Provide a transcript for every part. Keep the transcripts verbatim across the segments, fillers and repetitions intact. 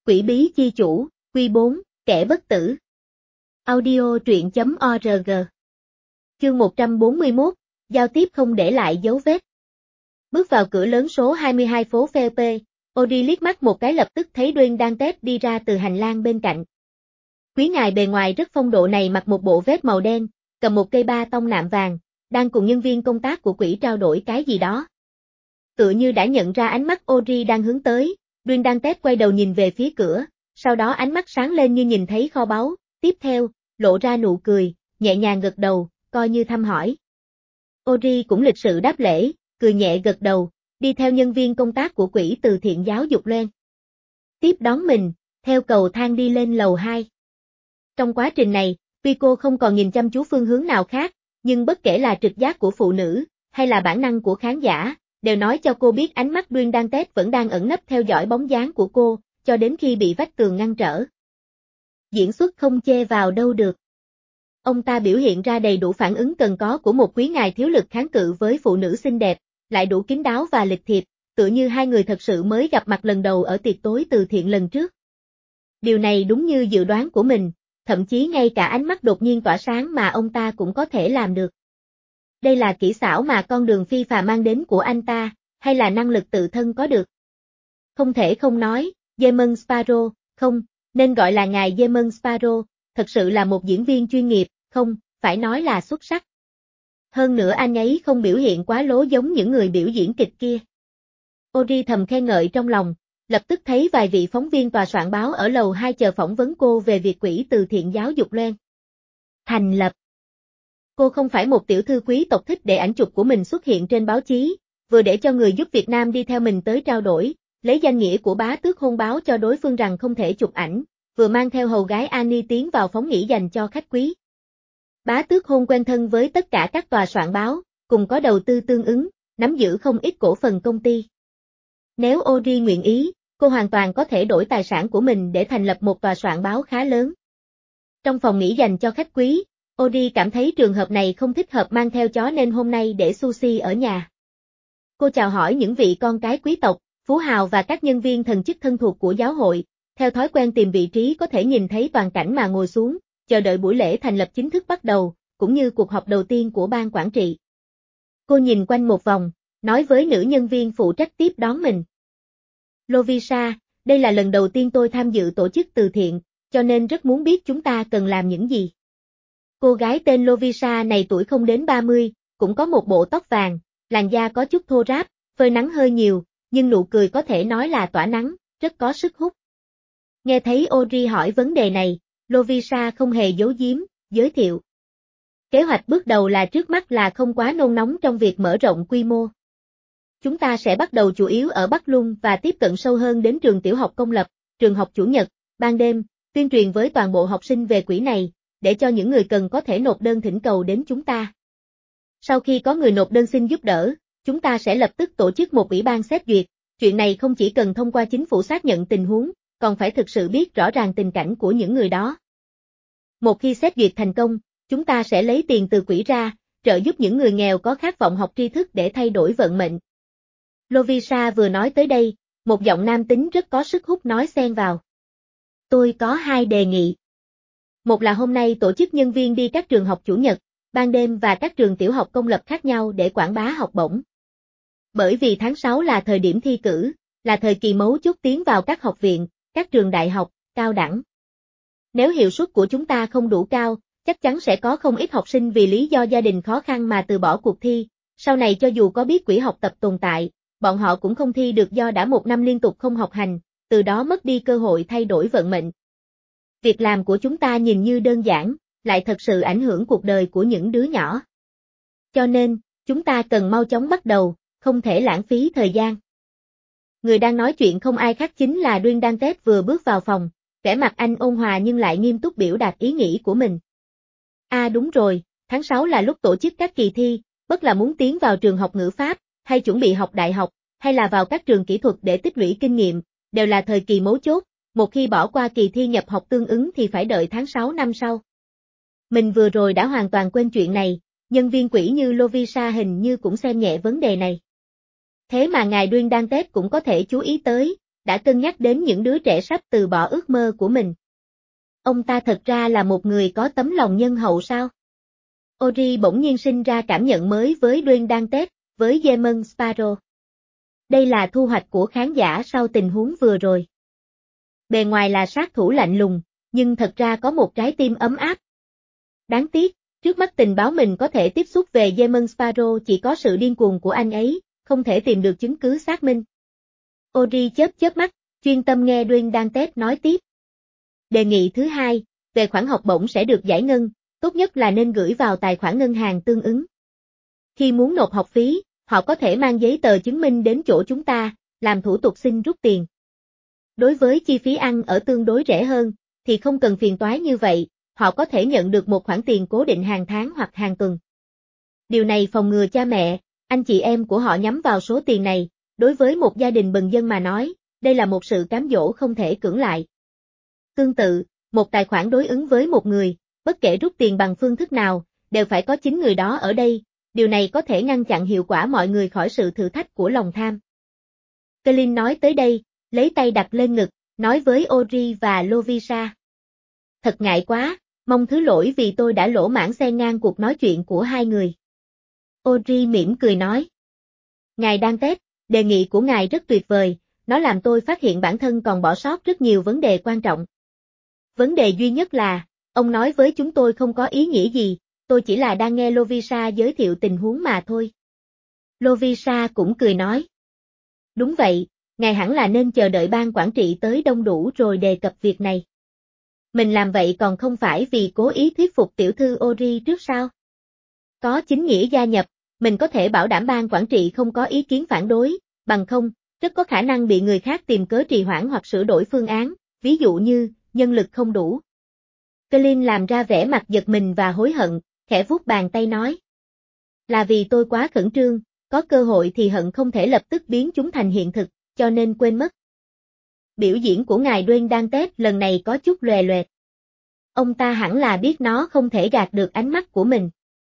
Quỷ bí chi chủ, Quy bốn, kẻ bất tử. Audio truyện chấm org. Chương một trăm bốn mươi mốt, giao tiếp không để lại dấu vết. Bước vào cửa lớn số hai mươi hai phố pê pê, Audrey liếc mắt một cái lập tức thấy Duyên đang tết đi ra từ hành lang bên cạnh. Quý ngài bề ngoài rất phong độ này mặc một bộ vest màu đen, cầm một cây ba tông nạm vàng, đang cùng nhân viên công tác của quỹ trao đổi cái gì đó. Tựa như đã nhận ra ánh mắt Audrey đang hướng tới, Duyên đang tết quay đầu nhìn về phía cửa, sau đó ánh mắt sáng lên như nhìn thấy kho báu, tiếp theo, lộ ra nụ cười, nhẹ nhàng gật đầu, coi như thăm hỏi. Audrey cũng lịch sự đáp lễ, cười nhẹ gật đầu, đi theo nhân viên công tác của quỹ từ thiện giáo dục Loan. Tiếp đón mình, theo cầu thang đi lên lầu hai. Trong quá trình này, tuy cô không còn nhìn chăm chú phương hướng nào khác, nhưng bất kể là trực giác của phụ nữ, hay là bản năng của khán giả, đều nói cho cô biết ánh mắt Duyên đang tết vẫn đang ẩn nấp theo dõi bóng dáng của cô, cho đến khi bị vách tường ngăn trở. Diễn xuất không chê vào đâu được. Ông ta biểu hiện ra đầy đủ phản ứng cần có của một quý ngài thiếu lực kháng cự với phụ nữ xinh đẹp, lại đủ kín đáo và lịch thiệp, tựa như hai người thật sự mới gặp mặt lần đầu ở tiệc tối từ thiện lần trước. Điều này đúng như dự đoán của mình, thậm chí ngay cả ánh mắt đột nhiên tỏa sáng mà ông ta cũng có thể làm được. Đây là kỹ xảo mà con đường phi phà mang đến của anh ta, hay là năng lực tự thân có được? Không thể không nói, Demon Sparrow, không, nên gọi là ngài Demon Sparrow, thật sự là một diễn viên chuyên nghiệp, không, phải nói là xuất sắc. Hơn nữa anh ấy không biểu hiện quá lố giống những người biểu diễn kịch kia. Audrey thầm khen ngợi trong lòng, lập tức thấy vài vị phóng viên tòa soạn báo ở lầu hai chờ phỏng vấn cô về việc quỹ từ thiện giáo dục Loan thành lập. Cô không phải một tiểu thư quý tộc thích để ảnh chụp của mình xuất hiện trên báo chí, vừa để cho người giúp Việt Nam đi theo mình tới trao đổi, lấy danh nghĩa của bá tước hôn báo cho đối phương rằng không thể chụp ảnh, vừa mang theo hầu gái Annie tiến vào phóng nghỉ dành cho khách quý. Bá tước hôn quen thân với tất cả các tòa soạn báo, cùng có đầu tư tương ứng, nắm giữ không ít cổ phần công ty. Nếu Audrey nguyện ý, cô hoàn toàn có thể đổi tài sản của mình để thành lập một tòa soạn báo khá lớn. Trong phòng nghỉ dành cho khách quý, Audrey cảm thấy trường hợp này không thích hợp mang theo chó nên hôm nay để Sushi ở nhà. Cô chào hỏi những vị con cái quý tộc, phú hào và các nhân viên thần chức thân thuộc của giáo hội, theo thói quen tìm vị trí có thể nhìn thấy toàn cảnh mà ngồi xuống, chờ đợi buổi lễ thành lập chính thức bắt đầu, cũng như cuộc họp đầu tiên của ban quản trị. Cô nhìn quanh một vòng, nói với nữ nhân viên phụ trách tiếp đón mình. Lovisa, đây là lần đầu tiên tôi tham dự tổ chức từ thiện, cho nên rất muốn biết chúng ta cần làm những gì. Cô gái tên Lovisa này tuổi không đến ba mươi, cũng có một bộ tóc vàng, làn da có chút thô ráp, phơi nắng hơi nhiều, nhưng nụ cười có thể nói là tỏa nắng, rất có sức hút. Nghe thấy Audrey hỏi vấn đề này, Lovisa không hề giấu giếm, giới thiệu. Kế hoạch bước đầu là trước mắt là không quá nôn nóng trong việc mở rộng quy mô. Chúng ta sẽ bắt đầu chủ yếu ở Bắc Luân và tiếp cận sâu hơn đến trường tiểu học công lập, trường học chủ nhật, ban đêm, tuyên truyền với toàn bộ học sinh về quỹ này, để cho những người cần có thể nộp đơn thỉnh cầu đến chúng ta. Sau khi có người nộp đơn xin giúp đỡ, chúng ta sẽ lập tức tổ chức một ủy ban xét duyệt, chuyện này không chỉ cần thông qua chính phủ xác nhận tình huống, còn phải thực sự biết rõ ràng tình cảnh của những người đó. Một khi xét duyệt thành công, chúng ta sẽ lấy tiền từ quỹ ra, trợ giúp những người nghèo có khát vọng học tri thức để thay đổi vận mệnh. Lovisa vừa nói tới đây, một giọng nam tính rất có sức hút nói xen vào. Tôi có hai đề nghị. Một là hôm nay tổ chức nhân viên đi các trường học chủ nhật, ban đêm và các trường tiểu học công lập khác nhau để quảng bá học bổng. Bởi vì tháng sáu là thời điểm thi cử, là thời kỳ mấu chốt tiến vào các học viện, các trường đại học, cao đẳng. Nếu hiệu suất của chúng ta không đủ cao, chắc chắn sẽ có không ít học sinh vì lý do gia đình khó khăn mà từ bỏ cuộc thi, sau này cho dù có biết quỹ học tập tồn tại, bọn họ cũng không thi được do đã một năm liên tục không học hành, từ đó mất đi cơ hội thay đổi vận mệnh. Việc làm của chúng ta nhìn như đơn giản, lại thật sự ảnh hưởng cuộc đời của những đứa nhỏ. Cho nên, chúng ta cần mau chóng bắt đầu, không thể lãng phí thời gian. Người đang nói chuyện không ai khác chính là Duyên Đan Tết vừa bước vào phòng, vẻ mặt anh ôn hòa nhưng lại nghiêm túc biểu đạt ý nghĩ của mình. À đúng rồi, tháng sáu là lúc tổ chức các kỳ thi, bất là muốn tiến vào trường học ngữ pháp, hay chuẩn bị học đại học, hay là vào các trường kỹ thuật để tích lũy kinh nghiệm, đều là thời kỳ mấu chốt, một khi bỏ qua kỳ thi nhập học tương ứng thì phải đợi tháng sáu năm sau. Mình vừa rồi đã hoàn toàn quên chuyện này, nhân viên quỹ như Lovisa hình như cũng xem nhẹ vấn đề này. Thế mà ngài Duyên Đan Tết cũng có thể chú ý tới, đã cân nhắc đến những đứa trẻ sắp từ bỏ ước mơ của mình. Ông ta thật ra là một người có tấm lòng nhân hậu sao? Ori bỗng nhiên sinh ra cảm nhận mới với Dwayne Dantes, với Demon Sparrow. Đây là thu hoạch của khán giả sau tình huống vừa rồi. Bề ngoài là sát thủ lạnh lùng, nhưng thật ra có một trái tim ấm áp. Đáng tiếc, trước mắt tình báo mình có thể tiếp xúc về Demon Sparrow chỉ có sự điên cuồng của anh ấy, không thể tìm được chứng cứ xác minh. Ori chớp chớp mắt, chuyên tâm nghe Dwayne Dantes nói tiếp. Đề nghị thứ hai, về khoản học bổng sẽ được giải ngân, tốt nhất là nên gửi vào tài khoản ngân hàng tương ứng. Khi muốn nộp học phí, họ có thể mang giấy tờ chứng minh đến chỗ chúng ta, làm thủ tục xin rút tiền. Đối với chi phí ăn ở tương đối rẻ hơn, thì không cần phiền toái như vậy, họ có thể nhận được một khoản tiền cố định hàng tháng hoặc hàng tuần. Điều này phòng ngừa cha mẹ, anh chị em của họ nhắm vào số tiền này, đối với một gia đình bần dân mà nói, đây là một sự cám dỗ không thể cưỡng lại. Tương tự, một tài khoản đối ứng với một người, bất kể rút tiền bằng phương thức nào, đều phải có chính người đó ở đây, điều này có thể ngăn chặn hiệu quả mọi người khỏi sự thử thách của lòng tham. Colin nói tới đây, lấy tay đặt lên ngực, nói với Ori và Lovisa. Thật ngại quá, mong thứ lỗi vì tôi đã lỗ mãng xen ngang cuộc nói chuyện của hai người. Ori mỉm cười nói. Ngài Dantes, đề nghị của ngài rất tuyệt vời, nó làm tôi phát hiện bản thân còn bỏ sót rất nhiều vấn đề quan trọng. Vấn đề duy nhất là, ông nói với chúng tôi không có ý nghĩa gì, tôi chỉ là đang nghe Lovisa giới thiệu tình huống mà thôi. Lovisa cũng cười nói. Đúng vậy, ngài hẳn là nên chờ đợi ban quản trị tới đông đủ rồi đề cập việc này. Mình làm vậy còn không phải vì cố ý thuyết phục tiểu thư Ori trước sao? Có chính nghĩa gia nhập, mình có thể bảo đảm ban quản trị không có ý kiến phản đối, bằng không, rất có khả năng bị người khác tìm cớ trì hoãn hoặc sửa đổi phương án, ví dụ như, nhân lực không đủ. Colin làm ra vẻ mặt giật mình và hối hận, khẽ vuốt bàn tay nói. Là vì tôi quá khẩn trương, có cơ hội thì hận không thể lập tức biến chúng thành hiện thực, cho nên quên mất. Biểu diễn của ngài Dwayne Dantes lần này có chút lòe loẹt. Ông ta hẳn là biết nó không thể gạt được ánh mắt của mình.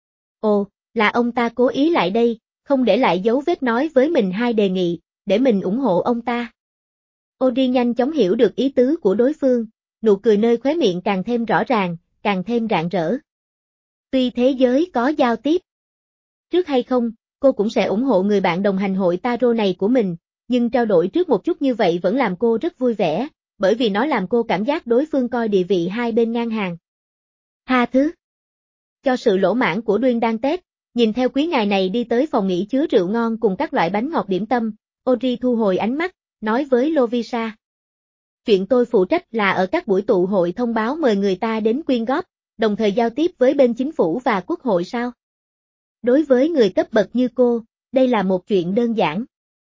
Ồ, là ông ta cố ý lại đây, không để lại dấu vết nói với mình hai đề nghị, để mình ủng hộ ông ta. Ori nhanh chóng hiểu được ý tứ của đối phương, nụ cười nơi khóe miệng càng thêm rõ ràng, càng thêm rạng rỡ. Tuy thế giới có giao tiếp trước hay không, cô cũng sẽ ủng hộ người bạn đồng hành hội tarot này của mình, nhưng trao đổi trước một chút như vậy vẫn làm cô rất vui vẻ, bởi vì nó làm cô cảm giác đối phương coi địa vị hai bên ngang hàng. Tha thứ cho sự lỗ mãn của Dwayne Dantes, nhìn theo quý ngài này đi tới phòng nghỉ chứa rượu ngon cùng các loại bánh ngọt điểm tâm, Ori thu hồi ánh mắt, nói với Lovisa. Chuyện tôi phụ trách là ở các buổi tụ hội thông báo mời người ta đến quyên góp, đồng thời giao tiếp với bên chính phủ và quốc hội sao? Đối với người cấp bậc như cô, đây là một chuyện đơn giản.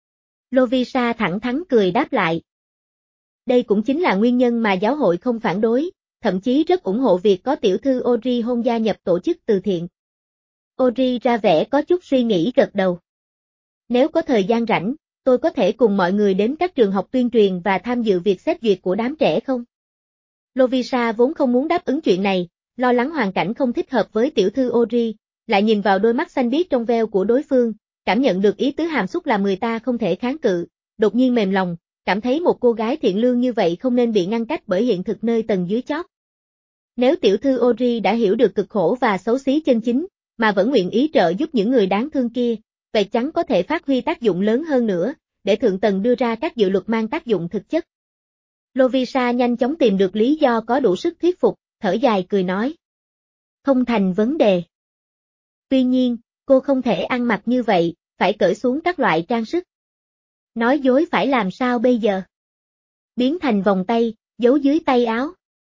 Lovisa thẳng thắn cười đáp lại. Đây cũng chính là nguyên nhân mà giáo hội không phản đối, thậm chí rất ủng hộ việc có tiểu thư Ori hôn gia nhập tổ chức từ thiện. Ori ra vẻ có chút suy nghĩ gật đầu. Nếu có thời gian rảnh, tôi có thể cùng mọi người đến các trường học tuyên truyền và tham dự việc xét duyệt của đám trẻ không? Lovisa vốn không muốn đáp ứng chuyện này, lo lắng hoàn cảnh không thích hợp với tiểu thư Ori, lại nhìn vào đôi mắt xanh biếc trong veo của đối phương, cảm nhận được ý tứ hàm xúc làm người ta không thể kháng cự, đột nhiên mềm lòng, cảm thấy một cô gái thiện lương như vậy không nên bị ngăn cách bởi hiện thực nơi tầng dưới chót. Nếu tiểu thư Ori đã hiểu được cực khổ và xấu xí chân chính, mà vẫn nguyện ý trợ giúp những người đáng thương kia, vậy chắn có thể phát huy tác dụng lớn hơn nữa, để thượng tầng đưa ra các dự luật mang tác dụng thực chất. Lovisa nhanh chóng tìm được lý do có đủ sức thuyết phục, thở dài cười nói. Không thành vấn đề. Tuy nhiên, cô không thể ăn mặc như vậy, phải cởi xuống các loại trang sức. Nói dối phải làm sao bây giờ? Biến thành vòng tay, giấu dưới tay áo.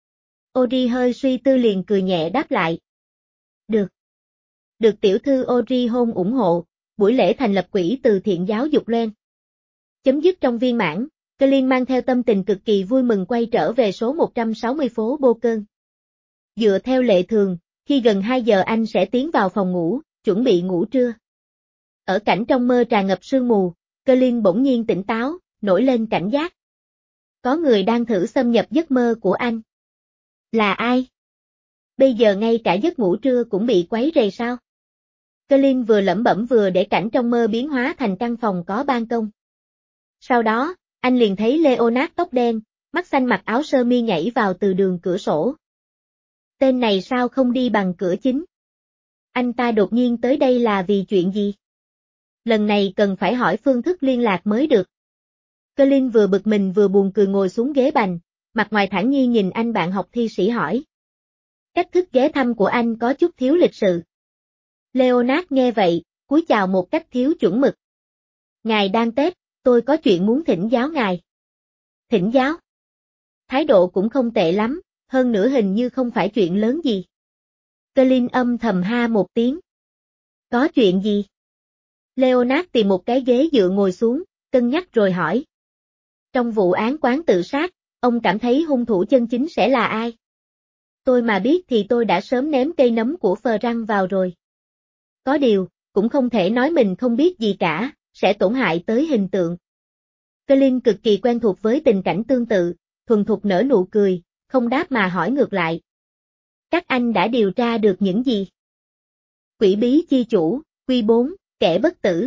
Ori hơi suy tư liền cười nhẹ đáp lại. Được. Được tiểu thư Ori hôn ủng hộ, buổi lễ thành lập quỹ từ thiện giáo dục lên. Chấm dứt trong viên mãn, Colin mang theo tâm tình cực kỳ vui mừng quay trở về số một trăm sáu mươi phố Bô Cơn. Dựa theo lệ thường, khi gần hai giờ anh sẽ tiến vào phòng ngủ, chuẩn bị ngủ trưa. Ở cảnh trong mơ tràn ngập sương mù, Colin bỗng nhiên tỉnh táo, nổi lên cảnh giác. Có người đang thử xâm nhập giấc mơ của anh. Là ai? Bây giờ ngay cả giấc ngủ trưa cũng bị quấy rầy sao? Colin vừa lẩm bẩm vừa để cảnh trong mơ biến hóa thành căn phòng có ban công. Sau đó, anh liền thấy Leonard tóc đen, mắt xanh mặc áo sơ mi nhảy vào từ đường cửa sổ. Tên này sao không đi bằng cửa chính? Anh ta đột nhiên tới đây là vì chuyện gì? Lần này cần phải hỏi phương thức liên lạc mới được. Colin vừa bực mình vừa buồn cười ngồi xuống ghế bành, mặt ngoài thản nhiên nhìn anh bạn học thi sĩ hỏi. Cách thức ghé thăm của anh có chút thiếu lịch sự. Leonard nghe vậy, cúi chào một cách thiếu chuẩn mực. Ngài đang Tết, tôi có chuyện muốn thỉnh giáo ngài. Thỉnh giáo? Thái độ cũng không tệ lắm, hơn nữa hình như không phải chuyện lớn gì. Colin âm thầm ha một tiếng. Có chuyện gì? Leonard tìm một cái ghế dựa ngồi xuống, cân nhắc rồi hỏi. Trong vụ án quán tự sát, ông cảm thấy hung thủ chân chính sẽ là ai? Tôi mà biết thì tôi đã sớm ném cây nấm của phờ răng vào rồi. Có điều, cũng không thể nói mình không biết gì cả, sẽ tổn hại tới hình tượng. Colin cực kỳ quen thuộc với tình cảnh tương tự, thuần thục nở nụ cười, không đáp mà hỏi ngược lại. Các anh đã điều tra được những gì? Quỷ bí chi chủ, Quy bốn, kẻ bất tử.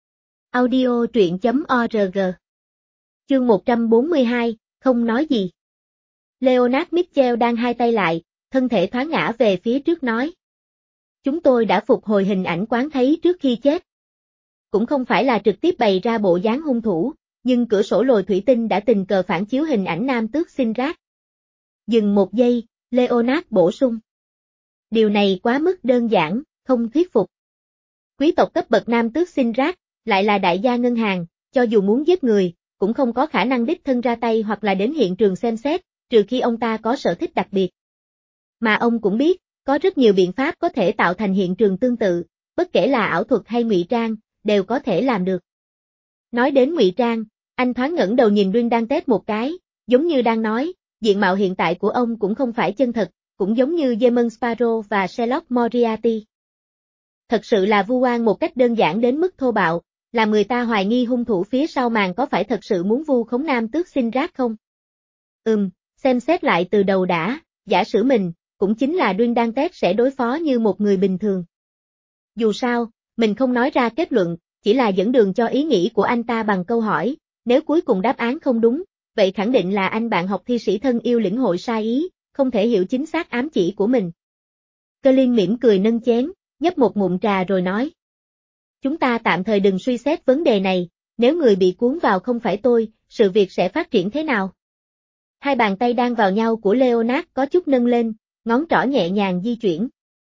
Audio truyện chấm org. Chương một trăm bốn mươi hai, không nói gì. Leonard Mitchell đang hai tay lại, thân thể thoáng ngã về phía trước nói. Chúng tôi đã phục hồi hình ảnh quán thấy trước khi chết. Cũng không phải là trực tiếp bày ra bộ dáng hung thủ, nhưng cửa sổ lồi thủy tinh đã tình cờ phản chiếu hình ảnh nam tước Sinrad. Dừng một giây, Leonard bổ sung. Điều này quá mức đơn giản, không thuyết phục. Quý tộc cấp bậc nam tước Sinrad, lại là đại gia ngân hàng, cho dù muốn giết người, cũng không có khả năng đích thân ra tay hoặc là đến hiện trường xem xét, trừ khi ông ta có sở thích đặc biệt. Mà ông cũng biết, có rất nhiều biện pháp có thể tạo thành hiện trường tương tự, bất kể là ảo thuật hay ngụy trang, đều có thể làm được. Nói đến ngụy trang, anh thoáng ngẩng đầu nhìn Dundee một cái, giống như đang nói, diện mạo hiện tại của ông cũng không phải chân thật, cũng giống như James Sparrow và Sherlock Moriarty. Thật sự là vu oan một cách đơn giản đến mức thô bạo, làm người ta hoài nghi hung thủ phía sau màn có phải thật sự muốn vu khống nam tước Sinrad không? Ừm, xem xét lại từ đầu đã, giả sử mình, cũng chính là Dundee sẽ đối phó như một người bình thường. Dù sao, mình không nói ra kết luận, chỉ là dẫn đường cho ý nghĩ của anh ta bằng câu hỏi, nếu cuối cùng đáp án không đúng, vậy khẳng định là anh bạn học thi sĩ thân yêu lĩnh hội sai ý, không thể hiểu chính xác ám chỉ của mình. Colin mỉm cười nâng chén, nhấp một ngụm trà rồi nói. Chúng ta tạm thời đừng suy xét vấn đề này, nếu người bị cuốn vào không phải tôi, sự việc sẽ phát triển thế nào? Hai bàn tay đang vào nhau của Leonard có chút nâng lên, ngón trỏ nhẹ nhàng di chuyển.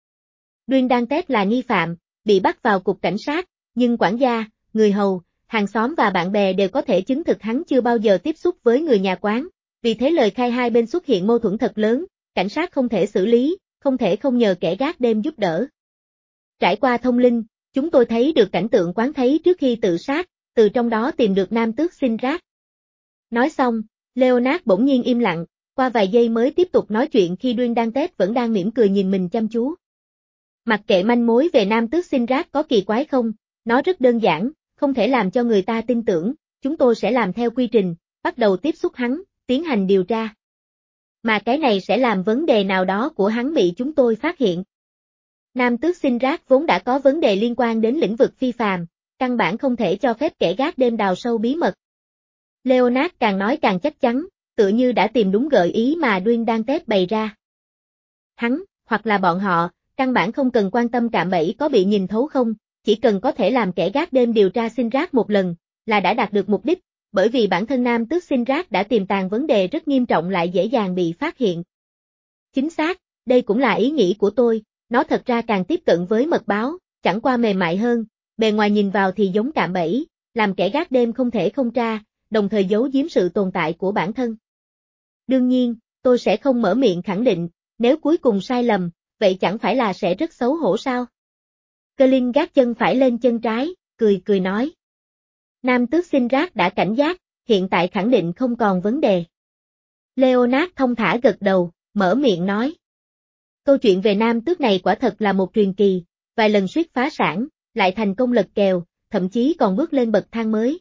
Dundee là nghi phạm, bị bắt vào cục cảnh sát, nhưng quản gia, người hầu, hàng xóm và bạn bè đều có thể chứng thực hắn chưa bao giờ tiếp xúc với người nhà quán, vì thế lời khai hai bên xuất hiện mâu thuẫn thật lớn, cảnh sát không thể xử lý, không thể không nhờ kẻ gác đêm giúp đỡ. Trải qua thông linh, chúng tôi thấy được cảnh tượng quán thấy trước khi tự sát, từ trong đó tìm được nam tước Sinrad. Nói xong, Leonard bỗng nhiên im lặng, qua vài giây mới tiếp tục nói chuyện khi Dundee vẫn đang mỉm cười nhìn mình chăm chú. Mặc kệ manh mối về nam tước Sinrad có kỳ quái không, nó rất đơn giản, không thể làm cho người ta tin tưởng, chúng tôi sẽ làm theo quy trình, bắt đầu tiếp xúc hắn, tiến hành điều tra. Mà cái này sẽ làm vấn đề nào đó của hắn bị chúng tôi phát hiện. Nam tước Sinrad vốn đã có vấn đề liên quan đến lĩnh vực phi phàm, căn bản không thể cho phép kẻ gác đêm đào sâu bí mật. Leonard càng nói càng chắc chắn, tựa như đã tìm đúng gợi ý mà Dundee bày ra. Hắn, hoặc là bọn họ, căn bản không cần quan tâm cạm bẫy có bị nhìn thấu không, chỉ cần có thể làm kẻ gác đêm điều tra Sinrad một lần, là đã đạt được mục đích, bởi vì bản thân nam tước Sinrad đã tiềm tàng vấn đề rất nghiêm trọng lại dễ dàng bị phát hiện. Chính xác, đây cũng là ý nghĩ của tôi, nó thật ra càng tiếp cận với mật báo, chẳng qua mềm mại hơn, bề ngoài nhìn vào thì giống cạm bẫy, làm kẻ gác đêm không thể không tra, đồng thời giấu giếm sự tồn tại của bản thân. Đương nhiên, tôi sẽ không mở miệng khẳng định, nếu cuối cùng sai lầm, vậy chẳng phải là sẽ rất xấu hổ sao? Colin gác chân phải lên chân trái, cười cười nói. Nam tước Sinrad đã cảnh giác, hiện tại khẳng định không còn vấn đề. Leonard thông thả gật đầu, mở miệng nói. Câu chuyện về nam tước này quả thật là một truyền kỳ, vài lần suýt phá sản, lại thành công lật kèo, thậm chí còn bước lên bậc thang mới.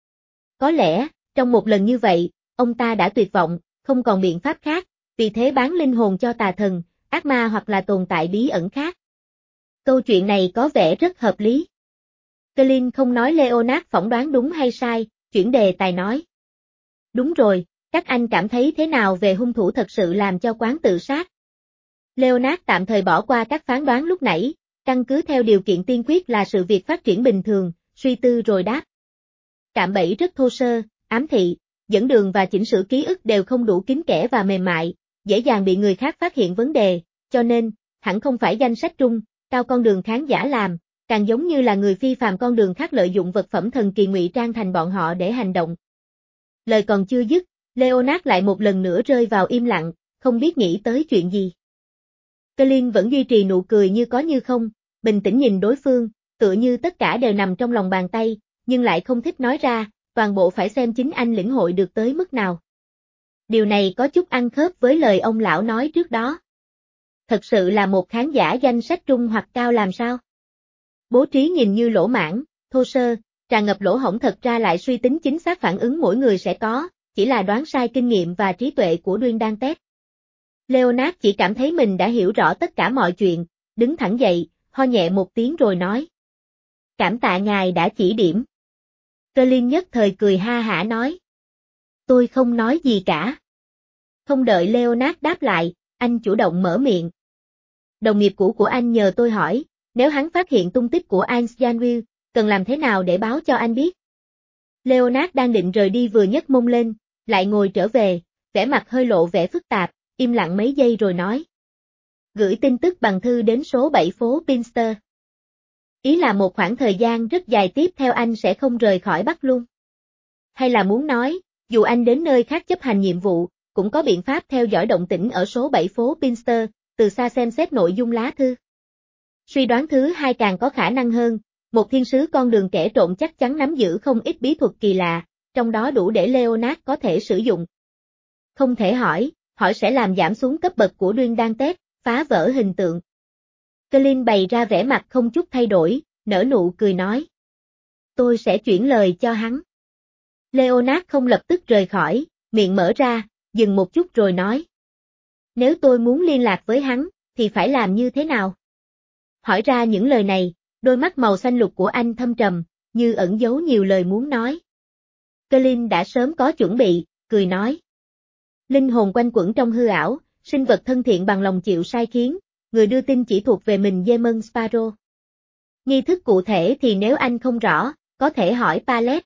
Có lẽ, trong một lần như vậy, ông ta đã tuyệt vọng, không còn biện pháp khác, vì thế bán linh hồn cho tà thần, ác ma hoặc là tồn tại bí ẩn khác. Câu chuyện này có vẻ rất hợp lý. Colin không nói Leonard phỏng đoán đúng hay sai, chuyển đề tài nói. Đúng rồi, các anh cảm thấy thế nào về hung thủ thật sự làm cho quán tự sát? Leonard tạm thời bỏ qua các phán đoán lúc nãy, căn cứ theo điều kiện tiên quyết là sự việc phát triển bình thường, suy tư rồi đáp. Cạm bẫy rất thô sơ, ám thị, dẫn đường và chỉnh sửa ký ức đều không đủ kín kẽ và mềm mại, dễ dàng bị người khác phát hiện vấn đề, cho nên, hẳn không phải danh sách trung, cao con đường khán giả làm, càng giống như là người phi phàm con đường khác lợi dụng vật phẩm thần kỳ ngụy trang thành bọn họ để hành động. Lời còn chưa dứt, Leonard lại một lần nữa rơi vào im lặng, không biết nghĩ tới chuyện gì. Colin vẫn duy trì nụ cười như có như không, bình tĩnh nhìn đối phương, tựa như tất cả đều nằm trong lòng bàn tay, nhưng lại không thích nói ra, toàn bộ phải xem chính anh lĩnh hội được tới mức nào. Điều này có chút ăn khớp với lời ông lão nói trước đó. Thật sự là một khán giả danh sách trung hoặc cao làm sao? Bố trí nhìn như lỗ mãng, thô sơ, tràn ngập lỗ hổng thật ra lại suy tính chính xác phản ứng mỗi người sẽ có, chỉ là đoán sai kinh nghiệm và trí tuệ của Duyên Đan Tét. Leonard chỉ cảm thấy mình đã hiểu rõ tất cả mọi chuyện, đứng thẳng dậy, ho nhẹ một tiếng rồi nói. Cảm tạ ngài đã chỉ điểm. Colin nhất thời cười ha hả nói. Tôi không nói gì cả. Không đợi Leonard đáp lại, anh chủ động mở miệng. Đồng nghiệp cũ của anh nhờ tôi hỏi, nếu hắn phát hiện tung tích của Anh Janwill, cần làm thế nào để báo cho anh biết? Leonard đang định rời đi vừa nhấc mông lên, lại ngồi trở về, vẻ mặt hơi lộ vẻ phức tạp, im lặng mấy giây rồi nói. Gửi tin tức bằng thư đến số bảy phố Pinster. Ý là một khoảng thời gian rất dài tiếp theo anh sẽ không rời khỏi Bắc luôn. Hay là muốn nói, dù anh đến nơi khác chấp hành nhiệm vụ, cũng có biện pháp theo dõi động tĩnh ở số bảy phố Pinster, từ xa xem xét nội dung lá thư. Suy đoán thứ hai càng có khả năng hơn, một thiên sứ con đường kẻ trộm chắc chắn nắm giữ không ít bí thuật kỳ lạ, trong đó đủ để Leonard có thể sử dụng. Không thể hỏi, hỏi sẽ làm giảm xuống cấp bậc của Duyên Đan Tét, phá vỡ hình tượng. Colin bày ra vẻ mặt không chút thay đổi, nở nụ cười nói. Tôi sẽ chuyển lời cho hắn. Leonard không lập tức rời khỏi, miệng mở ra, dừng một chút rồi nói. Nếu tôi muốn liên lạc với hắn, thì phải làm như thế nào? Hỏi ra những lời này, đôi mắt màu xanh lục của anh thâm trầm, như ẩn giấu nhiều lời muốn nói. Colin đã sớm có chuẩn bị, cười nói. Linh hồn quanh quẩn trong hư ảo, sinh vật thân thiện bằng lòng chịu sai khiến, người đưa tin chỉ thuộc về mình Demon Sparrow. Nghi thức cụ thể thì nếu anh không rõ, có thể hỏi Pallet.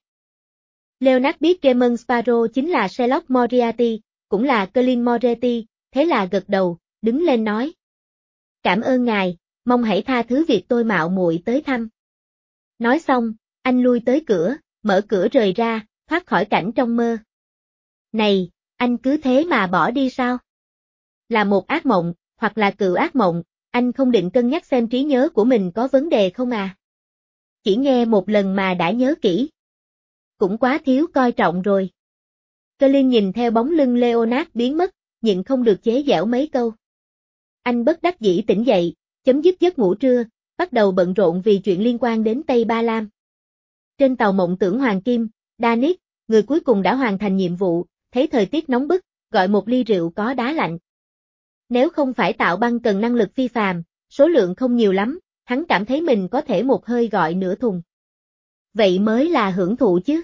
Leonard biết Demon Sparrow chính là Sherlock Moriarty, cũng là Colin Moretti, thế là gật đầu, đứng lên nói. Cảm ơn ngài, mong hãy tha thứ việc tôi mạo muội tới thăm. Nói xong, anh lui tới cửa, mở cửa rời ra, thoát khỏi cảnh trong mơ. Này, anh cứ thế mà bỏ đi sao? Là một ác mộng, hoặc là cựu ác mộng, anh không định cân nhắc xem trí nhớ của mình có vấn đề không à? Chỉ nghe một lần mà đã nhớ kỹ. Cũng quá thiếu coi trọng rồi. Colin nhìn theo bóng lưng Leonard biến mất, nhịn không được chế giễu mấy câu. Anh bất đắc dĩ tỉnh dậy, chấm dứt giấc ngủ trưa, bắt đầu bận rộn vì chuyện liên quan đến Tây Ba Lam. Trên tàu mộng tưởng Hoàng Kim, Danik, người cuối cùng đã hoàn thành nhiệm vụ, thấy thời tiết nóng bức, gọi một ly rượu có đá lạnh. Nếu không phải tạo băng cần năng lực phi phàm, số lượng không nhiều lắm, hắn cảm thấy mình có thể một hơi gọi nửa thùng. Vậy mới là hưởng thụ chứ.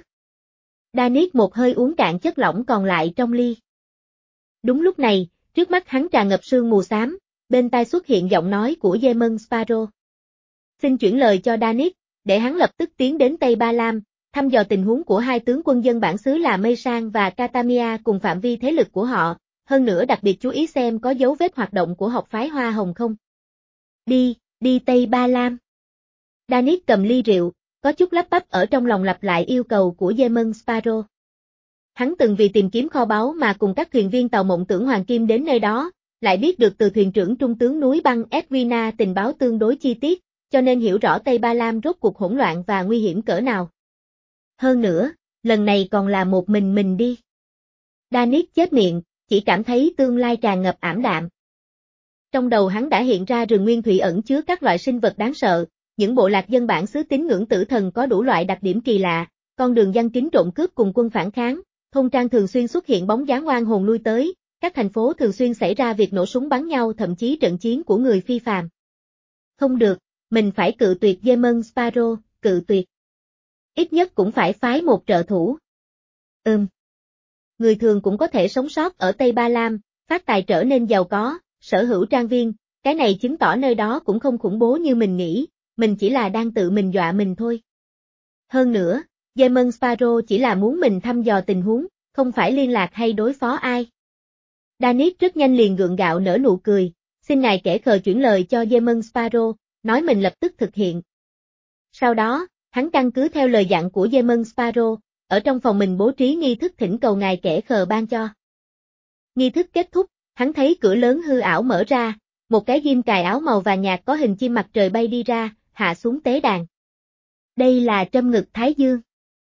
Danik một hơi uống cạn chất lỏng còn lại trong ly. Đúng lúc này, trước mắt hắn tràn ngập sương mù xám, bên tai xuất hiện giọng nói của Demon Sparrow. Xin chuyển lời cho Danik, để hắn lập tức tiến đến Tây Ba Lam, thăm dò tình huống của hai tướng quân dân bản xứ là Mây Sang và Katamia cùng phạm vi thế lực của họ, hơn nữa đặc biệt chú ý xem có dấu vết hoạt động của học phái Hoa Hồng không. Đi, đi Tây Ba Lam. Danik cầm ly rượu, có chút lắp bắp ở trong lòng lặp lại yêu cầu của Demon Sparrow. Hắn từng vì tìm kiếm kho báu mà cùng các thuyền viên tàu mộng tưởng Hoàng Kim đến nơi đó, lại biết được từ thuyền trưởng trung tướng núi băng Edwina tình báo tương đối chi tiết, cho nên hiểu rõ Tây Ba Lam rốt cuộc hỗn loạn và nguy hiểm cỡ nào. Hơn nữa, lần này còn là một mình mình đi. Danik chết miệng, chỉ cảm thấy tương lai tràn ngập ảm đạm. Trong đầu hắn đã hiện ra rừng nguyên thủy ẩn chứa các loại sinh vật đáng sợ, những bộ lạc dân bản xứ tín ngưỡng tử thần có đủ loại đặc điểm kỳ lạ, con đường giăng kín trộm cướp cùng quân phản kháng, thôn trang thường xuyên xuất hiện bóng dáng oan hồn lui tới, các thành phố thường xuyên xảy ra việc nổ súng bắn nhau thậm chí trận chiến của người phi phàm. Không được, mình phải cự tuyệt Demon Sparrow, cự tuyệt. Ít nhất cũng phải phái một trợ thủ. Ừm. người thường cũng có thể sống sót ở Tây Ba Lam, phát tài trở nên giàu có, sở hữu trang viên, cái này chứng tỏ nơi đó cũng không khủng bố như mình nghĩ, mình chỉ là đang tự mình dọa mình thôi. Hơn nữa, Demon Sparrow chỉ là muốn mình thăm dò tình huống, không phải liên lạc hay đối phó ai. Danis rất nhanh liền gượng gạo nở nụ cười, xin ngài kẻ khờ chuyển lời cho Demon Sparrow, nói mình lập tức thực hiện. Sau đó, hắn căn cứ theo lời dặn của Demon Sparrow, ở trong phòng mình bố trí nghi thức thỉnh cầu ngài kẻ khờ ban cho. Nghi thức kết thúc, hắn thấy cửa lớn hư ảo mở ra, một cái ghim cài áo màu vàng nhạt có hình chim mặt trời bay đi ra, hạ xuống tế đàn. Đây là trâm ngực Thái Dương.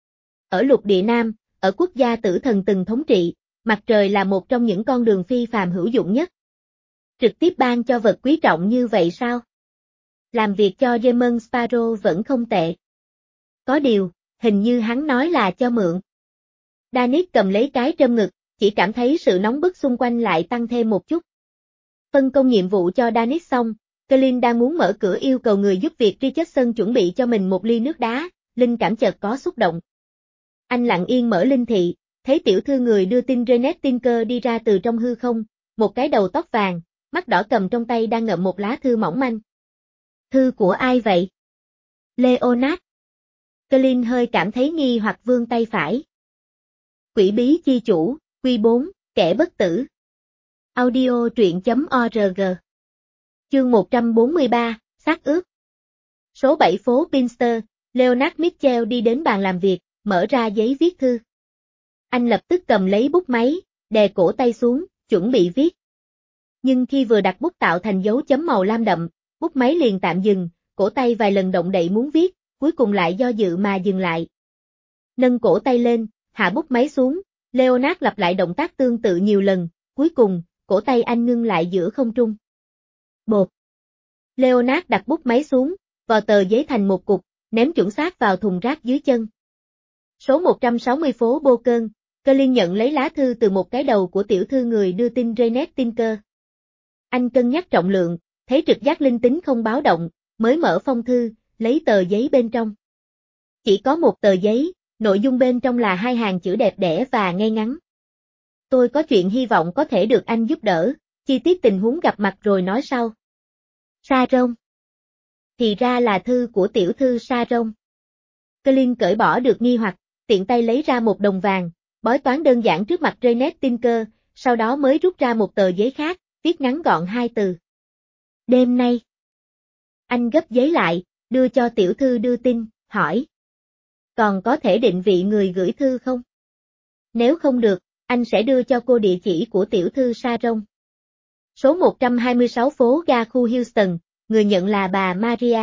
Ở lục địa Nam, ở quốc gia tử thần từng thống trị, mặt trời là một trong những con đường phi phàm hữu dụng nhất. Trực tiếp ban cho vật quý trọng như vậy sao? Làm việc cho Demon Sparrow vẫn không tệ. Có điều, hình như hắn nói là cho mượn. Danis cầm lấy cái trâm ngực, chỉ cảm thấy sự nóng bức xung quanh lại tăng thêm một chút. Phân công nhiệm vụ cho Danis xong, Colin đang muốn mở cửa yêu cầu người giúp việc Richardson chuẩn bị cho mình một ly nước đá, linh cảm chợt có xúc động. Anh lặng yên mở linh thị, thấy tiểu thư người đưa tin Renette Tinker đi ra từ trong hư không, một cái đầu tóc vàng, mắt đỏ cầm trong tay đang ngậm một lá thư mỏng manh. Thư của ai vậy? Leonard. Colin hơi cảm thấy nghi hoặc vươn tay phải. Quỷ bí chi chủ, quy bốn, kẻ bất tử. Audio truyện chấm org. Chương một trăm bốn mươi ba, xác ướp. Số bảy phố Pinster, Leonard Mitchell đi đến bàn làm việc, mở ra giấy viết thư. Anh lập tức cầm lấy bút máy, đè cổ tay xuống, chuẩn bị viết. Nhưng khi vừa đặt bút tạo thành dấu chấm màu lam đậm, bút máy liền tạm dừng, cổ tay vài lần động đậy muốn viết, cuối cùng lại do dự mà dừng lại. Nâng cổ tay lên, hạ bút máy xuống, Leonard lặp lại động tác tương tự nhiều lần, cuối cùng, cổ tay anh ngưng lại giữa không trung. Bột. Leonard đặt bút máy xuống, vò tờ giấy thành một cục, ném chuẩn xác vào thùng rác dưới chân. Số một trăm sáu mươi phố Bô Cơn, Colin nhận lấy lá thư từ một cái đầu của tiểu thư người đưa tin Renette Tinker. Anh cân nhắc trọng lượng, thấy trực giác linh tính không báo động, mới mở phong thư, lấy tờ giấy bên trong. Chỉ có một tờ giấy, nội dung bên trong là hai hàng chữ đẹp đẽ và ngay ngắn. Tôi có chuyện hy vọng có thể được anh giúp đỡ, chi tiết tình huống gặp mặt rồi nói sau. Sharon. Thì ra là thư của tiểu thư Sharon. Colin cởi bỏ được nghi hoặc, tiện tay lấy ra một đồng vàng, bói toán đơn giản trước mặt Renette Tinker, sau đó mới rút ra một tờ giấy khác, viết ngắn gọn hai từ. Đêm nay. Anh gấp giấy lại, đưa cho tiểu thư đưa tin, hỏi. Còn có thể định vị người gửi thư không? Nếu không được, anh sẽ đưa cho cô địa chỉ của tiểu thư Sharon. Số một trăm hai mươi sáu phố ga khu Houston, người nhận là bà Maria.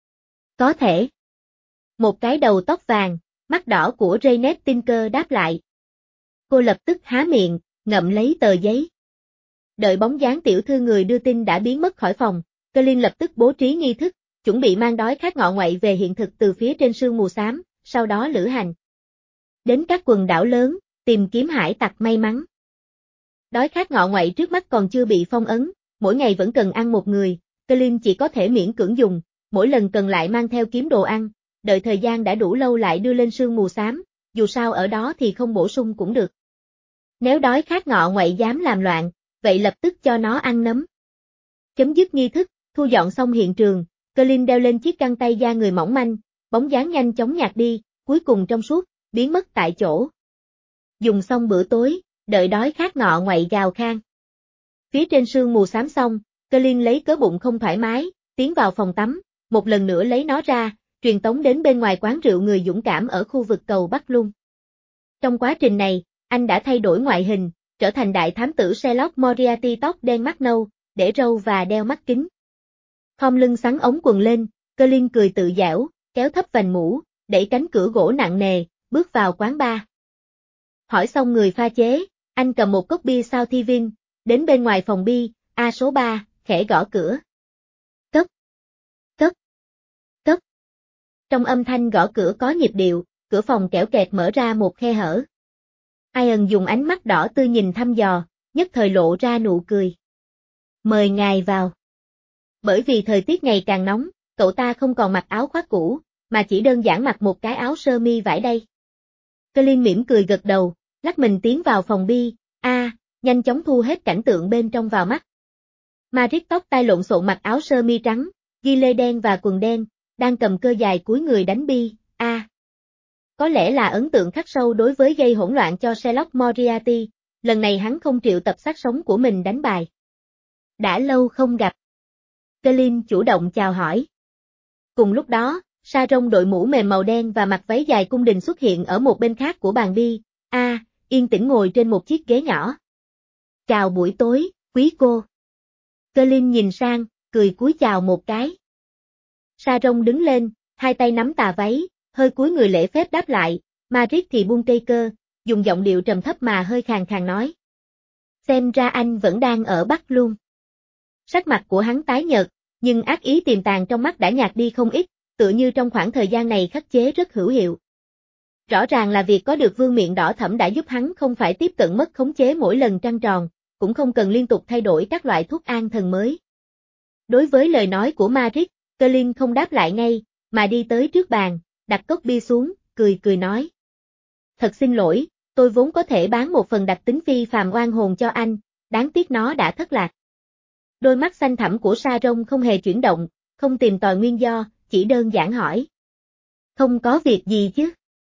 Có thể. Một cái đầu tóc vàng, mắt đỏ của Renette Tinker đáp lại. Cô lập tức há miệng, ngậm lấy tờ giấy. Đợi bóng dáng tiểu thư người đưa tin đã biến mất khỏi phòng, Colin lập tức bố trí nghi thức, chuẩn bị mang đói khát ngọ ngoại về hiện thực từ phía trên sương mù xám, sau đó lữ hành. Đến các quần đảo lớn, tìm kiếm hải tặc may mắn. Đói khát ngọ ngoại trước mắt còn chưa bị phong ấn, mỗi ngày vẫn cần ăn một người, Colin chỉ có thể miễn cưỡng dùng, mỗi lần cần lại mang theo kiếm đồ ăn, đợi thời gian đã đủ lâu lại đưa lên sương mù xám, dù sao ở đó thì không bổ sung cũng được. Nếu đói khát ngọ ngoại dám làm loạn, vậy lập tức cho nó ăn nấm. Chấm dứt nghi thức, thu dọn xong hiện trường, Colin đeo lên chiếc găng tay da người mỏng manh, bóng dáng nhanh chóng nhạt đi, cuối cùng trong suốt, biến mất tại chỗ. Dùng xong bữa tối, đợi đói khát ngọ ngoại gào khan. Phía trên sương mù xám xong, Colin lấy cớ bụng không thoải mái, tiến vào phòng tắm, một lần nữa lấy nó ra, truyền tống đến bên ngoài quán rượu người dũng cảm ở khu vực cầu Bắc Lung. Trong quá trình này, anh đã thay đổi ngoại hình, trở thành đại thám tử Sherlock Moriarty tóc đen mắt nâu, để râu và đeo mắt kính. Khom lưng xắn ống quần lên, Colin cười tự giễu, kéo thấp vành mũ, đẩy cánh cửa gỗ nặng nề, bước vào quán bar. Hỏi xong người pha chế, anh cầm một cốc bia sao thi viên, đến bên ngoài phòng bia, A số ba, khẽ gõ cửa. Cốc, cốc, cốc. Trong âm thanh gõ cửa có nhịp điệu, cửa phòng kẽo kẹt mở ra một khe hở. Ian dùng ánh mắt đỏ tươi nhìn thăm dò, nhất thời lộ ra nụ cười. Mời ngài vào. Bởi vì thời tiết ngày càng nóng, cậu ta không còn mặc áo khoác cũ, mà chỉ đơn giản mặc một cái áo sơ mi vải đay. Colin mỉm cười gật đầu, lắc mình tiến vào phòng bi, a, nhanh chóng thu hết cảnh tượng bên trong vào mắt. Madrid tóc tai lộn xộn mặc áo sơ mi trắng, ghi lê đen và quần đen, đang cầm cơ dài cúi người đánh bi, a. Có lẽ là ấn tượng khắc sâu đối với gây hỗn loạn cho Sherlock Moriarty, lần này hắn không triệu tập xác sống của mình đánh bài. Đã lâu không gặp. Colin chủ động chào hỏi. Cùng lúc đó, Sharon đội mũ mềm màu đen và mặc váy dài cung đình xuất hiện ở một bên khác của bàn bi, a, yên tĩnh ngồi trên một chiếc ghế nhỏ. Chào buổi tối, quý cô. Colin nhìn sang, cười cúi chào một cái. Sharon đứng lên, hai tay nắm tà váy, hơi cúi người lễ phép đáp lại, Madrid thì buông cây cơ, dùng giọng điệu trầm thấp mà hơi khàn khàn nói. Xem ra anh vẫn đang ở Bắc luôn. Sắc mặt của hắn tái nhợt, nhưng ác ý tiềm tàng trong mắt đã nhạt đi không ít, tựa như trong khoảng thời gian này khắc chế rất hữu hiệu. Rõ ràng là việc có được vương miện đỏ thẫm đã giúp hắn không phải tiếp cận mất khống chế mỗi lần trăng tròn, cũng không cần liên tục thay đổi các loại thuốc an thần mới. Đối với lời nói của Madrid, Colin không đáp lại ngay, mà đi tới trước bàn, đặt cốc bia xuống, cười cười nói. Thật xin lỗi, tôi vốn có thể bán một phần đặc tính phi phàm oan hồn cho anh, đáng tiếc nó đã thất lạc. Đôi mắt xanh thẳm của Sharon không hề chuyển động, không tìm tòi nguyên do, chỉ đơn giản hỏi. Không có việc gì chứ?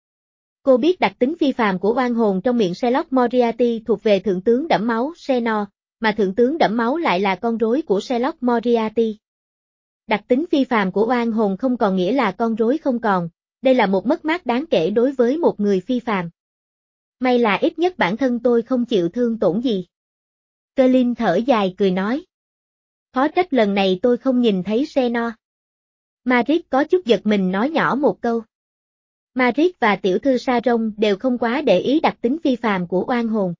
Cô biết đặc tính phi phàm của oan hồn trong miệng Sherlock Moriarty thuộc về thượng tướng đẫm máu Shenor, mà thượng tướng đẫm máu lại là con rối của Sherlock Moriarty. Đặc tính phi phàm của oan hồn không còn nghĩa là con rối không còn, đây là một mất mát đáng kể đối với một người phi phàm. May là ít nhất bản thân tôi không chịu thương tổn gì. Colin thở dài cười nói. Khó trách lần này tôi không nhìn thấy Shenor. Madrid có chút giật mình nói nhỏ một câu. Madrid và tiểu thư Sharon đều không quá để ý đặc tính phi phàm của oan hồn.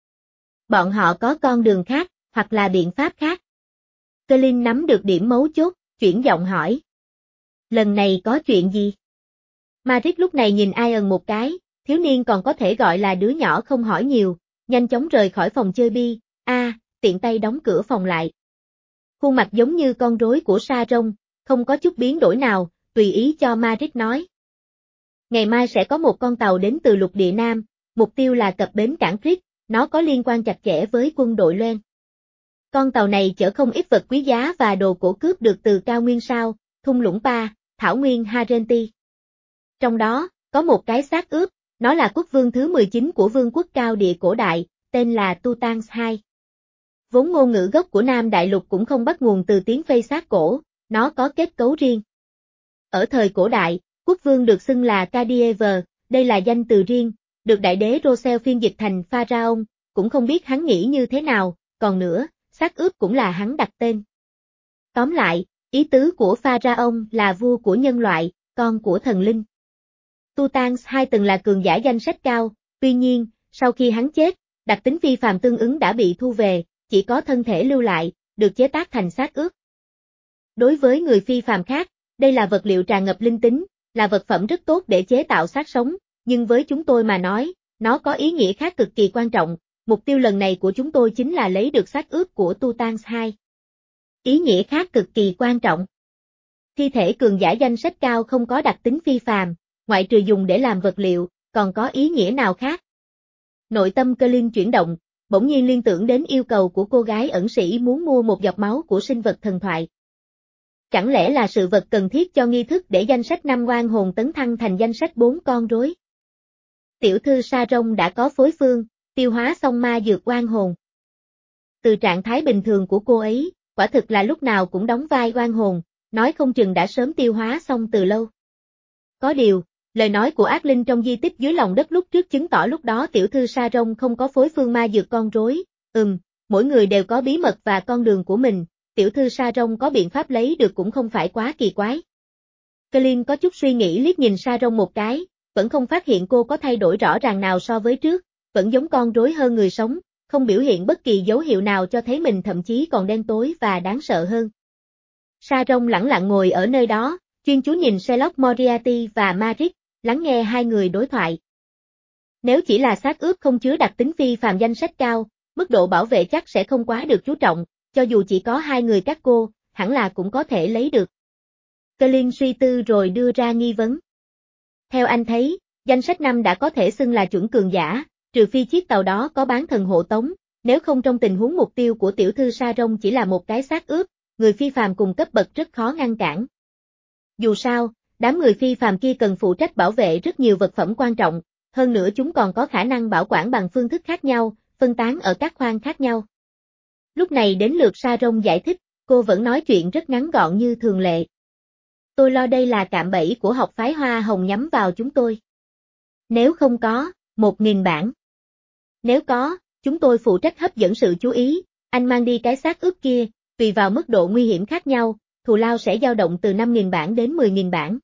Bọn họ có con đường khác, hoặc là biện pháp khác. Colin nắm được điểm mấu chốt, chuyển giọng hỏi. Lần này có chuyện gì? Madrid lúc này nhìn Ian một cái, thiếu niên còn có thể gọi là đứa nhỏ không hỏi nhiều, nhanh chóng rời khỏi phòng chơi bi, a, à, tiện tay đóng cửa phòng lại. Khuôn mặt giống như con rối của Sharon, không có chút biến đổi nào, tùy ý cho Madrid nói. Ngày mai sẽ có một con tàu đến từ lục địa Nam, mục tiêu là cập bến cảng Crete, nó có liên quan chặt chẽ với quân đội Loen. Con tàu này chở không ít vật quý giá và đồ cổ cướp được từ cao nguyên sao, thung lũng Pa, thảo nguyên Harenti. Trong đó, có một cái xác ướp, nó là quốc vương thứ mười chín của vương quốc cao địa cổ đại, tên là Tutankhamun hai. Vốn ngôn ngữ gốc của Nam Đại Lục cũng không bắt nguồn từ tiếng phây xác cổ, nó có kết cấu riêng. Ở thời cổ đại, quốc vương được xưng là Kadiever, đây là danh từ riêng, được đại đế Rosel phiên dịch thành Pharaon, cũng không biết hắn nghĩ như thế nào, còn nữa, xác ướp cũng là hắn đặt tên. Tóm lại, ý tứ của Pharaon là vua của nhân loại, con của thần linh. Tutankhamun hai từng là cường giả danh sách cao, tuy nhiên, sau khi hắn chết, đặc tính phi phàm tương ứng đã bị thu về, chỉ có thân thể lưu lại, được chế tác thành xác ướp. Đối với người phi phàm khác, đây là vật liệu tràn ngập linh tính, là vật phẩm rất tốt để chế tạo xác sống, nhưng với chúng tôi mà nói, nó có ý nghĩa khác cực kỳ quan trọng, mục tiêu lần này của chúng tôi chính là lấy được xác ướp của Tutankhamun hai. Ý nghĩa khác cực kỳ quan trọng. Thi thể cường giả danh sách cao không có đặc tính phi phàm, ngoại trừ dùng để làm vật liệu, còn có ý nghĩa nào khác? Nội tâm Colin chuyển động, bỗng nhiên liên tưởng đến yêu cầu của cô gái ẩn sĩ muốn mua một giọt máu của sinh vật thần thoại. Chẳng lẽ là sự vật cần thiết cho nghi thức để danh sách năm oan hồn tấn thăng thành danh sách bốn con rối? Tiểu thư Sharon đã có phối phương, tiêu hóa xong ma dược oan hồn. Từ trạng thái bình thường của cô ấy, quả thực là lúc nào cũng đóng vai oan hồn, nói không chừng đã sớm tiêu hóa xong từ lâu. Có điều, lời nói của ác linh trong di tích dưới lòng đất lúc trước chứng tỏ lúc đó tiểu thư Sharon không có phối phương ma dược con rối, ừm, mỗi người đều có bí mật và con đường của mình, tiểu thư Sharon có biện pháp lấy được cũng không phải quá kỳ quái. Colin có chút suy nghĩ liếc nhìn Sharon một cái, vẫn không phát hiện cô có thay đổi rõ ràng nào so với trước, vẫn giống con rối hơn người sống, không biểu hiện bất kỳ dấu hiệu nào cho thấy mình thậm chí còn đen tối và đáng sợ hơn. Sharon lẳng lặng ngồi ở nơi đó, chuyên chú nhìn Sherlock Moriarty và Madrid, lắng nghe hai người đối thoại. Nếu chỉ là xác ướp không chứa đặc tính phi phàm danh sách cao, mức độ bảo vệ chắc sẽ không quá được chú trọng, cho dù chỉ có hai người các cô, hẳn là cũng có thể lấy được. Colin suy tư rồi đưa ra nghi vấn. Theo anh thấy, danh sách năm đã có thể xưng là chuẩn cường giả, trừ phi chiếc tàu đó có bán thần hộ tống, nếu không trong tình huống mục tiêu của tiểu thư Sa Rông chỉ là một cái xác ướp, người phi phàm cùng cấp bậc rất khó ngăn cản. Dù sao, đám người phi phàm kia cần phụ trách bảo vệ rất nhiều vật phẩm quan trọng, hơn nữa chúng còn có khả năng bảo quản bằng phương thức khác nhau, phân tán ở các khoang khác nhau. Lúc này đến lượt Sa Rông giải thích, cô vẫn nói chuyện rất ngắn gọn như thường lệ. Tôi lo đây là cạm bẫy của học phái Hoa Hồng nhắm vào chúng tôi. Nếu không có, một nghìn bảng. Nếu có, chúng tôi phụ trách hấp dẫn sự chú ý, anh mang đi cái xác ướp kia, tùy vào mức độ nguy hiểm khác nhau, thù lao sẽ dao động từ năm nghìn bảng đến mười nghìn bảng.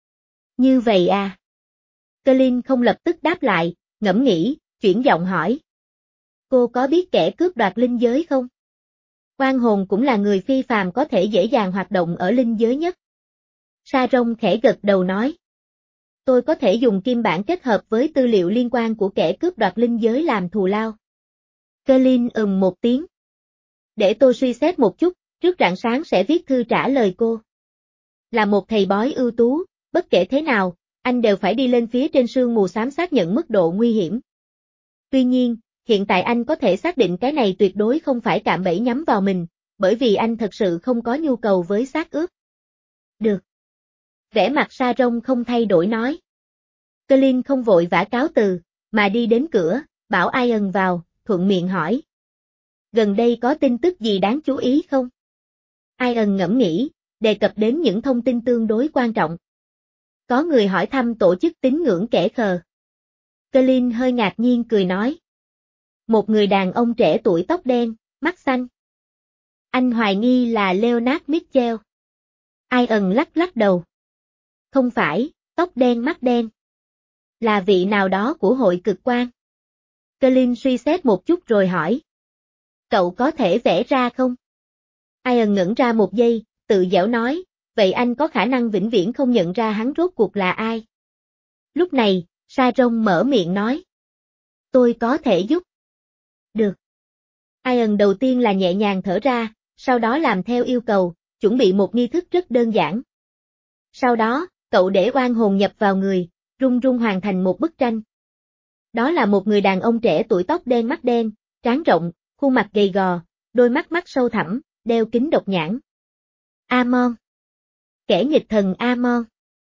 Như vậy à? Colin không lập tức đáp lại, ngẫm nghĩ, chuyển giọng hỏi. Cô có biết kẻ cướp đoạt linh giới không? Oan hồn cũng là người phi phàm có thể dễ dàng hoạt động ở linh giới nhất. Sa Rông khẽ gật đầu nói. Tôi có thể dùng kim bản kết hợp với tư liệu liên quan của kẻ cướp đoạt linh giới làm thù lao. Colin ừm một tiếng. Để tôi suy xét một chút, trước rạng sáng sẽ viết thư trả lời cô. Là một thầy bói ưu tú, bất kể thế nào, anh đều phải đi lên phía trên sương mù xám xác nhận mức độ nguy hiểm. Tuy nhiên, hiện tại anh có thể xác định cái này tuyệt đối không phải cạm bẫy nhắm vào mình, bởi vì anh thật sự không có nhu cầu với xác ướp. Được. Vẻ mặt Sa Rông không thay đổi nói. Colin không vội vã cáo từ, mà đi đến cửa, bảo Ian vào, thuận miệng hỏi. Gần đây có tin tức gì đáng chú ý không? Ian ngẫm nghĩ, đề cập đến những thông tin tương đối quan trọng. Có người hỏi thăm tổ chức tín ngưỡng kẻ khờ. Colin hơi ngạc nhiên cười nói. Một người đàn ông trẻ tuổi tóc đen, mắt xanh. Anh hoài nghi là Leonard Mitchell. Ian lắc lắc đầu. Không phải, tóc đen mắt đen. Là vị nào đó của hội cực quang. Colin suy xét một chút rồi hỏi. Cậu có thể vẽ ra không? Ian ngẩn ra một giây, tự giễu nói, vậy anh có khả năng vĩnh viễn không nhận ra hắn rốt cuộc là ai. Lúc này, Sa Rông mở miệng nói. Tôi có thể giúp. Được. Ian đầu tiên là nhẹ nhàng thở ra, sau đó làm theo yêu cầu, chuẩn bị một nghi thức rất đơn giản. Sau đó, cậu để oan hồn nhập vào người, run run hoàn thành một bức tranh. Đó là một người đàn ông trẻ tuổi tóc đen mắt đen, trán rộng, khuôn mặt gầy gò, đôi mắt mắt sâu thẳm, đeo kính độc nhãn. Amon. Kẻ nghịch thần Amon.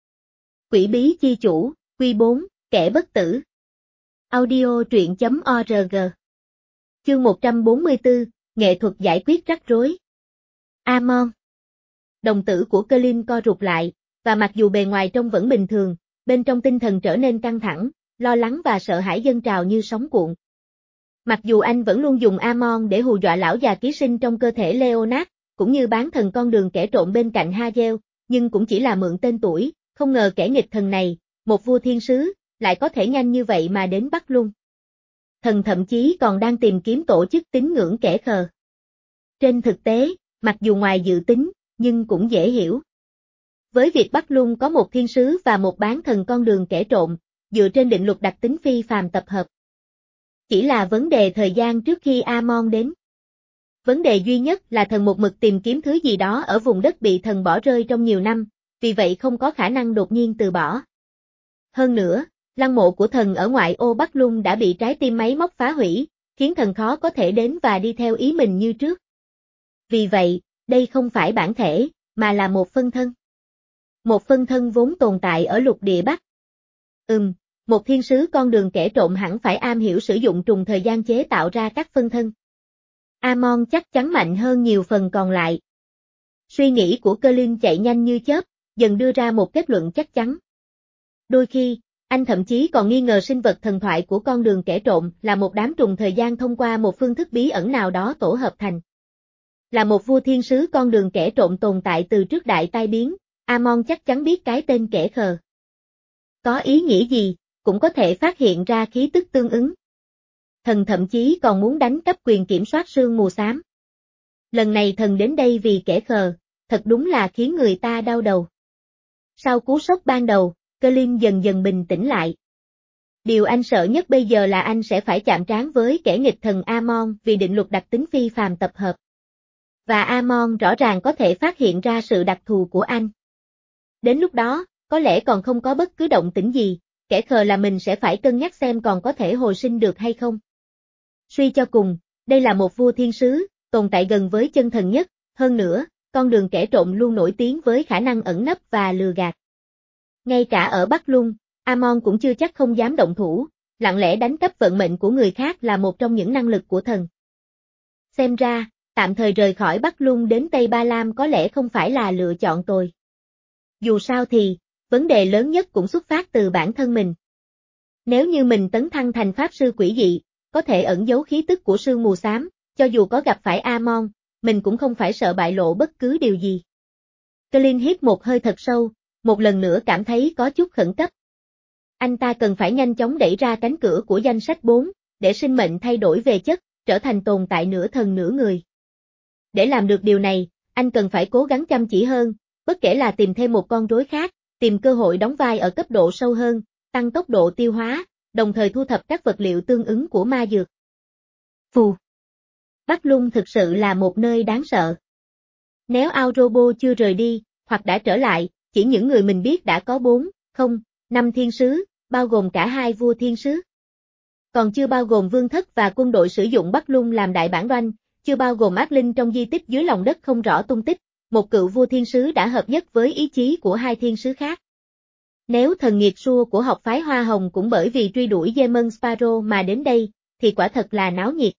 Quỷ bí chi chủ, Quy bốn, kẻ bất tử. Audio truyện chấm org. Chương một trăm bốn mươi tư, nghệ thuật giải quyết rắc rối. Amon. Đồng tử của Colin co rụt lại, và mặc dù bề ngoài trông vẫn bình thường, bên trong tinh thần trở nên căng thẳng, lo lắng và sợ hãi dâng trào như sóng cuộn. Mặc dù anh vẫn luôn dùng Amon để hù dọa lão già ký sinh trong cơ thể Leonard, cũng như bán thần con đường kẻ trộm bên cạnh Hazel, nhưng cũng chỉ là mượn tên tuổi, không ngờ kẻ nghịch thần này, một vua thiên sứ, lại có thể nhanh như vậy mà đến Bắc Luân. Thần thậm chí còn đang tìm kiếm tổ chức tín ngưỡng kẻ khờ. Trên thực tế, mặc dù ngoài dự tính, nhưng cũng dễ hiểu. Với việc Bắc Luân có một thiên sứ và một bán thần con đường kẻ trộm, dựa trên định luật đặc tính phi phàm tập hợp. Chỉ là vấn đề thời gian trước khi Amon đến. Vấn đề duy nhất là thần một mực tìm kiếm thứ gì đó ở vùng đất bị thần bỏ rơi trong nhiều năm, vì vậy không có khả năng đột nhiên từ bỏ. Hơn nữa, lăng mộ của thần ở ngoại ô Bắc Luân đã bị trái tim máy móc phá hủy, khiến thần khó có thể đến và đi theo ý mình như trước. Vì vậy, đây không phải bản thể, mà là một phân thân. Một phân thân vốn tồn tại ở lục địa Bắc. Ừm, một thiên sứ con đường kẻ trộm hẳn phải am hiểu sử dụng trùng thời gian chế tạo ra các phân thân. Amon chắc chắn mạnh hơn nhiều phần còn lại. Suy nghĩ của Colin chạy nhanh như chớp, dần đưa ra một kết luận chắc chắn. Đôi khi, anh thậm chí còn nghi ngờ sinh vật thần thoại của con đường kẻ trộm là một đám trùng thời gian thông qua một phương thức bí ẩn nào đó tổ hợp thành. Là một vua thiên sứ con đường kẻ trộm tồn tại từ trước đại tai biến, Amon chắc chắn biết cái tên kẻ khờ. Có ý nghĩa gì, cũng có thể phát hiện ra khí tức tương ứng. Thần thậm chí còn muốn đánh cắp quyền kiểm soát sương mù xám. Lần này thần đến đây vì kẻ khờ, thật đúng là khiến người ta đau đầu. Sau cú sốc ban đầu, Colin dần dần bình tĩnh lại. Điều anh sợ nhất bây giờ là anh sẽ phải chạm trán với kẻ nghịch thần Amon vì định luật đặc tính phi phàm tập hợp. Và Amon rõ ràng có thể phát hiện ra sự đặc thù của anh. Đến lúc đó, có lẽ còn không có bất cứ động tĩnh gì, kẻ khờ là mình sẽ phải cân nhắc xem còn có thể hồi sinh được hay không. Suy cho cùng, đây là một vua thiên sứ, tồn tại gần với chân thần nhất, hơn nữa, con đường kẻ trộm luôn nổi tiếng với khả năng ẩn nấp và lừa gạt. Ngay cả ở Bắc Lung, Amon cũng chưa chắc không dám động thủ, lặng lẽ đánh cắp vận mệnh của người khác là một trong những năng lực của thần. Xem ra, tạm thời rời khỏi Bắc Lung đến Tây Ba Lam có lẽ không phải là lựa chọn tồi. Dù sao thì, vấn đề lớn nhất cũng xuất phát từ bản thân mình. Nếu như mình tấn thăng thành pháp sư quỷ dị, có thể ẩn giấu khí tức của sương mù xám, cho dù có gặp phải Amon, mình cũng không phải sợ bại lộ bất cứ điều gì. Colin hít một hơi thật sâu, một lần nữa cảm thấy có chút khẩn cấp. Anh ta cần phải nhanh chóng đẩy ra cánh cửa của danh sách bốn, để sinh mệnh thay đổi về chất, trở thành tồn tại nửa thần nửa người. Để làm được điều này, anh cần phải cố gắng chăm chỉ hơn, bất kể là tìm thêm một con rối khác, tìm cơ hội đóng vai ở cấp độ sâu hơn, tăng tốc độ tiêu hóa, đồng thời thu thập các vật liệu tương ứng của ma dược. Phù. Bắc Lung thực sự là một nơi đáng sợ. Nếu Aorobo chưa rời đi, hoặc đã trở lại, chỉ những người mình biết đã có bốn, không, năm thiên sứ, bao gồm cả hai vua thiên sứ. Còn chưa bao gồm vương thất và quân đội sử dụng Bắc Lung làm đại bản doanh, chưa bao gồm ác linh trong di tích dưới lòng đất không rõ tung tích, một cựu vua thiên sứ đã hợp nhất với ý chí của hai thiên sứ khác. Nếu thần nghiệt xua của học phái Hoa Hồng cũng bởi vì truy đuổi Demon Sparrow mà đến đây, thì quả thật là náo nhiệt.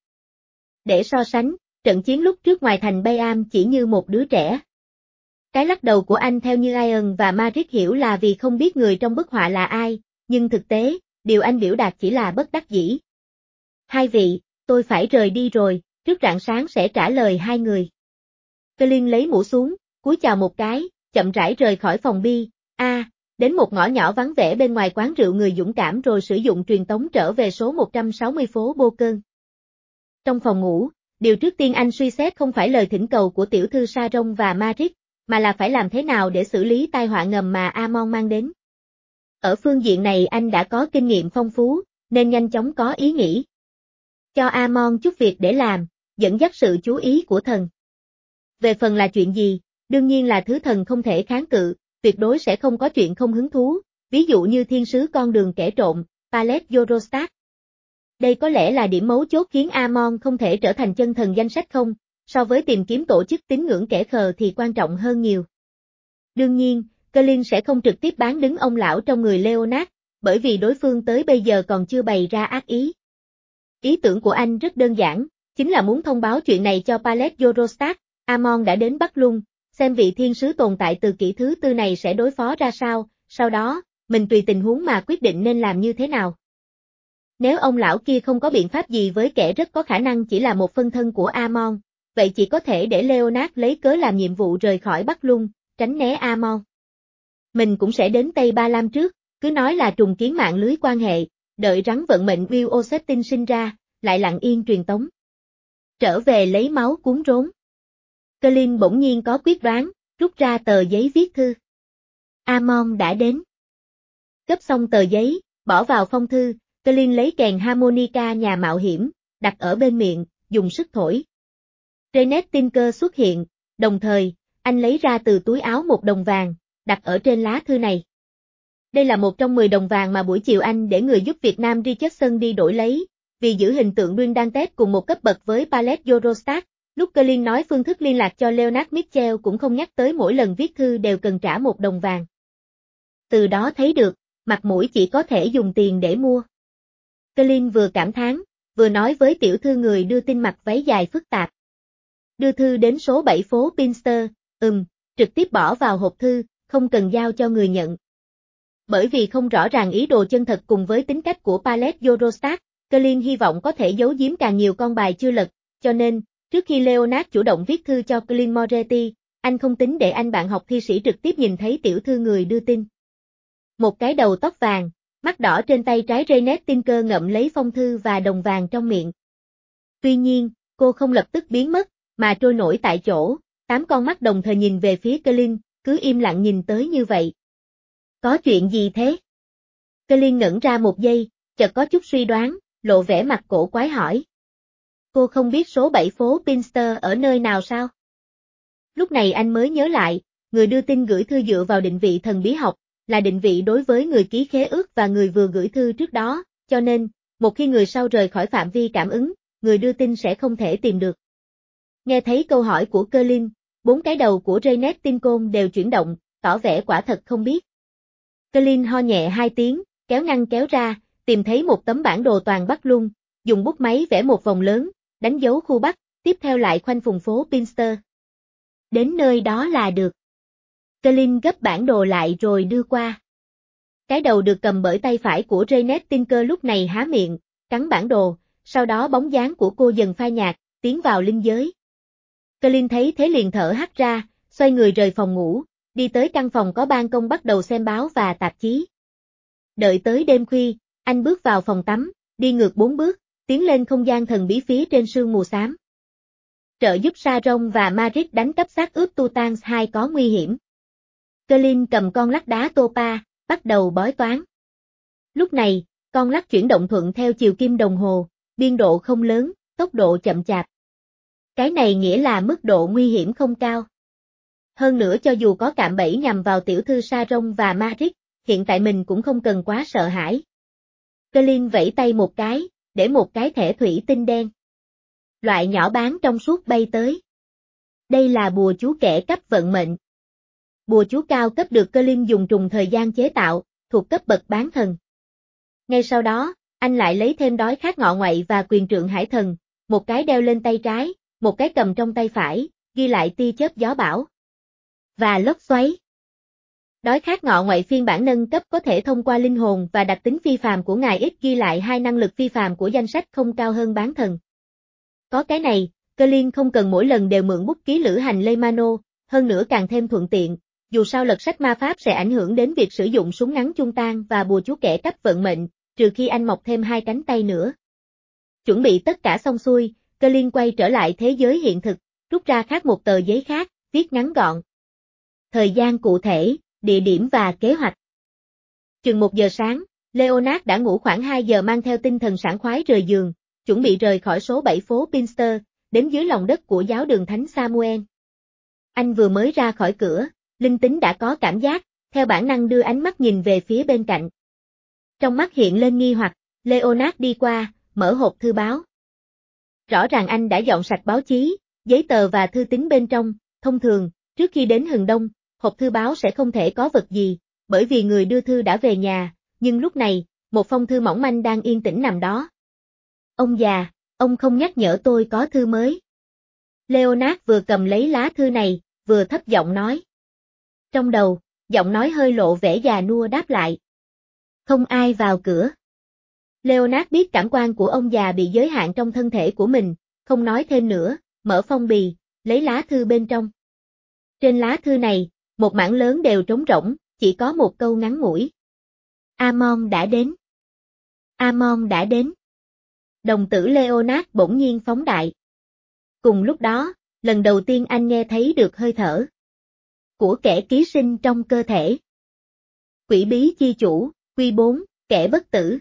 Để so sánh, trận chiến lúc trước ngoài thành Bayam chỉ như một đứa trẻ. Cái lắc đầu của anh theo như Ian và Marit hiểu là vì không biết người trong bức họa là ai, nhưng thực tế, điều anh biểu đạt chỉ là bất đắc dĩ. Hai vị, tôi phải rời đi rồi, trước rạng sáng sẽ trả lời hai người. Colin lấy mũ xuống, cúi chào một cái, chậm rãi rời khỏi phòng bi, a, đến một ngõ nhỏ vắng vẻ bên ngoài quán rượu người dũng cảm rồi sử dụng truyền tống trở về số một trăm sáu mươi phố Bô Cơn. Trong phòng ngủ, điều trước tiên anh suy xét không phải lời thỉnh cầu của tiểu thư Sarong và Marit, mà là phải làm thế nào để xử lý tai họa ngầm mà Amon mang đến. Ở phương diện này anh đã có kinh nghiệm phong phú, nên nhanh chóng có ý nghĩ. Cho Amon chút việc để làm, dẫn dắt sự chú ý của thần. Về phần là chuyện gì, đương nhiên là thứ thần không thể kháng cự, tuyệt đối sẽ không có chuyện không hứng thú, ví dụ như thiên sứ con đường kẻ trộm, Palette Eurostat. Đây có lẽ là điểm mấu chốt khiến Amon không thể trở thành chân thần danh sách không, so với tìm kiếm tổ chức tín ngưỡng kẻ khờ thì quan trọng hơn nhiều. Đương nhiên, Colin sẽ không trực tiếp bán đứng ông lão trong người Leonard, bởi vì đối phương tới bây giờ còn chưa bày ra ác ý. Ý tưởng của anh rất đơn giản, chính là muốn thông báo chuyện này cho Palette Eurostat, Amon đã đến Bắc Lung, xem vị thiên sứ tồn tại từ kỷ thứ tư này sẽ đối phó ra sao, sau đó, mình tùy tình huống mà quyết định nên làm như thế nào. Nếu ông lão kia không có biện pháp gì với kẻ rất có khả năng chỉ là một phân thân của Amon, vậy chỉ có thể để Leonard lấy cớ làm nhiệm vụ rời khỏi Bắc Lung, tránh né Amon. Mình cũng sẽ đến Tây Ba Lam trước, cứ nói là trùng kiến mạng lưới quan hệ, đợi rắn vận mệnh Will Ossetin sinh ra, lại lặng yên truyền tống. Trở về lấy máu cuốn rốn. Colin bỗng nhiên có quyết đoán, rút ra tờ giấy viết thư. Amon đã đến. Cấp xong tờ giấy, bỏ vào phong thư, Colin lấy kèn harmonica nhà mạo hiểm, đặt ở bên miệng, dùng sức thổi. Renet Tinker xuất hiện, đồng thời, anh lấy ra từ túi áo một đồng vàng, đặt ở trên lá thư này. Đây là một trong mười đồng vàng mà buổi chiều anh để người giúp Việt Nam Richardson đi đổi lấy, vì giữ hình tượng Green Dantes cùng một cấp bậc với Palette Eurostat. Lúc Colin nói phương thức liên lạc cho Leonard Mitchell cũng không nhắc tới mỗi lần viết thư đều cần trả một đồng vàng. Từ đó thấy được, mặt mũi chỉ có thể dùng tiền để mua. Colin vừa cảm thán, vừa nói với tiểu thư người đưa tin mặc váy dài phức tạp. Đưa thư đến số bảy phố Pinster, ừm, trực tiếp bỏ vào hộp thư, không cần giao cho người nhận. Bởi vì không rõ ràng ý đồ chân thật cùng với tính cách của Palette Eurostat, Colin hy vọng có thể giấu giếm càng nhiều con bài chưa lật, cho nên, trước khi Leonard chủ động viết thư cho Colin Moretti, anh không tính để anh bạn học thi sĩ trực tiếp nhìn thấy tiểu thư người đưa tin. Một cái đầu tóc vàng, mắt đỏ trên tay trái Renet Tinker ngậm lấy phong thư và đồng vàng trong miệng. Tuy nhiên, cô không lập tức biến mất, mà trôi nổi tại chỗ, tám con mắt đồng thời nhìn về phía Colin, cứ im lặng nhìn tới như vậy. Có chuyện gì thế? Colin ngẩn ra một giây, chợt có chút suy đoán, lộ vẻ mặt cổ quái hỏi. Cô không biết số bảy phố Pinster ở nơi nào sao? Lúc này anh mới nhớ lại, người đưa tin gửi thư dựa vào định vị thần bí học, là định vị đối với người ký khế ước và người vừa gửi thư trước đó, cho nên, một khi người sau rời khỏi phạm vi cảm ứng, người đưa tin sẽ không thể tìm được. Nghe thấy câu hỏi của Colin, bốn cái đầu của Raynet Tincon đều chuyển động, tỏ vẻ quả thật không biết. Colin ho nhẹ hai tiếng, kéo ngăn kéo ra, tìm thấy một tấm bản đồ toàn Bắc Lung, dùng bút máy vẽ một vòng lớn, đánh dấu khu Bắc, tiếp theo lại khoanh vùng phố Pinster. Đến nơi đó là được. Colin gấp bản đồ lại rồi đưa qua. Cái đầu được cầm bởi tay phải của Raynet Tinker lúc này há miệng, cắn bản đồ, sau đó bóng dáng của cô dần phai nhạt, tiến vào linh giới. Colin thấy thế liền thở hắt ra, xoay người rời phòng ngủ, đi tới căn phòng có ban công bắt đầu xem báo và tạp chí. Đợi tới đêm khuya, anh bước vào phòng tắm, đi ngược bốn bước, tiến lên không gian thần bí phía trên sương mù xám. Trợ giúp Saron và Marit đánh cắp xác ướp Tutans hai có nguy hiểm. Colin cầm con lắc đá Topa, bắt đầu bói toán. Lúc này, con lắc chuyển động thuận theo chiều kim đồng hồ, biên độ không lớn, tốc độ chậm chạp. Cái này nghĩa là mức độ nguy hiểm không cao. Hơn nữa cho dù có cạm bẫy nhằm vào tiểu thư Saron và Marit, hiện tại mình cũng không cần quá sợ hãi. Colin vẫy tay một cái, để một cái thẻ thủy tinh đen. Loại nhỏ bán trong suốt bay tới. Đây là bùa chú kẻ cấp vận mệnh. Bùa chú cao cấp được Colin dùng trùng thời gian chế tạo, thuộc cấp bậc bán thần. Ngay sau đó, anh lại lấy thêm đói khát ngọ ngoại và quyền trượng hải thần, một cái đeo lên tay trái, một cái cầm trong tay phải, ghi lại tia chớp gió bão và lốc xoáy. Đói khát ngọ ngoại phiên bản nâng cấp có thể thông qua linh hồn và đặc tính phi phàm của ngài ít ghi lại hai năng lực phi phàm của danh sách không cao hơn bán thần. Có cái này, Colin không cần mỗi lần đều mượn bút ký lữ hành Leymano, hơn nữa càng thêm thuận tiện, dù sao lật sách ma pháp sẽ ảnh hưởng đến việc sử dụng súng ngắn chung tan và bùa chú kẻ cấp vận mệnh, trừ khi anh mọc thêm hai cánh tay nữa. Chuẩn bị tất cả xong xuôi, Colin quay trở lại thế giới hiện thực, rút ra khác một tờ giấy khác, viết ngắn gọn. Thời gian cụ thể, địa điểm và kế hoạch. Chừng một giờ sáng, Leonard đã ngủ khoảng hai giờ mang theo tinh thần sảng khoái rời giường, chuẩn bị rời khỏi số bảy phố Pinster, đến dưới lòng đất của giáo đường Thánh Samuel. Anh vừa mới ra khỏi cửa, linh tính đã có cảm giác, theo bản năng đưa ánh mắt nhìn về phía bên cạnh. Trong mắt hiện lên nghi hoặc, Leonard đi qua, mở hộp thư báo. Rõ ràng anh đã dọn sạch báo chí, giấy tờ và thư tín bên trong, thông thường, trước khi đến Hừng Đông, hộp thư báo sẽ không thể có vật gì, bởi vì người đưa thư đã về nhà, nhưng lúc này, một phong thư mỏng manh đang yên tĩnh nằm đó. Ông già, ông không nhắc nhở tôi có thư mới. Leonard vừa cầm lấy lá thư này, vừa thấp giọng nói. Trong đầu, giọng nói hơi lộ vẻ già nua đáp lại. Không ai vào cửa. Leonard biết cảm quan của ông già bị giới hạn trong thân thể của mình, không nói thêm nữa, mở phong bì, lấy lá thư bên trong. Trên lá thư này, một mảng lớn đều trống rỗng, chỉ có một câu ngắn ngủi. Amon đã đến. Amon đã đến. Đồng tử Leonard bỗng nhiên phóng đại. Cùng lúc đó, lần đầu tiên anh nghe thấy được hơi thở của kẻ ký sinh trong cơ thể. Quỷ bí chi chủ, Quy bốn, kẻ bất tử.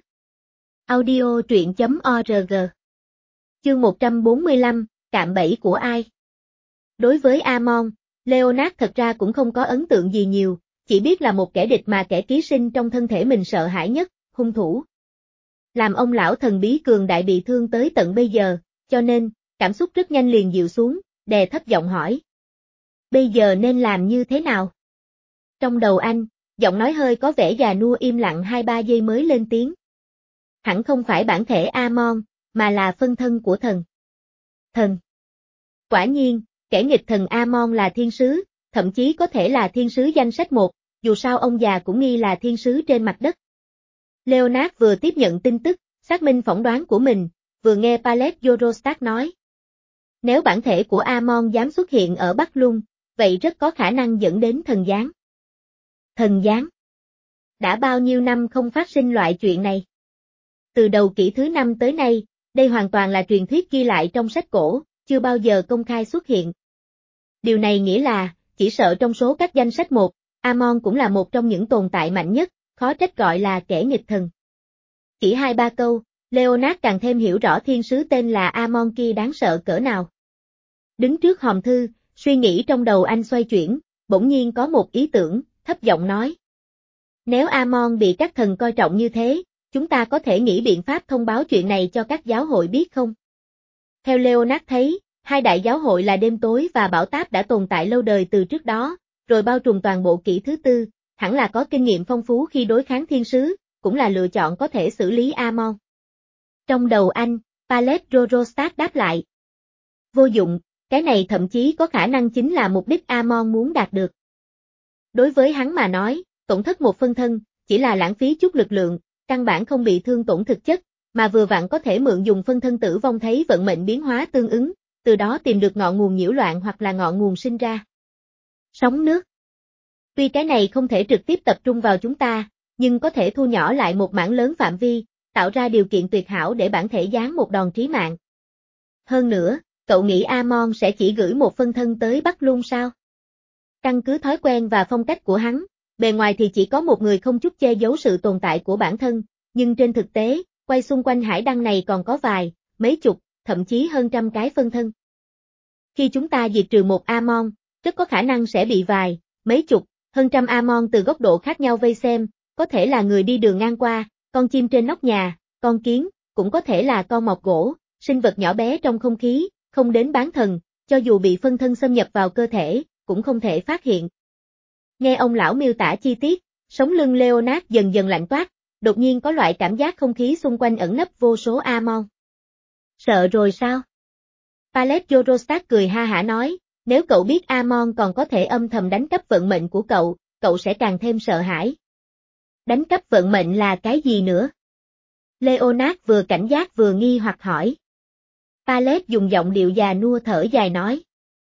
Audio truyện chấm org. Chương một trăm bốn mươi lăm, cạm bẫy của ai? Đối với Amon, Leonard thật ra cũng không có ấn tượng gì nhiều, chỉ biết là một kẻ địch mà kẻ ký sinh trong thân thể mình sợ hãi nhất, hung thủ. Làm ông lão thần bí cường đại bị thương tới tận bây giờ, cho nên, cảm xúc rất nhanh liền dịu xuống, đè thấp giọng hỏi. Bây giờ nên làm như thế nào? Trong đầu anh, giọng nói hơi có vẻ già nua im lặng hai ba giây mới lên tiếng. Hẳn không phải bản thể Amon, mà là phân thân của thần. Thần. Quả nhiên, kẻ nghịch thần Amon là thiên sứ, thậm chí có thể là thiên sứ danh sách một, dù sao ông già cũng nghi là thiên sứ trên mặt đất. Leonard vừa tiếp nhận tin tức, xác minh phỏng đoán của mình, vừa nghe Pallet Eurostat nói. Nếu bản thể của Amon dám xuất hiện ở Bắc Lung, vậy rất có khả năng dẫn đến thần giáng. Thần giáng. Đã bao nhiêu năm không phát sinh loại chuyện này? Từ đầu kỷ thứ năm tới nay, đây hoàn toàn là truyền thuyết ghi lại trong sách cổ, chưa bao giờ công khai xuất hiện. Điều này nghĩa là, chỉ sợ trong số các danh sách một, Amon cũng là một trong những tồn tại mạnh nhất, khó trách gọi là kẻ nghịch thần. Chỉ hai ba câu, Leonard càng thêm hiểu rõ thiên sứ tên là Amon kia đáng sợ cỡ nào. Đứng trước hòm thư, suy nghĩ trong đầu anh xoay chuyển, bỗng nhiên có một ý tưởng, thấp giọng nói. Nếu Amon bị các thần coi trọng như thế, chúng ta có thể nghĩ biện pháp thông báo chuyện này cho các giáo hội biết không? Theo Leonard thấy, hai đại giáo hội là đêm tối và bão táp đã tồn tại lâu đời từ trước đó, rồi bao trùm toàn bộ kỷ thứ tư, hẳn là có kinh nghiệm phong phú khi đối kháng thiên sứ, cũng là lựa chọn có thể xử lý Amon. Trong đầu anh, Pallet Rorostat đáp lại. Vô dụng, cái này thậm chí có khả năng chính là mục đích Amon muốn đạt được. Đối với hắn mà nói, tổn thất một phân thân, chỉ là lãng phí chút lực lượng, căn bản không bị thương tổn thực chất, mà vừa vặn có thể mượn dùng phân thân tử vong thấy vận mệnh biến hóa tương ứng, từ đó tìm được ngọn nguồn nhiễu loạn hoặc là ngọn nguồn sinh ra. Sóng nước. Tuy cái này không thể trực tiếp tập trung vào chúng ta, nhưng có thể thu nhỏ lại một mảng lớn phạm vi, tạo ra điều kiện tuyệt hảo để bản thể giáng một đòn trí mạng. Hơn nữa, cậu nghĩ Amon sẽ chỉ gửi một phân thân tới Bắc Lung sao? Căn cứ thói quen và phong cách của hắn, bề ngoài thì chỉ có một người không chút che giấu sự tồn tại của bản thân, nhưng trên thực tế, quay xung quanh hải đăng này còn có vài, mấy chục, thậm chí hơn trăm cái phân thân. Khi chúng ta diệt trừ một Amon, rất có khả năng sẽ bị vài, mấy chục, hơn trăm Amon từ góc độ khác nhau vây xem, có thể là người đi đường ngang qua, con chim trên nóc nhà, con kiến, cũng có thể là con mọt gỗ, sinh vật nhỏ bé trong không khí, không đến bán thần, cho dù bị phân thân xâm nhập vào cơ thể, cũng không thể phát hiện. Nghe ông lão miêu tả chi tiết, sống lưng Leonard dần dần lạnh toát, đột nhiên có loại cảm giác không khí xung quanh ẩn nấp vô số Amon. Sợ rồi sao? Pallet Rorostat cười ha hả nói, nếu cậu biết Amon còn có thể âm thầm đánh cắp vận mệnh của cậu, cậu sẽ càng thêm sợ hãi. Đánh cắp vận mệnh là cái gì nữa? Leonard vừa cảnh giác vừa nghi hoặc hỏi. Pallet dùng giọng điệu già nua thở dài nói.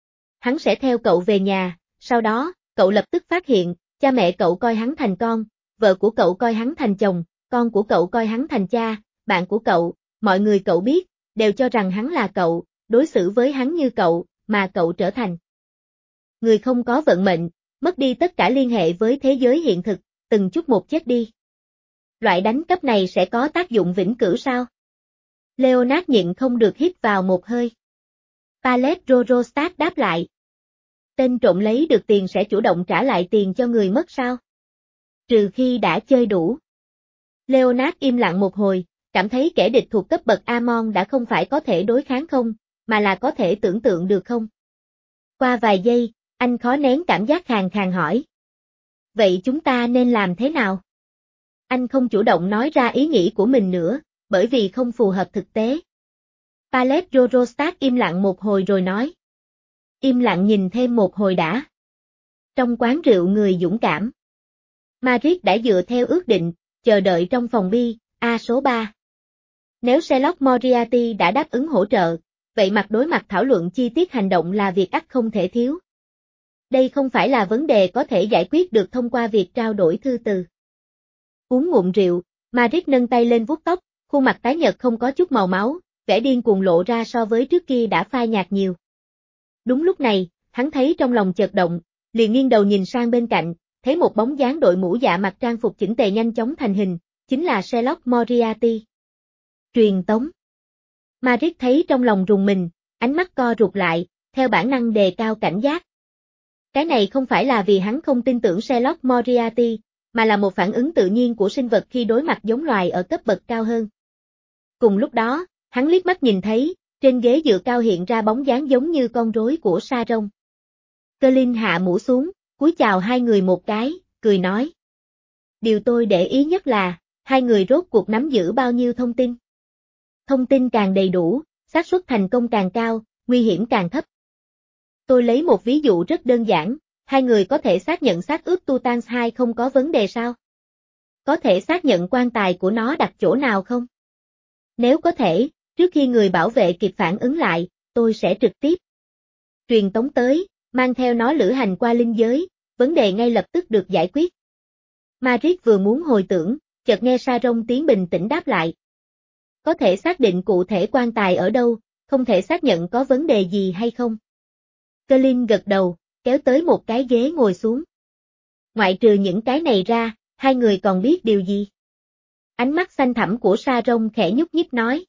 Hắn sẽ theo cậu về nhà, sau đó, cậu lập tức phát hiện, cha mẹ cậu coi hắn thành con, vợ của cậu coi hắn thành chồng, con của cậu coi hắn thành cha, bạn của cậu, mọi người cậu biết, đều cho rằng hắn là cậu, đối xử với hắn như cậu, mà cậu trở thành người không có vận mệnh, mất đi tất cả liên hệ với thế giới hiện thực, từng chút một chết đi. Loại đánh cắp này sẽ có tác dụng vĩnh cửu sao? Leonard nhịn không được hít vào một hơi. Pallet Rorostat đáp lại. Tên trộm lấy được tiền sẽ chủ động trả lại tiền cho người mất sao? Trừ khi đã chơi đủ. Leonard im lặng một hồi, cảm thấy kẻ địch thuộc cấp bậc Amon đã không phải có thể đối kháng không, mà là có thể tưởng tượng được không? Qua vài giây, anh khó nén cảm giác khàn khàn hỏi. Vậy chúng ta nên làm thế nào? Anh không chủ động nói ra ý nghĩ của mình nữa, bởi vì không phù hợp thực tế. Pallet Rorostat im lặng một hồi rồi nói. Im lặng nhìn thêm một hồi đã. Trong quán rượu người dũng cảm. Madrid đã dựa theo ước định, chờ đợi trong phòng bi, A số ba. Nếu Sherlock Moriarty đã đáp ứng hỗ trợ, vậy mặt đối mặt thảo luận chi tiết hành động là việc ắt không thể thiếu. Đây không phải là vấn đề có thể giải quyết được thông qua việc trao đổi thư từ. Uống ngụm rượu, Madrid nâng tay lên vuốt tóc, khuôn mặt tái nhợt không có chút màu máu, vẻ điên cuồng lộ ra so với trước kia đã phai nhạt nhiều. Đúng lúc này, hắn thấy trong lòng chợt động, liền nghiêng đầu nhìn sang bên cạnh, thấy một bóng dáng đội mũ dạ mặc trang phục chỉnh tề nhanh chóng thành hình, chính là Sherlock Moriarty. Truyền tống. Madrid thấy trong lòng rùng mình, ánh mắt co rụt lại, theo bản năng đề cao cảnh giác. Cái này không phải là vì hắn không tin tưởng Sherlock Moriarty, mà là một phản ứng tự nhiên của sinh vật khi đối mặt giống loài ở cấp bậc cao hơn. Cùng lúc đó, hắn liếc mắt nhìn thấy, trên ghế dựa cao hiện ra bóng dáng giống như con rối của sa rông. Colin hạ mũ xuống, cúi chào hai người một cái, cười nói. Điều tôi để ý nhất là, hai người rốt cuộc nắm giữ bao nhiêu thông tin. Thông tin càng đầy đủ, xác suất thành công càng cao, nguy hiểm càng thấp. Tôi lấy một ví dụ rất đơn giản, hai người có thể xác nhận xác ướp Tutans hai không có vấn đề sao? Có thể xác nhận quan tài của nó đặt chỗ nào không? Nếu có thể, trước khi người bảo vệ kịp phản ứng lại, tôi sẽ trực tiếp truyền tống tới, mang theo nó lữ hành qua linh giới, vấn đề ngay lập tức được giải quyết. Madrid vừa muốn hồi tưởng, chợt nghe Sa Rông tiếng bình tĩnh đáp lại. Có thể xác định cụ thể quan tài ở đâu, không thể xác nhận có vấn đề gì hay không? Colin gật đầu, kéo tới một cái ghế ngồi xuống. Ngoại trừ những cái này ra, hai người còn biết điều gì? Ánh mắt xanh thẳm của Sa Rông khẽ nhúc nhích nói.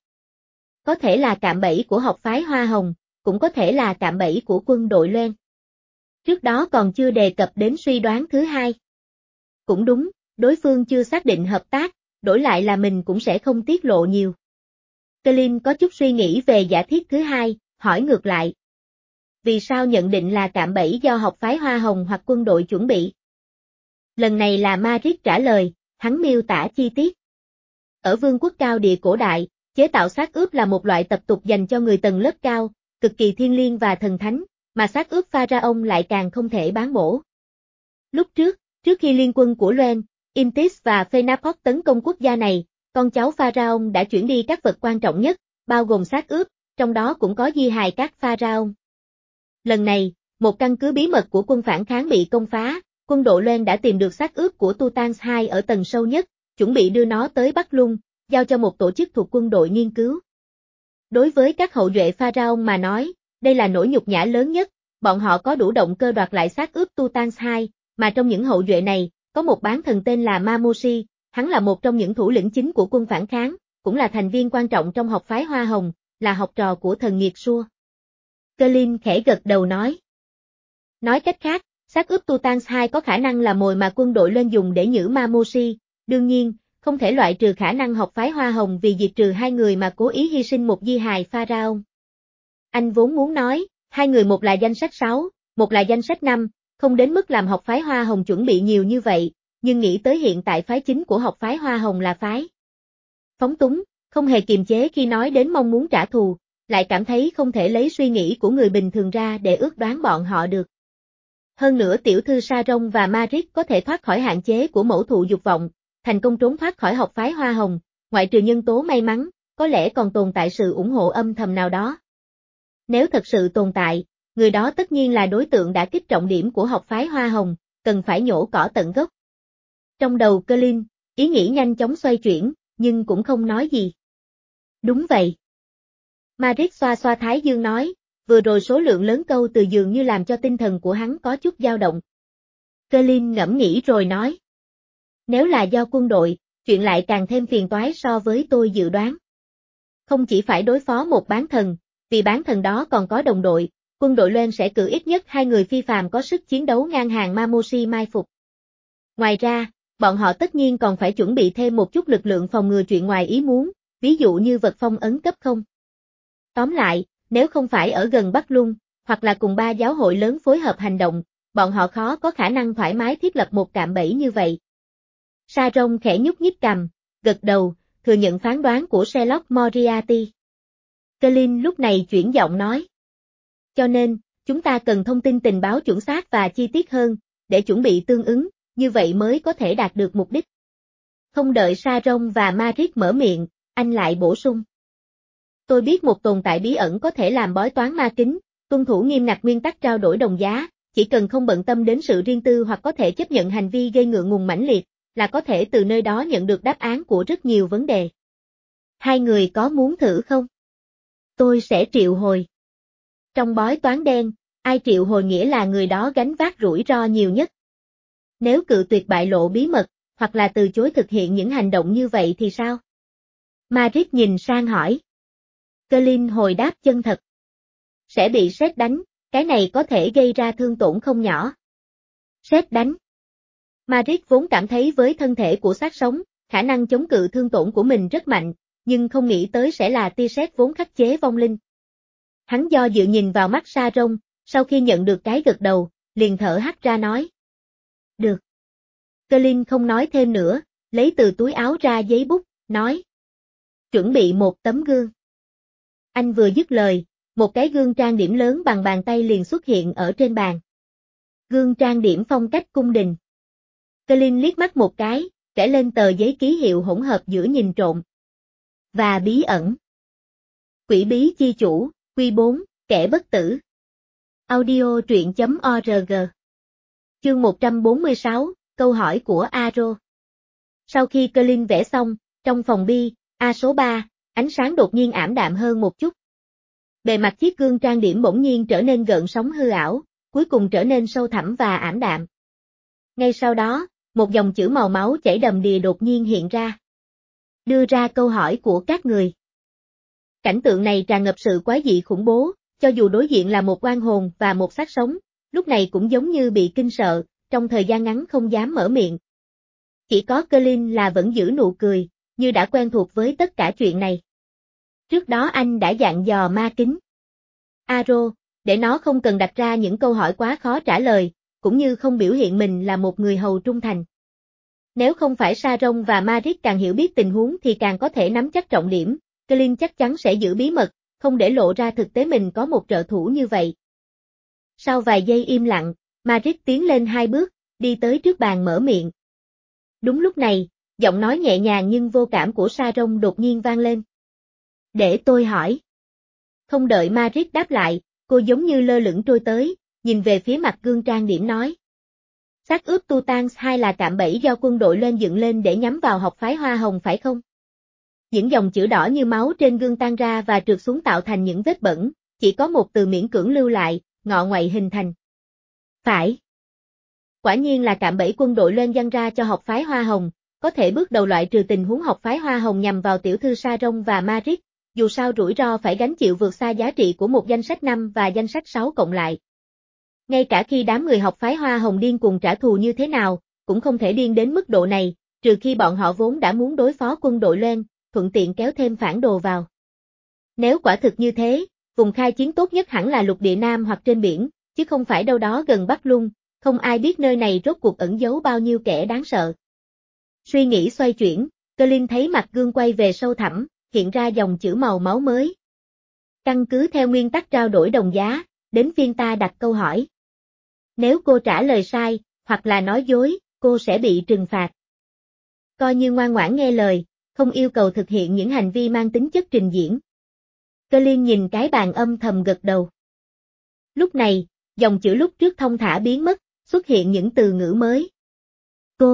Có thể là cạm bẫy của học phái Hoa Hồng, cũng có thể là cạm bẫy của quân đội Loen. Trước đó còn chưa đề cập đến suy đoán thứ hai. Cũng đúng, đối phương chưa xác định hợp tác, đổi lại là mình cũng sẽ không tiết lộ nhiều. Colin có chút suy nghĩ về giả thiết thứ hai, hỏi ngược lại. Vì sao nhận định là cạm bẫy do học phái Hoa Hồng hoặc quân đội chuẩn bị? Lần này là Madrid trả lời, hắn miêu tả chi tiết. Ở vương quốc cao địa cổ đại, chế tạo xác ướp là một loại tập tục dành cho người tầng lớp cao, cực kỳ thiêng liêng và thần thánh, mà xác ướp pharaoh lại càng không thể bán bổ. Lúc trước, trước khi liên quân của Loen, Imtis và Phenaport tấn công quốc gia này, con cháu pharaoh đã chuyển đi các vật quan trọng nhất, bao gồm xác ướp, trong đó cũng có di hài các pharaoh. Lần này, một căn cứ bí mật của quân phản kháng bị công phá, quân đội Loen đã tìm được xác ướp của Tutankhamun ở tầng sâu nhất, chuẩn bị đưa nó tới Bắc Lung, giao cho một tổ chức thuộc quân đội nghiên cứu. Đối với các hậu duệ pharaoh mà nói, đây là nỗi nhục nhã lớn nhất, bọn họ có đủ động cơ đoạt lại xác ướp Tutankhamun, mà trong những hậu duệ này, có một bán thần tên là Mamoshi, hắn là một trong những thủ lĩnh chính của quân phản kháng, cũng là thành viên quan trọng trong học phái Hoa Hồng, là học trò của thần nghiệt Sua. Colin khẽ gật đầu nói. Nói cách khác, xác ướp Tutankhamun có khả năng là mồi mà quân đội lên dùng để nhử Mamoshi, đương nhiên, không thể loại trừ khả năng học phái Hoa Hồng vì diệt trừ hai người mà cố ý hy sinh một di hài pharaoh. Anh vốn muốn nói, hai người một là danh sách sáu, một là danh sách năm, không đến mức làm học phái Hoa Hồng chuẩn bị nhiều như vậy, nhưng nghĩ tới hiện tại phái chính của học phái Hoa Hồng là phái phóng túng, không hề kiềm chế khi nói đến mong muốn trả thù, lại cảm thấy không thể lấy suy nghĩ của người bình thường ra để ước đoán bọn họ được. Hơn nữa tiểu thư Saron và Madrid có thể thoát khỏi hạn chế của mẫu thụ dục vọng, thành công trốn thoát khỏi học phái Hoa Hồng, ngoại trừ nhân tố may mắn, có lẽ còn tồn tại sự ủng hộ âm thầm nào đó. Nếu thật sự tồn tại, người đó tất nhiên là đối tượng đã kích trọng điểm của học phái Hoa Hồng, cần phải nhổ cỏ tận gốc. Trong đầu Colin, ý nghĩ nhanh chóng xoay chuyển, nhưng cũng không nói gì. Đúng vậy. Madrid xoa xoa thái dương nói, vừa rồi số lượng lớn câu từ dường như làm cho tinh thần của hắn có chút dao động. Colin ngẫm nghĩ rồi nói. Nếu là do quân đội, chuyện lại càng thêm phiền toái so với tôi dự đoán. Không chỉ phải đối phó một bán thần, vì bán thần đó còn có đồng đội, quân đội Loen sẽ cử ít nhất hai người phi phàm có sức chiến đấu ngang hàng Mamoshi mai phục. Ngoài ra, bọn họ tất nhiên còn phải chuẩn bị thêm một chút lực lượng phòng ngừa chuyện ngoài ý muốn, ví dụ như vật phong ấn cấp không. Tóm lại, nếu không phải ở gần Bắc Lung, hoặc là cùng ba giáo hội lớn phối hợp hành động, bọn họ khó có khả năng thoải mái thiết lập một cạm bẫy như vậy. Saron khẽ nhúc nhích cằm, gật đầu, thừa nhận phán đoán của Sherlock Moriarty. Colin lúc này chuyển giọng nói. Cho nên, chúng ta cần thông tin tình báo chuẩn xác và chi tiết hơn, để chuẩn bị tương ứng, như vậy mới có thể đạt được mục đích. Không đợi Saron và Madrid mở miệng, anh lại bổ sung. Tôi biết một tồn tại bí ẩn có thể làm bói toán ma kính, tuân thủ nghiêm ngặt nguyên tắc trao đổi đồng giá, chỉ cần không bận tâm đến sự riêng tư hoặc có thể chấp nhận hành vi gây ngượng ngùng mãnh liệt, là có thể từ nơi đó nhận được đáp án của rất nhiều vấn đề. Hai người có muốn thử không? Tôi sẽ triệu hồi. Trong bói toán đen, ai triệu hồi nghĩa là người đó gánh vác rủi ro nhiều nhất. Nếu cự tuyệt bại lộ bí mật, hoặc là từ chối thực hiện những hành động như vậy thì sao? Madrid nhìn sang hỏi. Colin hồi đáp chân thật. Sẽ bị sét đánh, cái này có thể gây ra thương tổn không nhỏ. Sét đánh. Madrid vốn cảm thấy với thân thể của xác sống, khả năng chống cự thương tổn của mình rất mạnh, nhưng không nghĩ tới sẽ là tia sét vốn khắc chế vong linh. Hắn do dự nhìn vào mắt Saron, sau khi nhận được cái gật đầu, liền thở hắt ra nói. Được. Colin không nói thêm nữa, lấy từ túi áo ra giấy bút, nói. Chuẩn bị một tấm gương. Anh vừa dứt lời, một cái gương trang điểm lớn bằng bàn tay liền xuất hiện ở trên bàn. Gương trang điểm phong cách cung đình. Colin liếc mắt một cái, vẽ lên tờ giấy ký hiệu hỗn hợp giữa nhìn trộm và bí ẩn. Quỷ bí chi chủ, Quy bốn, kẻ bất tử. Audio truyện chấm org. Chương một trăm bốn mươi sáu, câu hỏi của Aro. Sau khi Colin vẽ xong, trong phòng bi, A số ba, ánh sáng đột nhiên ảm đạm hơn một chút. Bề mặt chiếc gương trang điểm bỗng nhiên trở nên gợn sóng hư ảo, cuối cùng trở nên sâu thẳm và ảm đạm. Ngay sau đó, một dòng chữ màu máu chảy đầm đìa đột nhiên hiện ra. Đưa ra câu hỏi của các người. Cảnh tượng này tràn ngập sự quái dị khủng bố, cho dù đối diện là một oan hồn và một xác sống, lúc này cũng giống như bị kinh sợ, trong thời gian ngắn không dám mở miệng. Chỉ có Colin là vẫn giữ nụ cười, như đã quen thuộc với tất cả chuyện này. Trước đó anh đã dặn dò ma kính Aro, để nó không cần đặt ra những câu hỏi quá khó trả lời, cũng như không biểu hiện mình là một người hầu trung thành. Nếu không phải Sharon và Marik càng hiểu biết tình huống thì càng có thể nắm chắc trọng điểm, Colin chắc chắn sẽ giữ bí mật, không để lộ ra thực tế mình có một trợ thủ như vậy. Sau vài giây im lặng, Marik tiến lên hai bước, đi tới trước bàn mở miệng. Đúng lúc này, giọng nói nhẹ nhàng nhưng vô cảm của Sharon đột nhiên vang lên. Để tôi hỏi. Không đợi Marik đáp lại, cô giống như lơ lửng trôi tới, nhìn về phía mặt gương trang điểm nói. Xác ướp Tutans hai là cạm bẫy do quân đội lên dựng lên để nhắm vào học phái Hoa Hồng phải không? Những dòng chữ đỏ như máu trên gương tan ra và trượt xuống tạo thành những vết bẩn, chỉ có một từ miễn cưỡng lưu lại, ngọ ngoại hình thành. Phải. Quả nhiên là cạm bẫy quân đội lên dăng ra cho học phái Hoa Hồng, có thể bước đầu loại trừ tình huống học phái Hoa Hồng nhằm vào tiểu thư Sharon và Marik, dù sao rủi ro phải gánh chịu vượt xa giá trị của một danh sách năm và danh sách sáu cộng lại. Ngay cả khi đám người học phái Hoa Hồng điên cuồng trả thù như thế nào, cũng không thể điên đến mức độ này, trừ khi bọn họ vốn đã muốn đối phó quân đội lên, thuận tiện kéo thêm phản đồ vào. Nếu quả thực như thế, vùng khai chiến tốt nhất hẳn là lục địa Nam hoặc trên biển, chứ không phải đâu đó gần Bắc Lung, không ai biết nơi này rốt cuộc ẩn giấu bao nhiêu kẻ đáng sợ. Suy nghĩ xoay chuyển, Colin thấy mặt gương quay về sâu thẳm, hiện ra dòng chữ màu máu mới. Căn cứ theo nguyên tắc trao đổi đồng giá, đến phiên ta đặt câu hỏi. Nếu cô trả lời sai, hoặc là nói dối, cô sẽ bị trừng phạt. Coi như ngoan ngoãn nghe lời, không yêu cầu thực hiện những hành vi mang tính chất trình diễn. Colin nhìn cái bàn âm thầm gật đầu. Lúc này, dòng chữ lúc trước thông thả biến mất, xuất hiện những từ ngữ mới. Cô.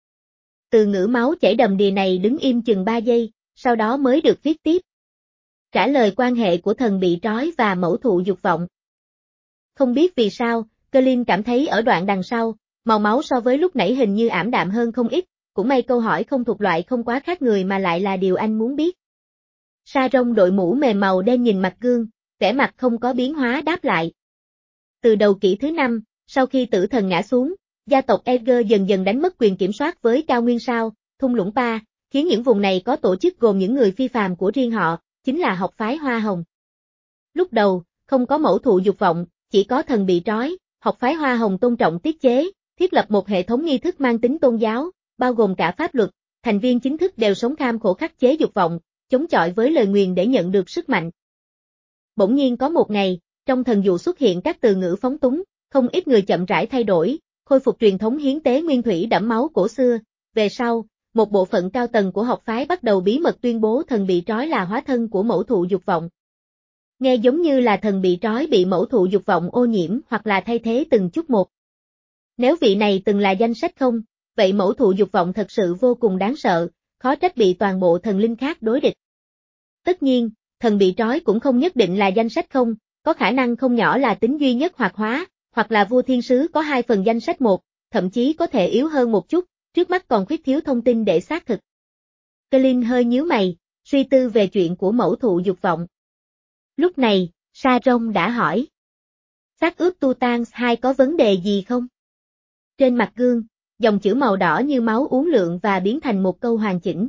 Từ ngữ máu chảy đầm đìa này đứng im chừng ba giây, sau đó mới được viết tiếp. Trả lời quan hệ của thần bị trói và mẫu thụ dục vọng. Không biết vì sao, Colin cảm thấy ở đoạn đằng sau, màu máu so với lúc nãy hình như ảm đạm hơn không ít, cũng may câu hỏi không thuộc loại không quá khác người mà lại là điều anh muốn biết. Sharon đội mũ mềm màu đen nhìn mặt gương, vẻ mặt không có biến hóa đáp lại. Từ đầu kỷ thứ năm, sau khi tử thần ngã xuống, gia tộc Edgar dần dần đánh mất quyền kiểm soát với cao nguyên sao, thung lũng Pa, khiến những vùng này có tổ chức gồm những người phi phàm của riêng họ, chính là học phái Hoa Hồng. Lúc đầu, không có mẫu thụ dục vọng, chỉ có thần bị trói, học phái Hoa Hồng tôn trọng tiết chế, thiết lập một hệ thống nghi thức mang tính tôn giáo, bao gồm cả pháp luật, thành viên chính thức đều sống kham khổ khắc chế dục vọng, chống chọi với lời nguyền để nhận được sức mạnh. Bỗng nhiên có một ngày, trong thần dụ xuất hiện các từ ngữ phóng túng, không ít người chậm rãi thay đổi, khôi phục truyền thống hiến tế nguyên thủy đẫm máu cổ xưa, về sau, một bộ phận cao tầng của học phái bắt đầu bí mật tuyên bố thần bị trói là hóa thân của mẫu thụ dục vọng. Nghe giống như là thần bị trói bị mẫu thụ dục vọng ô nhiễm hoặc là thay thế từng chút một. Nếu vị này từng là danh sách không, vậy mẫu thụ dục vọng thật sự vô cùng đáng sợ, khó trách bị toàn bộ thần linh khác đối địch. Tất nhiên, thần bị trói cũng không nhất định là danh sách không, có khả năng không nhỏ là tính duy nhất hoạt hóa, hoặc là vua thiên sứ có hai phần danh sách một, thậm chí có thể yếu hơn một chút, trước mắt còn khuyết thiếu thông tin để xác thực. Colin hơi nhíu mày, suy tư về chuyện của mẫu thụ dục vọng. Lúc này, Sharon đã hỏi. Xác ướp Tutans hai có vấn đề gì không? Trên mặt gương, dòng chữ màu đỏ như máu uốn lượn và biến thành một câu hoàn chỉnh.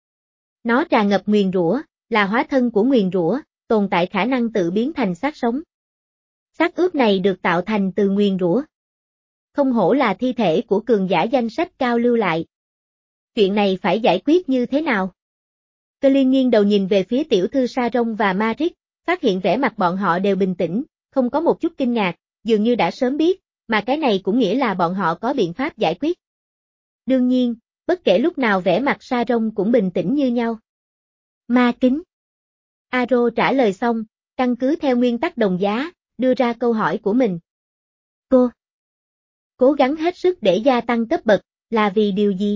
Nó tràn ngập nguyền rủa, là hóa thân của nguyền rủa, tồn tại khả năng tự biến thành xác sống. Xác ướp này được tạo thành từ nguyền rủa. Không hổ là thi thể của cường giả danh sách cao lưu lại. Chuyện này phải giải quyết như thế nào? Colin nghiêng đầu nhìn về phía tiểu thư Sharon và Marik, phát hiện vẻ mặt bọn họ đều bình tĩnh, không có một chút kinh ngạc, dường như đã sớm biết, mà cái này cũng nghĩa là bọn họ có biện pháp giải quyết. Đương nhiên, bất kể lúc nào vẻ mặt Sharon cũng bình tĩnh như nhau. Ma kính. Aro trả lời xong, căn cứ theo nguyên tắc đồng giá, đưa ra câu hỏi của mình. Cô cố gắng hết sức để gia tăng cấp bậc, là vì điều gì?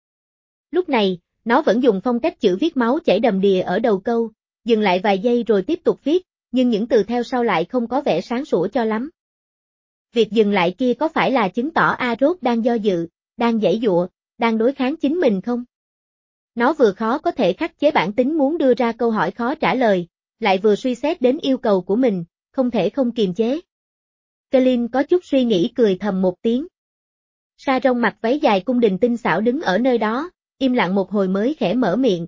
Lúc này, nó vẫn dùng phong cách chữ viết máu chảy đầm đìa ở đầu câu, dừng lại vài giây rồi tiếp tục viết, nhưng những từ theo sau lại không có vẻ sáng sủa cho lắm. Việc dừng lại kia có phải là chứng tỏ Arốt đang do dự, đang giãy giụa, đang đối kháng chính mình không? Nó vừa khó có thể khắc chế bản tính muốn đưa ra câu hỏi khó trả lời, lại vừa suy xét đến yêu cầu của mình, không thể không kiềm chế. Colin có chút suy nghĩ cười thầm một tiếng. Sa Rông mặc váy dài cung đình tinh xảo đứng ở nơi đó, im lặng một hồi mới khẽ mở miệng.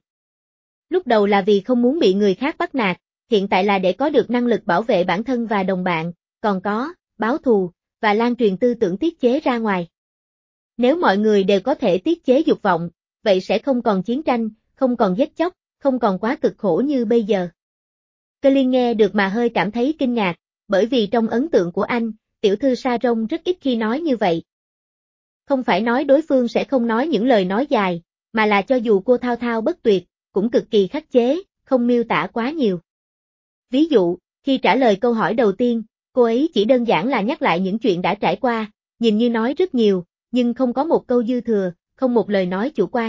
Lúc đầu là vì không muốn bị người khác bắt nạt, hiện tại là để có được năng lực bảo vệ bản thân và đồng bạn, còn có, báo thù, và lan truyền tư tưởng tiết chế ra ngoài. Nếu mọi người đều có thể tiết chế dục vọng, vậy sẽ không còn chiến tranh, không còn giết chóc, không còn quá cực khổ như bây giờ. Cơ Liên nghe được mà hơi cảm thấy kinh ngạc, bởi vì trong ấn tượng của anh, tiểu thư Sa Rông rất ít khi nói như vậy. Không phải nói đối phương sẽ không nói những lời nói dài, mà là cho dù cô thao thao bất tuyệt, cũng cực kỳ khắc chế, không miêu tả quá nhiều. Ví dụ, khi trả lời câu hỏi đầu tiên, cô ấy chỉ đơn giản là nhắc lại những chuyện đã trải qua, nhìn như nói rất nhiều, nhưng không có một câu dư thừa, không một lời nói chủ quan.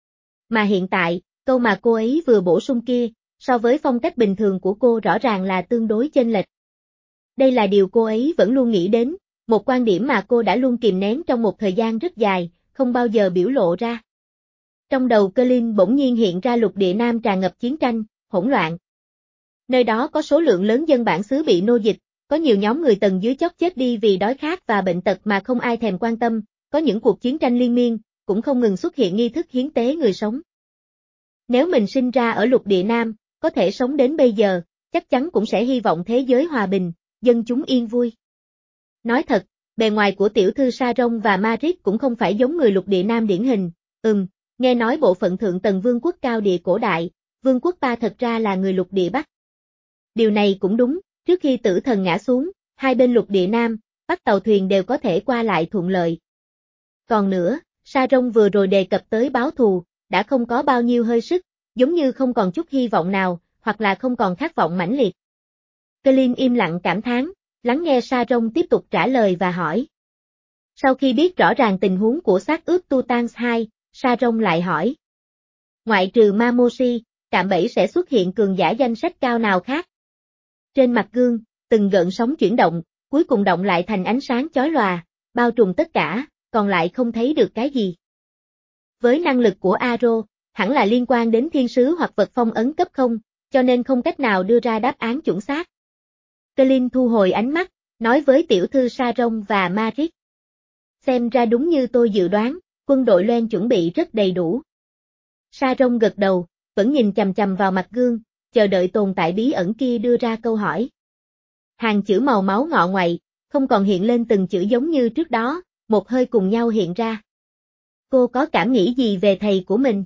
Mà hiện tại, câu mà cô ấy vừa bổ sung kia, so với phong cách bình thường của cô rõ ràng là tương đối chênh lệch. Đây là điều cô ấy vẫn luôn nghĩ đến, một quan điểm mà cô đã luôn kìm nén trong một thời gian rất dài, không bao giờ biểu lộ ra. Trong đầu Cơ Linh bỗng nhiên hiện ra lục địa Nam tràn ngập chiến tranh, hỗn loạn. Nơi đó có số lượng lớn dân bản xứ bị nô dịch, có nhiều nhóm người tầng dưới chót chết đi vì đói khát và bệnh tật mà không ai thèm quan tâm, có những cuộc chiến tranh liên miên, cũng không ngừng xuất hiện nghi thức hiến tế người sống. Nếu mình sinh ra ở lục địa Nam, có thể sống đến bây giờ, chắc chắn cũng sẽ hy vọng thế giới hòa bình, dân chúng yên vui. Nói thật, bề ngoài của tiểu thư Sa Rông và Madrid cũng không phải giống người lục địa Nam điển hình, ừm, nghe nói bộ phận thượng tầng vương quốc cao địa cổ đại, vương quốc Ta thật ra là người lục địa Bắc. Điều này cũng đúng, trước khi tử thần ngã xuống, hai bên lục địa Nam, Bắc tàu thuyền đều có thể qua lại thuận lợi. Còn nữa, Sa Rông vừa rồi đề cập tới báo thù, đã không có bao nhiêu hơi sức, giống như không còn chút hy vọng nào, hoặc là không còn khát vọng mãnh liệt. Cơ Linh im lặng cảm thán, lắng nghe Sa Rông tiếp tục trả lời và hỏi. Sau khi biết rõ ràng tình huống của xác ướp Tutans hai, Sa Rông lại hỏi. Ngoại trừ Mamoshi, cạm bẫy sẽ xuất hiện cường giả danh sách cao nào khác? Trên mặt gương, từng gợn sóng chuyển động, cuối cùng động lại thành ánh sáng chói lòa, bao trùm tất cả, còn lại không thấy được cái gì. Với năng lực của Aro, hẳn là liên quan đến thiên sứ hoặc vật phong ấn cấp không, cho nên không cách nào đưa ra đáp án chuẩn xác. Cơ Linh thu hồi ánh mắt, nói với tiểu thư Sa Rông và Madrid. Xem ra đúng như tôi dự đoán, quân đội Loen chuẩn bị rất đầy đủ. Sa Rông gật đầu, vẫn nhìn chằm chằm vào mặt gương, chờ đợi tồn tại bí ẩn kia đưa ra câu hỏi. Hàng chữ màu máu ngọ ngoại, không còn hiện lên từng chữ giống như trước đó, một hơi cùng nhau hiện ra. Cô có cảm nghĩ gì về thầy của mình?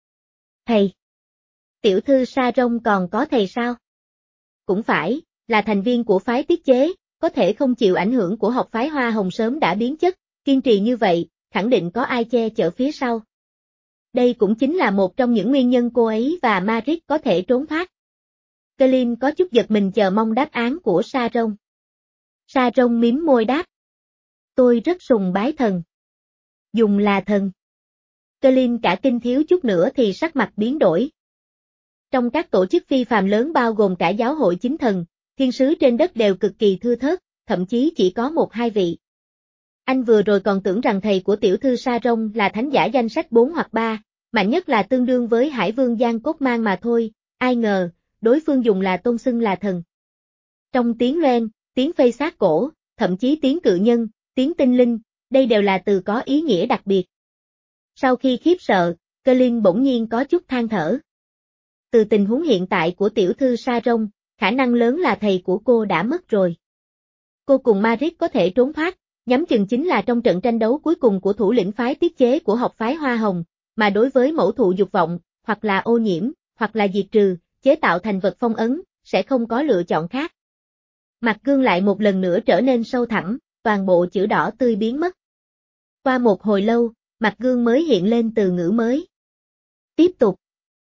Thầy? Tiểu thư Sa Rông còn có thầy sao? Cũng phải, là thành viên của phái tiết chế, có thể không chịu ảnh hưởng của học phái Hoa Hồng sớm đã biến chất, kiên trì như vậy, khẳng định có ai che chở phía sau. Đây cũng chính là một trong những nguyên nhân cô ấy và Madrid có thể trốn thoát. Cơ Linh có chút giật mình chờ mong đáp án của Sa Rông. Sa Rông mím môi đáp. Tôi rất sùng bái thần. Dùng là thần. Cơ Linh cả kinh thiếu chút nữa thì sắc mặt biến đổi. Trong các tổ chức phi phàm lớn bao gồm cả giáo hội chính thần, thiên sứ trên đất đều cực kỳ thưa thớt, thậm chí chỉ có một hai vị. Anh vừa rồi còn tưởng rằng thầy của tiểu thư Sa Rông là thánh giả danh sách bốn hoặc ba, mạnh nhất là tương đương với Hải Vương Giang Cốt Mang mà thôi, ai ngờ, đối phương dùng là tôn xưng là thần. Trong tiếng Loen, tiếng phây sát cổ, thậm chí tiếng cự nhân, tiếng tinh linh, đây đều là từ có ý nghĩa đặc biệt. Sau khi khiếp sợ, Cơ Linh bỗng nhiên có chút than thở. Từ tình huống hiện tại của tiểu thư Sa Rông, khả năng lớn là thầy của cô đã mất rồi. Cô cùng Madrid có thể trốn thoát, nhắm chừng chính là trong trận tranh đấu cuối cùng của thủ lĩnh phái tiết chế của học phái Hoa Hồng, mà đối với mẫu thụ dục vọng, hoặc là ô nhiễm, hoặc là diệt trừ, chế tạo thành vật phong ấn, sẽ không có lựa chọn khác. Mặt gương lại một lần nữa trở nên sâu thẳm, toàn bộ chữ đỏ tươi biến mất. Qua một hồi lâu, mặt gương mới hiện lên từ ngữ mới. Tiếp tục.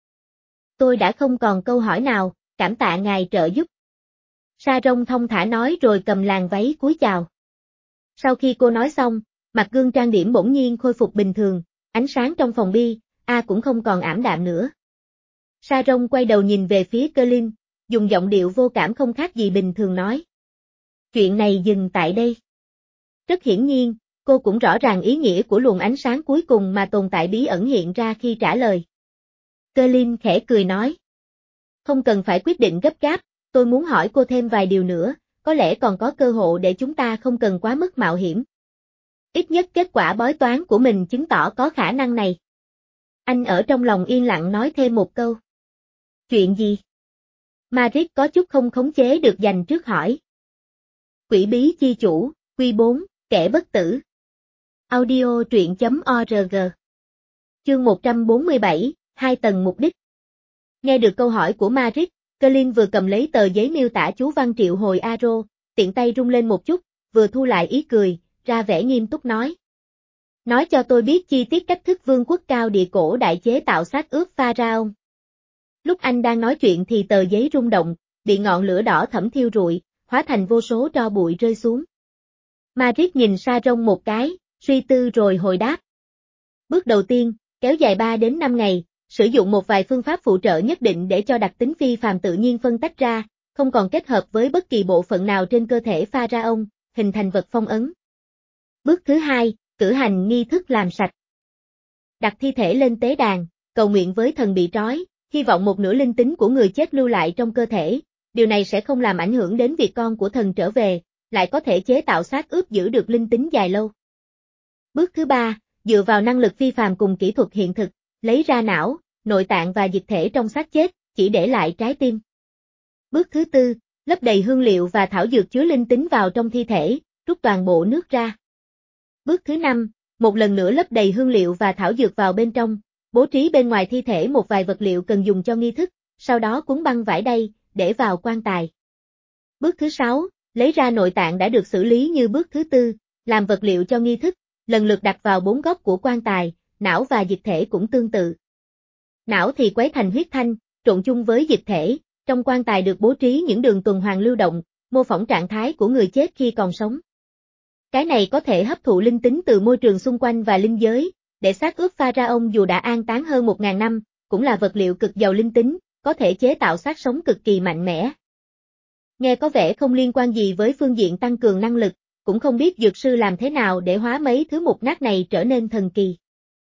Tôi đã không còn câu hỏi nào, cảm tạ ngài trợ giúp. Sa Rông thông thả nói rồi cầm làn váy cúi chào. Sau khi cô nói xong, mặt gương trang điểm bỗng nhiên khôi phục bình thường, ánh sáng trong phòng bi, A cũng không còn ảm đạm nữa. Sa Rông quay đầu nhìn về phía Cơ Linh, dùng giọng điệu vô cảm không khác gì bình thường nói. Chuyện này dừng tại đây. Rất hiển nhiên, cô cũng rõ ràng ý nghĩa của luồng ánh sáng cuối cùng mà tồn tại bí ẩn hiện ra khi trả lời. Cơ Linh khẽ cười nói. Không cần phải quyết định gấp gáp, tôi muốn hỏi cô thêm vài điều nữa, có lẽ còn có cơ hội để chúng ta không cần quá mức mạo hiểm. Ít nhất kết quả bói toán của mình chứng tỏ có khả năng này. Anh ở trong lòng yên lặng nói thêm một câu. Chuyện gì? Madrid có chút không khống chế được dành trước hỏi. Quỷ bí chi chủ, Quy bốn, kẻ bất tử. Audio truyện chấm org. Chương một trăm bốn mươi bảy, hai tầng mục đích. Nghe được câu hỏi của Madrid, Colin vừa cầm lấy tờ giấy miêu tả chú văn triệu hồi Aro, tiện tay rung lên một chút, vừa thu lại ý cười, ra vẻ nghiêm túc nói. Nói cho tôi biết chi tiết cách thức vương quốc cao địa cổ đại chế tạo xác ướp Pharaoh. Lúc anh đang nói chuyện thì tờ giấy rung động, bị ngọn lửa đỏ thẫm thiêu rụi, hóa thành vô số tro bụi rơi xuống. Madrid nhìn Sa-rông một cái, suy tư rồi hồi đáp. Bước đầu tiên, kéo dài ba đến năm ngày, sử dụng một vài phương pháp phụ trợ nhất định để cho đặc tính phi phàm tự nhiên phân tách ra, không còn kết hợp với bất kỳ bộ phận nào trên cơ thể Pharaoh, hình thành vật phong ấn. Bước thứ hai, cử hành nghi thức làm sạch. Đặt thi thể lên tế đàn, cầu nguyện với thần bị trói, hy vọng một nửa linh tính của người chết lưu lại trong cơ thể, điều này sẽ không làm ảnh hưởng đến việc con của thần trở về, lại có thể chế tạo xác ướp giữ được linh tính dài lâu. Bước thứ ba, dựa vào năng lực phi phàm cùng kỹ thuật hiện thực, lấy ra não, nội tạng và dịch thể trong xác chết, chỉ để lại trái tim. Bước thứ tư, lấp đầy hương liệu và thảo dược chứa linh tính vào trong thi thể, rút toàn bộ nước ra. Bước thứ năm, một lần nữa lấp đầy hương liệu và thảo dược vào bên trong, bố trí bên ngoài thi thể một vài vật liệu cần dùng cho nghi thức, sau đó cuốn băng vải đay, để vào quan tài. Bước thứ sáu, lấy ra nội tạng đã được xử lý như bước thứ tư, làm vật liệu cho nghi thức, lần lượt đặt vào bốn góc của quan tài, não và dịch thể cũng tương tự. Não thì quấy thành huyết thanh, trộn chung với dịch thể, trong quan tài được bố trí những đường tuần hoàn lưu động, mô phỏng trạng thái của người chết khi còn sống. Cái này có thể hấp thụ linh tính từ môi trường xung quanh và linh giới, để xác ướp Pharaoh dù đã an táng hơn một ngàn năm, cũng là vật liệu cực giàu linh tính, có thể chế tạo xác sống cực kỳ mạnh mẽ. Nghe có vẻ không liên quan gì với phương diện tăng cường năng lực, cũng không biết dược sư làm thế nào để hóa mấy thứ mục nát này trở nên thần kỳ.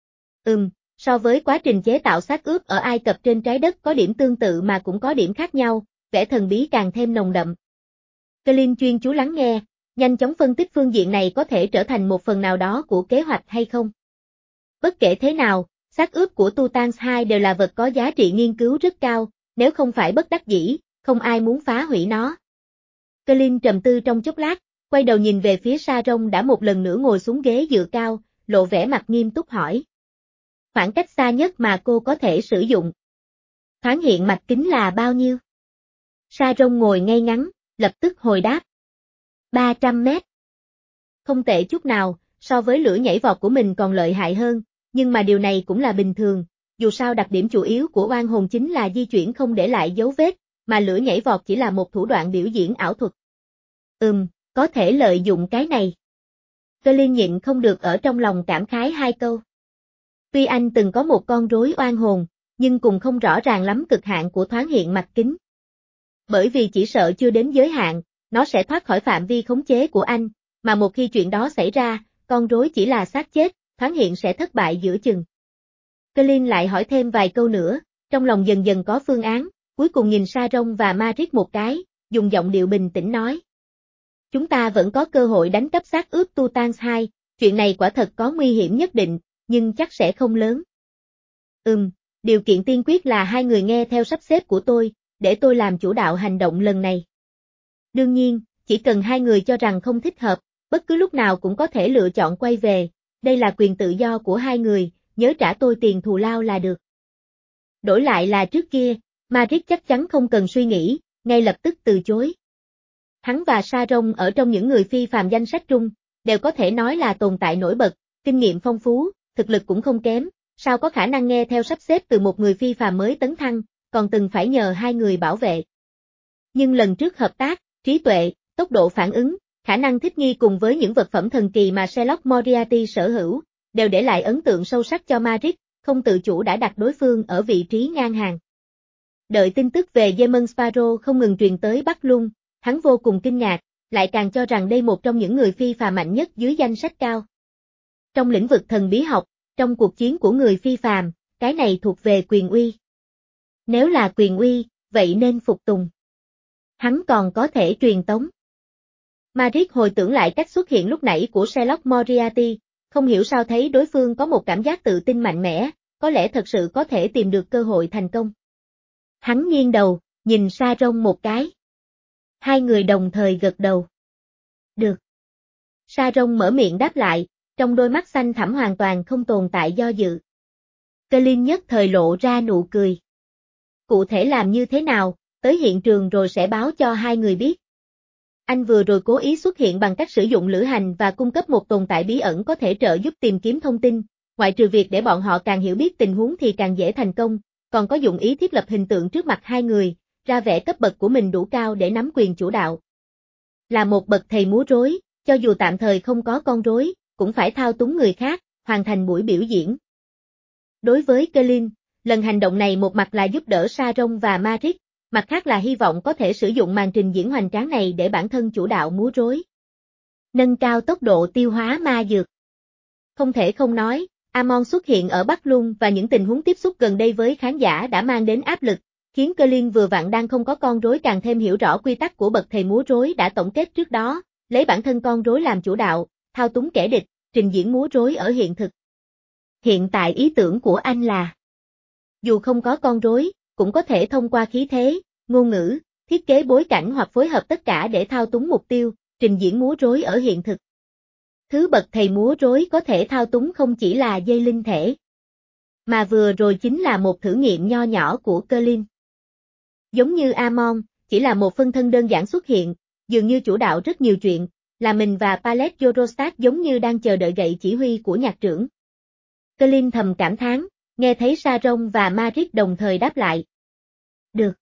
Ừm, so với quá trình chế tạo xác ướp ở Ai Cập trên trái đất có điểm tương tự mà cũng có điểm khác nhau, vẻ thần bí càng thêm nồng đậm. Colin chuyên chú lắng nghe, nhanh chóng phân tích phương diện này có thể trở thành một phần nào đó của kế hoạch hay không. Bất kể thế nào, xác ướp của Tutankhamun đều là vật có giá trị nghiên cứu rất cao, nếu không phải bất đắc dĩ, không ai muốn phá hủy nó. Colin trầm tư trong chốc lát, quay đầu nhìn về phía Sa-rông đã một lần nữa ngồi xuống ghế dựa cao, lộ vẻ mặt nghiêm túc hỏi. Khoảng cách xa nhất mà cô có thể sử dụng. Thoáng hiện mạch kính là bao nhiêu? Sa-rông ngồi ngay ngắn, lập tức hồi đáp. ba trăm mét. Không tệ chút nào, so với lửa nhảy vọt của mình còn lợi hại hơn, nhưng mà điều này cũng là bình thường, dù sao đặc điểm chủ yếu của oan hồn chính là di chuyển không để lại dấu vết, mà lửa nhảy vọt chỉ là một thủ đoạn biểu diễn ảo thuật. Ừm, có thể lợi dụng cái này. Colin nhịn không được ở trong lòng cảm khái hai câu. Tuy anh từng có một con rối oan hồn, nhưng cũng không rõ ràng lắm cực hạn của thoáng hiện mạch kính. Bởi vì chỉ sợ chưa đến giới hạn, nó sẽ thoát khỏi phạm vi khống chế của anh, mà một khi chuyện đó xảy ra, con rối chỉ là xác chết, thoáng hiện sẽ thất bại giữa chừng. Colin lại hỏi thêm vài câu nữa, trong lòng dần dần có phương án, cuối cùng nhìn Sa-rông và Madrid một cái, dùng giọng điệu bình tĩnh nói. Chúng ta vẫn có cơ hội đánh cắp xác ướp Tutankhamun, chuyện này quả thật có nguy hiểm nhất định, nhưng chắc sẽ không lớn. Ừm, điều kiện tiên quyết là hai người nghe theo sắp xếp của tôi, để tôi làm chủ đạo hành động lần này. Đương nhiên, chỉ cần hai người cho rằng không thích hợp, bất cứ lúc nào cũng có thể lựa chọn quay về, đây là quyền tự do của hai người, nhớ trả tôi tiền thù lao là được. Đổi lại là trước kia, Madrid chắc chắn không cần suy nghĩ, ngay lập tức từ chối. Hắn và Sa-rông ở trong những người phi phàm danh sách trung, đều có thể nói là tồn tại nổi bật, kinh nghiệm phong phú, thực lực cũng không kém, sao có khả năng nghe theo sắp xếp từ một người phi phàm mới tấn thăng, còn từng phải nhờ hai người bảo vệ. Nhưng lần trước hợp tác, trí tuệ, tốc độ phản ứng, khả năng thích nghi cùng với những vật phẩm thần kỳ mà Sherlock Moriarty sở hữu, đều để lại ấn tượng sâu sắc cho Madrid, không tự chủ đã đặt đối phương ở vị trí ngang hàng. Đợi tin tức về Demon Sparrow không ngừng truyền tới Bắc Lung, hắn vô cùng kinh ngạc, lại càng cho rằng đây một trong những người phi phàm mạnh nhất dưới danh sách cao. Trong lĩnh vực thần bí học, trong cuộc chiến của người phi phàm, cái này thuộc về quyền uy. Nếu là quyền uy, vậy nên phục tùng. Hắn còn có thể truyền tống. Madrid hồi tưởng lại cách xuất hiện lúc nãy của Sherlock Moriarty, không hiểu sao thấy đối phương có một cảm giác tự tin mạnh mẽ, có lẽ thật sự có thể tìm được cơ hội thành công. Hắn nghiêng đầu, nhìn Sa Rông một cái. Hai người đồng thời gật đầu. Được. Sa Rông mở miệng đáp lại, trong đôi mắt xanh thẳm hoàn toàn không tồn tại do dự. Colin nhất thời lộ ra nụ cười. Cụ thể làm như thế nào, tới hiện trường rồi sẽ báo cho hai người biết. Anh vừa rồi cố ý xuất hiện bằng cách sử dụng lữ hành và cung cấp một tồn tại bí ẩn có thể trợ giúp tìm kiếm thông tin, ngoại trừ việc để bọn họ càng hiểu biết tình huống thì càng dễ thành công, còn có dụng ý thiết lập hình tượng trước mặt hai người, ra vẻ cấp bậc của mình đủ cao để nắm quyền chủ đạo. Là một bậc thầy múa rối, cho dù tạm thời không có con rối, cũng phải thao túng người khác, hoàn thành buổi biểu diễn. Đối với Colin, lần hành động này một mặt là giúp đỡ Sa Rông và Maric, mặt khác là hy vọng có thể sử dụng màn trình diễn hoành tráng này để bản thân chủ đạo múa rối. Nâng cao tốc độ tiêu hóa ma dược. Không thể không nói, Amon xuất hiện ở Bắc Lung và những tình huống tiếp xúc gần đây với khán giả đã mang đến áp lực, khiến Colin vừa vặn đang không có con rối càng thêm hiểu rõ quy tắc của bậc thầy múa rối đã tổng kết trước đó, lấy bản thân con rối làm chủ đạo, thao túng kẻ địch, trình diễn múa rối ở hiện thực. Hiện tại ý tưởng của anh là, dù không có con rối, cũng có thể thông qua khí thế, ngôn ngữ, thiết kế bối cảnh hoặc phối hợp tất cả để thao túng mục tiêu, trình diễn múa rối ở hiện thực. Thứ bậc thầy múa rối có thể thao túng không chỉ là dây linh thể, mà vừa rồi chính là một thử nghiệm nho nhỏ của Colin. Giống như Amon, chỉ là một phân thân đơn giản xuất hiện, dường như chủ đạo rất nhiều chuyện, là mình và Palette Eurostat giống như đang chờ đợi gậy chỉ huy của nhạc trưởng. Colin thầm cảm thán, nghe thấy Sa Rông và Maric đồng thời đáp lại. Được.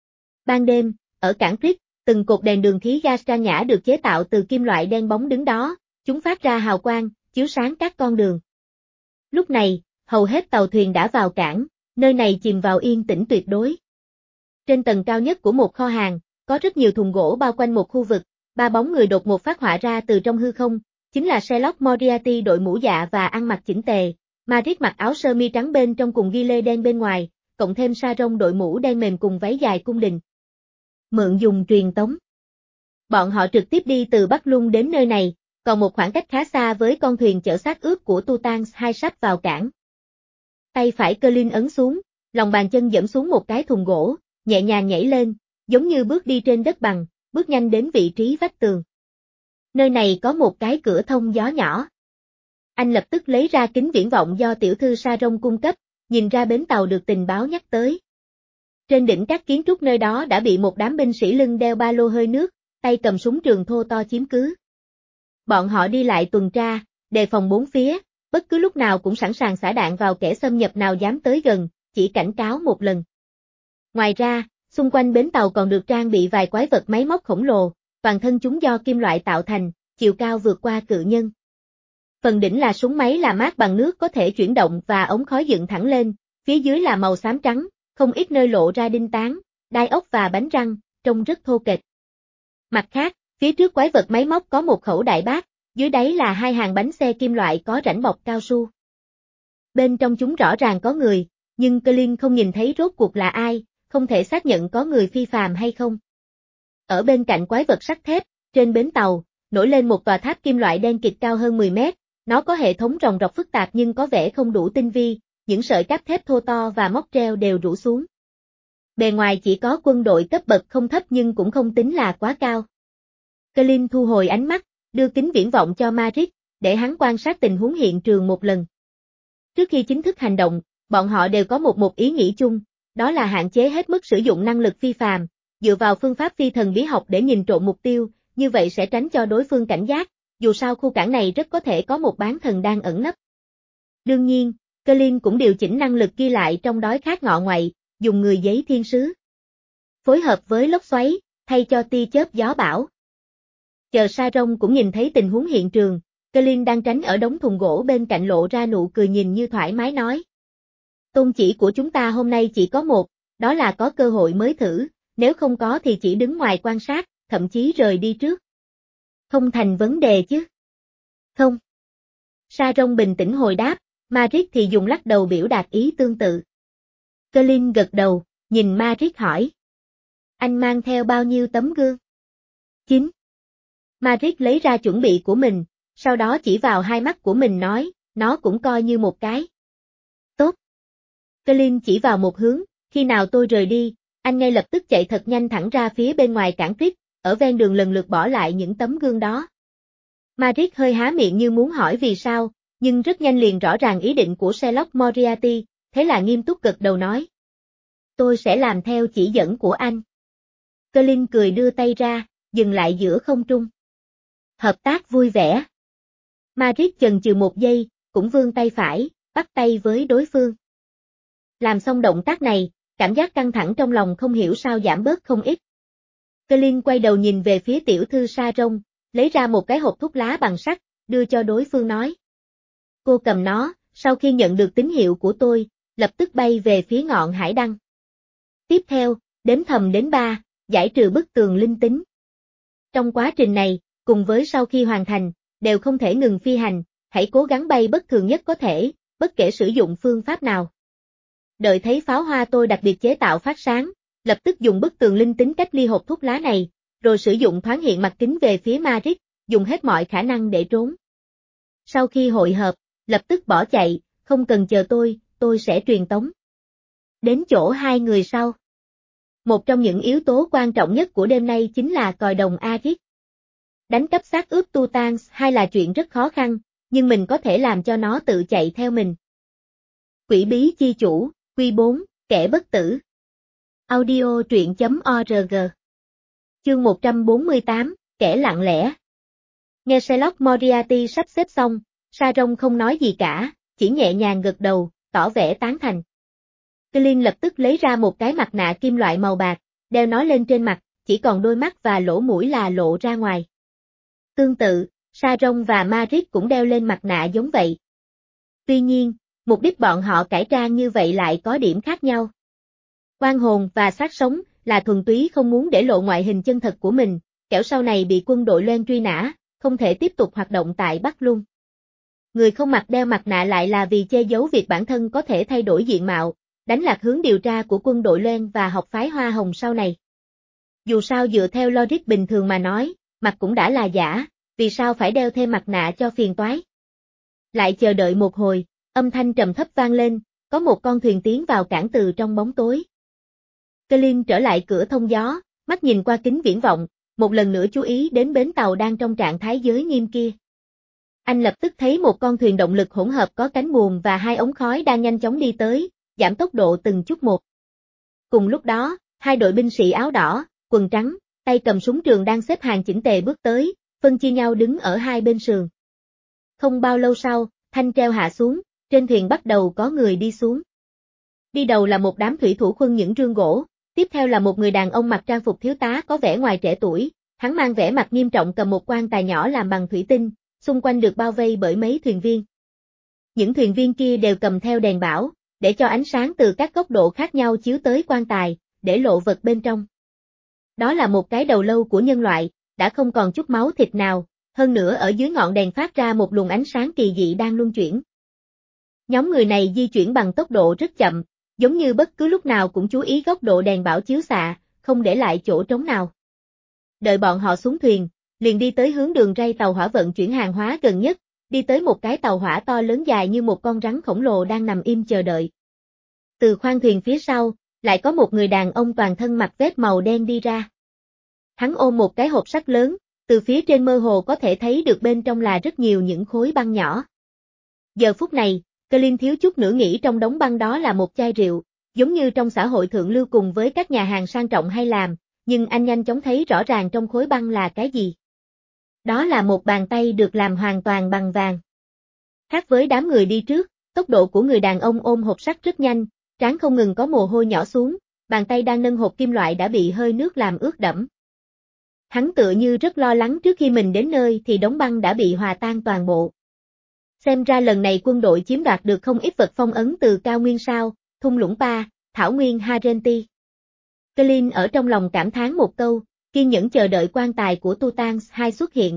Ban đêm, ở cảng Crick, từng cột đèn đường khí gas trang nhã được chế tạo từ kim loại đen bóng đứng đó, chúng phát ra hào quang, chiếu sáng các con đường. Lúc này, hầu hết tàu thuyền đã vào cảng, nơi này chìm vào yên tĩnh tuyệt đối. Trên tầng cao nhất của một kho hàng, có rất nhiều thùng gỗ bao quanh một khu vực, ba bóng người đột ngột phát họa ra từ trong hư không, chính là Sherlock Moriarty đội mũ dạ và ăn mặc chỉnh tề, Maric mặc áo sơ mi trắng bên trong cùng ghi lê đen bên ngoài, cộng thêm Sa Rông đội mũ đen mềm cùng váy dài cung đình. Mượn dùng truyền tống. Bọn họ trực tiếp đi từ Bắc Lung đến nơi này, còn một khoảng cách khá xa với con thuyền chở xác ướp của Tutans hai sắp vào cảng. Tay phải Colin ấn xuống, lòng bàn chân dẫm xuống một cái thùng gỗ, nhẹ nhàng nhảy lên, giống như bước đi trên đất bằng, bước nhanh đến vị trí vách tường. Nơi này có một cái cửa thông gió nhỏ. Anh lập tức lấy ra kính viễn vọng do tiểu thư Sa Rông cung cấp, nhìn ra bến tàu được tình báo nhắc tới. Trên đỉnh các kiến trúc nơi đó đã bị một đám binh sĩ lưng đeo ba lô hơi nước, tay cầm súng trường thô to chiếm cứ. Bọn họ đi lại tuần tra, đề phòng bốn phía, bất cứ lúc nào cũng sẵn sàng xả đạn vào kẻ xâm nhập nào dám tới gần, chỉ cảnh cáo một lần. Ngoài ra, xung quanh bến tàu còn được trang bị vài quái vật máy móc khổng lồ, toàn thân chúng do kim loại tạo thành, chiều cao vượt qua cự nhân. Phần đỉnh là súng máy làm mát bằng nước có thể chuyển động và ống khói dựng thẳng lên, phía dưới là màu xám trắng, không ít nơi lộ ra đinh tán, đai ốc và bánh răng, trông rất thô kệch. Mặt khác, phía trước quái vật máy móc có một khẩu đại bác, dưới đáy là hai hàng bánh xe kim loại có rãnh bọc cao su. Bên trong chúng rõ ràng có người, nhưng Colin không nhìn thấy rốt cuộc là ai, không thể xác nhận có người phi phàm hay không. Ở bên cạnh quái vật sắt thép, trên bến tàu, nổi lên một tòa tháp kim loại đen kịt cao hơn mười mét, nó có hệ thống ròng rọc phức tạp nhưng có vẻ không đủ tinh vi, những sợi cáp thép thô to và móc treo đều rũ xuống. Bề ngoài chỉ có quân đội cấp bậc không thấp nhưng cũng không tính là quá cao. Colin thu hồi ánh mắt, đưa kính viễn vọng cho Maric, để hắn quan sát tình huống hiện trường một lần. Trước khi chính thức hành động, bọn họ đều có một một ý nghĩ chung, đó là hạn chế hết mức sử dụng năng lực phi phàm, dựa vào phương pháp phi thần bí học để nhìn trộm mục tiêu, như vậy sẽ tránh cho đối phương cảnh giác, dù sao khu cảng này rất có thể có một bán thần đang ẩn nấp. Đương nhiên, Colin cũng điều chỉnh năng lực ghi lại trong đói khát ngọ ngoại, dùng người giấy thiên sứ. Phối hợp với lốc xoáy, thay cho tia chớp gió bão. Chờ Sa Rông cũng nhìn thấy tình huống hiện trường, Colin đang tránh ở đống thùng gỗ bên cạnh lộ ra nụ cười nhìn như thoải mái nói. Tôn chỉ của chúng ta hôm nay chỉ có một, đó là có cơ hội mới thử, nếu không có thì chỉ đứng ngoài quan sát, thậm chí rời đi trước. Không thành vấn đề chứ? Không. Sa Rông bình tĩnh hồi đáp, Maric thì dùng lắc đầu biểu đạt ý tương tự. Colin gật đầu, nhìn Maric hỏi. Anh mang theo bao nhiêu tấm gương? Chín. Maric lấy ra chuẩn bị của mình, Sau đó chỉ vào hai mắt của mình nói, nó cũng coi như một cái. Tốt. Colin chỉ vào một hướng, khi nào tôi rời đi, anh ngay lập tức chạy thật nhanh thẳng ra phía bên ngoài cảng Creek, ở ven đường lần lượt bỏ lại những tấm gương đó. Madrid hơi há miệng như muốn hỏi vì sao, nhưng rất nhanh liền rõ ràng ý định của Sherlock Moriarty, thế là nghiêm túc gật đầu nói. Tôi sẽ làm theo chỉ dẫn của anh. Colin cười đưa tay ra, dừng lại giữa không trung. Hợp tác vui vẻ. Madrid chần chừ một giây, cũng vươn tay phải, bắt tay với đối phương. Làm xong động tác này, cảm giác căng thẳng trong lòng không hiểu sao giảm bớt không ít. Colin quay đầu nhìn về phía tiểu thư Sa Rông, lấy ra một cái hộp thuốc lá bằng sắt, đưa cho đối phương nói. Cô cầm nó, sau khi nhận được tín hiệu của tôi, lập tức bay về phía ngọn hải đăng. Tiếp theo, đếm thầm đến ba, giải trừ bức tường linh tính. Trong quá trình này, cùng với sau khi hoàn thành, đều không thể ngừng phi hành, hãy cố gắng bay bất thường nhất có thể, bất kể sử dụng phương pháp nào. Đợi thấy pháo hoa tôi đặc biệt chế tạo phát sáng, lập tức dùng bức tường linh tính cách ly hộp thuốc lá này, rồi sử dụng thoáng hiện mặt kính về phía Madrid, dùng hết mọi khả năng để trốn. Sau khi hội hợp, lập tức bỏ chạy, không cần chờ tôi, tôi sẽ truyền tống. Đến chỗ hai người sau. Một trong những yếu tố quan trọng nhất của đêm nay chính là còi đồng Arit. Đánh cắp xác ướp Tutans hay là chuyện rất khó khăn, nhưng mình có thể làm cho nó tự chạy theo mình. Quỷ bí chi chủ, Quy bốn, kẻ bất tử. Audio truyện chấm org. Chương một trăm bốn mươi tám, kẻ lặng lẽ. Nghe Sherlock Moriarty sắp xếp xong, Sa Rông không nói gì cả, chỉ nhẹ nhàng gật đầu, tỏ vẻ tán thành. Colin lập tức lấy ra một cái mặt nạ kim loại màu bạc, đeo nó lên trên mặt, chỉ còn đôi mắt và lỗ mũi là lộ ra ngoài. Tương tự, Sa Rông và Madrid cũng đeo lên mặt nạ giống vậy. Tuy nhiên, mục đích bọn họ cải trang như vậy lại có điểm khác nhau. Oan hồn và xác sống là thuần túy không muốn để lộ ngoại hình chân thật của mình, kẻo sau này bị quân đội Loan truy nã, không thể tiếp tục hoạt động tại Bắc Luân. Người không mặc đeo mặt nạ lại là vì che giấu việc bản thân có thể thay đổi diện mạo, đánh lạc hướng điều tra của quân đội Loan và học phái Hoa Hồng sau này. Dù sao dựa theo logic bình thường mà nói, mặt cũng đã là giả, vì sao phải đeo thêm mặt nạ cho phiền toái. Lại chờ đợi một hồi, âm thanh trầm thấp vang lên, có một con thuyền tiến vào cảng từ trong bóng tối. Colin trở lại cửa thông gió, mắt nhìn qua kính viễn vọng, một lần nữa chú ý đến bến tàu đang trong trạng thái giới nghiêm kia. Anh lập tức thấy một con thuyền động lực hỗn hợp có cánh buồm và hai ống khói đang nhanh chóng đi tới, giảm tốc độ từng chút một. Cùng lúc đó, hai đội binh sĩ áo đỏ, quần trắng, tay cầm súng trường đang xếp hàng chỉnh tề bước tới, phân chia nhau đứng ở hai bên sườn. Không bao lâu sau, thanh treo hạ xuống, trên thuyền bắt đầu có người đi xuống. Đi đầu là một đám thủy thủ khuân những rương gỗ, tiếp theo là một người đàn ông mặc trang phục thiếu tá có vẻ ngoài trẻ tuổi, hắn mang vẻ mặt nghiêm trọng cầm một quan tài nhỏ làm bằng thủy tinh, xung quanh được bao vây bởi mấy thuyền viên. Những thuyền viên kia đều cầm theo đèn bão, để cho ánh sáng từ các góc độ khác nhau chiếu tới quan tài, để lộ vật bên trong. Đó là một cái đầu lâu của nhân loại, đã không còn chút máu thịt nào, hơn nữa ở dưới ngọn đèn phát ra một luồng ánh sáng kỳ dị đang luân chuyển. Nhóm người này di chuyển bằng tốc độ rất chậm, giống như bất cứ lúc nào cũng chú ý góc độ đèn bão chiếu xạ, không để lại chỗ trống nào. Đợi bọn họ xuống thuyền, liền đi tới hướng đường ray tàu hỏa vận chuyển hàng hóa gần nhất, đi tới một cái tàu hỏa to lớn dài như một con rắn khổng lồ đang nằm im chờ đợi. Từ khoang thuyền phía sau, lại có một người đàn ông toàn thân mặc vest màu đen đi ra. Hắn ôm một cái hộp sắt lớn, từ phía trên mơ hồ có thể thấy được bên trong là rất nhiều những khối băng nhỏ. Giờ phút này, Colin thiếu chút nữa nghĩ trong đống băng đó là một chai rượu, giống như trong xã hội thượng lưu cùng với các nhà hàng sang trọng hay làm, nhưng anh nhanh chóng thấy rõ ràng trong khối băng là cái gì. Đó là một bàn tay được làm hoàn toàn bằng vàng. Khác với đám người đi trước, tốc độ của người đàn ông ôm hộp sắt rất nhanh, trán không ngừng có mồ hôi nhỏ xuống, bàn tay đang nâng hộp kim loại đã bị hơi nước làm ướt đẫm. Hắn tựa như rất lo lắng trước khi mình đến nơi thì đống băng đã bị hòa tan toàn bộ. Xem ra lần này quân đội chiếm đoạt được không ít vật phong ấn từ cao nguyên sao, thung lũng Pa, thảo nguyên Harenti. Colin ở trong lòng cảm thán một câu, kiên nhẫn chờ đợi quan tài của Tutans hai xuất hiện.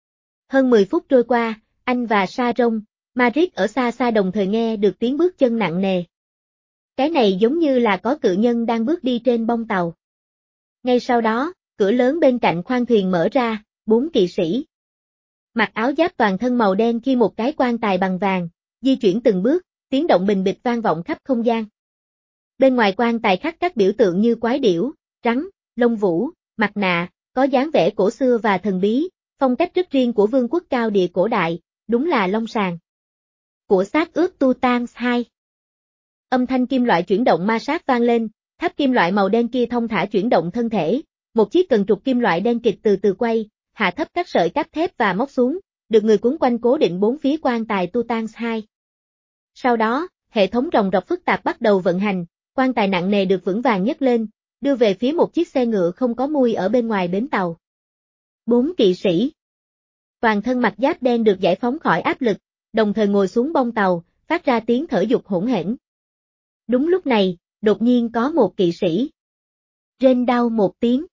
Hơn mười phút trôi qua, anh và Sa Rông, Madrid ở xa xa đồng thời nghe được tiếng bước chân nặng nề. Cái này giống như là có cự nhân đang bước đi trên bông tàu. Ngay sau đó, cửa lớn bên cạnh khoang thuyền mở ra, bốn kỵ sĩ. Mặc áo giáp toàn thân màu đen khi một cái quan tài bằng vàng, di chuyển từng bước, tiếng động bình bịch vang vọng khắp không gian. Bên ngoài quan tài khắc các biểu tượng như quái điểu, rắn, lông vũ, mặt nạ, có dáng vẻ cổ xưa và thần bí, phong cách rất riêng của vương quốc cao địa cổ đại, đúng là long sàng của xác ướp Tutankhamun hai. Âm thanh kim loại chuyển động ma sát vang lên, tháp kim loại màu đen kia thông thả chuyển động thân thể, một chiếc cần trục kim loại đen kịt từ từ quay, hạ thấp các sợi cáp thép và móc xuống, được người quấn quanh cố định bốn phía quan tài Tutankhamun hai. Sau đó, hệ thống ròng rọc phức tạp bắt đầu vận hành, quan tài nặng nề được vững vàng nhấc lên, đưa về phía một chiếc xe ngựa không có mui ở bên ngoài bến tàu. Bốn kỵ sĩ toàn thân mặc giáp đen được giải phóng khỏi áp lực, đồng thời ngồi xuống bông tàu, phát ra tiếng thở dục hỗn hển. Đúng lúc này, đột nhiên có một kỵ sĩ rên đau một tiếng.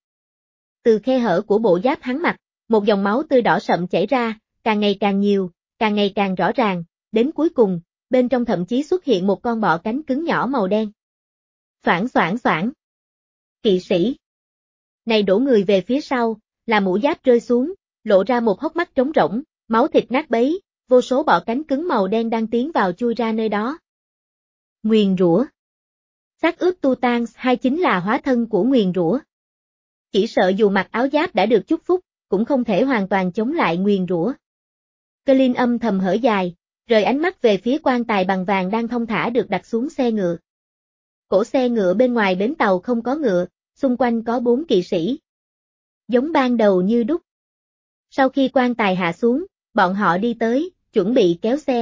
Từ khe hở của bộ giáp hắn mặc, một dòng máu tươi đỏ sậm chảy ra, càng ngày càng nhiều, càng ngày càng rõ ràng, đến cuối cùng, bên trong thậm chí xuất hiện một con bọ cánh cứng nhỏ màu đen. Xoảng xoảng xoảng. Kỵ sĩ này đổ người về phía sau, là mũ giáp rơi xuống, lộ ra một hốc mắt trống rỗng, máu thịt nát bấy, vô số bọ cánh cứng màu đen đang tiến vào chui ra nơi đó. Nguyền rủa. Xác ướp Tutankhamun hai chính là hóa thân của nguyền rủa. Chỉ sợ dù mặc áo giáp đã được chúc phúc, cũng không thể hoàn toàn chống lại nguyền rủa. Colin âm thầm thở dài, rời ánh mắt về phía quan tài bằng vàng đang thong thả được đặt xuống xe ngựa. Cổ xe ngựa bên ngoài bến tàu không có ngựa, xung quanh có bốn kỵ sĩ. Giống ban đầu như đúc. Sau khi quan tài hạ xuống, bọn họ đi tới, chuẩn bị kéo xe.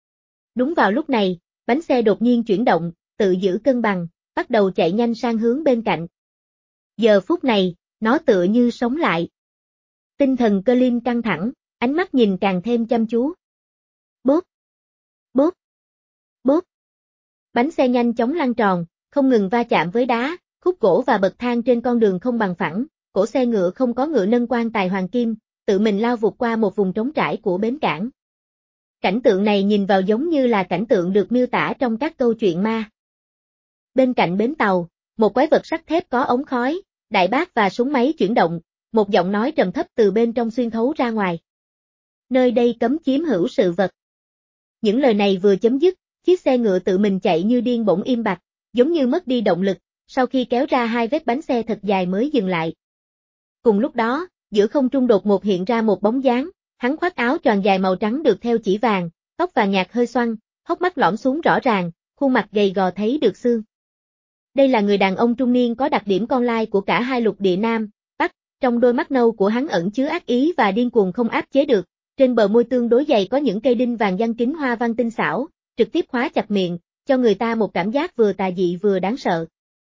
Đúng vào lúc này, bánh xe đột nhiên chuyển động, tự giữ cân bằng, bắt đầu chạy nhanh sang hướng bên cạnh. Giờ phút này, nó tựa như sống lại. Tinh thần Colin căng thẳng, ánh mắt nhìn càng thêm chăm chú. Bốp, bốp, bốp. Bánh xe nhanh chóng lăn tròn, không ngừng va chạm với đá, khúc gỗ và bậc thang trên con đường không bằng phẳng, cổ xe ngựa không có ngựa nâng quan tài hoàng kim, tự mình lao vụt qua một vùng trống trải của bến cảng. Cảnh tượng này nhìn vào giống như là cảnh tượng được miêu tả trong các câu chuyện ma. Bên cạnh bến tàu, một quái vật sắt thép có ống khói, đại bác và súng máy chuyển động, một giọng nói trầm thấp từ bên trong xuyên thấu ra ngoài. Nơi đây cấm chiếm hữu sự vật. Những lời này vừa chấm dứt, chiếc xe ngựa tự mình chạy như điên bỗng im bặt, giống như mất đi động lực, sau khi kéo ra hai vết bánh xe thật dài mới dừng lại. Cùng lúc đó, giữa không trung đột ngột hiện ra một bóng dáng, hắn khoác áo choàng dài màu trắng được thêu chỉ vàng, tóc vàng nhạt hơi xoăn, hốc mắt lõm xuống rõ ràng, khuôn mặt gầy gò thấy được xương. Đây là người đàn ông trung niên có đặc điểm con lai của cả hai lục địa Nam, Bắc, trong đôi mắt nâu của hắn ẩn chứa ác ý và điên cuồng không áp chế được, trên bờ môi tương đối dày có những cây đinh vàng giăng kính hoa văn tinh xảo, trực tiếp khóa chặt miệng, cho người ta một cảm giác vừa tà dị vừa đáng sợ.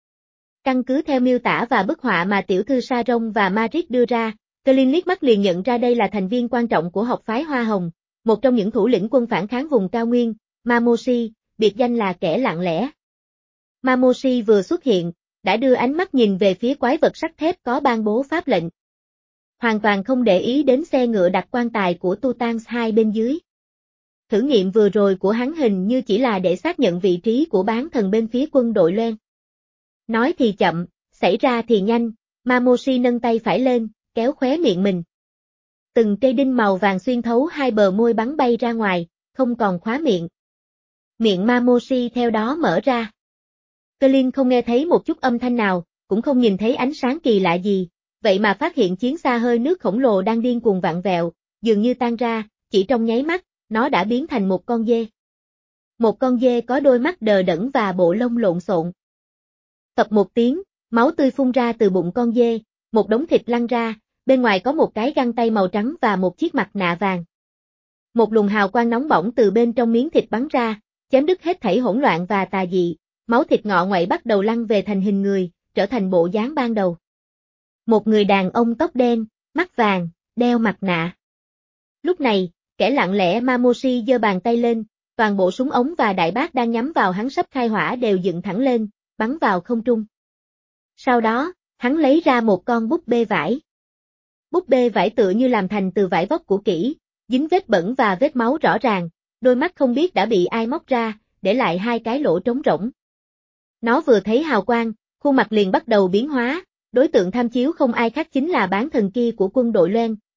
Căn cứ theo miêu tả và bức họa mà tiểu thư Saron và Madrid đưa ra, Colin liếc mắt liền nhận ra đây là thành viên quan trọng của học phái Hoa Hồng, một trong những thủ lĩnh quân phản kháng vùng cao nguyên, Mamoshi, biệt danh là kẻ lặng lẽ. Mamoshi vừa xuất hiện, đã đưa ánh mắt nhìn về phía quái vật sắt thép có ban bố pháp lệnh. Hoàn toàn không để ý đến xe ngựa đặt quan tài của Tutankhamun hai bên dưới. Thử nghiệm vừa rồi của hắn hình như chỉ là để xác nhận vị trí của bán thần bên phía quân đội Loen. Nói thì chậm, xảy ra thì nhanh, Mamoshi nâng tay phải lên, kéo khóe miệng mình. Từng cây đinh màu vàng xuyên thấu hai bờ môi bắn bay ra ngoài, không còn khóa miệng. Miệng Mamoshi theo đó mở ra. Colin không nghe thấy một chút âm thanh nào, cũng không nhìn thấy ánh sáng kỳ lạ gì, vậy mà phát hiện chiến xa hơi nước khổng lồ đang điên cuồng vặn vẹo, dường như tan ra, chỉ trong nháy mắt, nó đã biến thành một con dê. Một con dê có đôi mắt đờ đẫn và bộ lông lộn xộn. Phập một tiếng, máu tươi phun ra từ bụng con dê, một đống thịt lăn ra, bên ngoài có một cái găng tay màu trắng và một chiếc mặt nạ vàng. Một luồng hào quang nóng bỏng từ bên trong miếng thịt bắn ra, chém đứt hết thảy hỗn loạn và tà dị, máu thịt ngọ ngoại bắt đầu lăn về thành hình người, trở thành bộ dáng ban đầu. Một người đàn ông tóc đen, mắt vàng, đeo mặt nạ. Lúc này, kẻ lặng lẽ Mamoshi giơ bàn tay lên, toàn bộ súng ống và đại bác đang nhắm vào hắn sắp khai hỏa đều dựng thẳng lên, bắn vào không trung. Sau đó, hắn lấy ra một con búp bê vải. Búp bê vải tựa như làm thành từ vải vóc của kỹ, dính vết bẩn và vết máu rõ ràng, đôi mắt không biết đã bị ai móc ra, để lại hai cái lỗ trống rỗng. Nó vừa thấy hào quang, khuôn mặt liền bắt đầu biến hóa, đối tượng tham chiếu không ai khác chính là bán thần kia của quân đội Loen,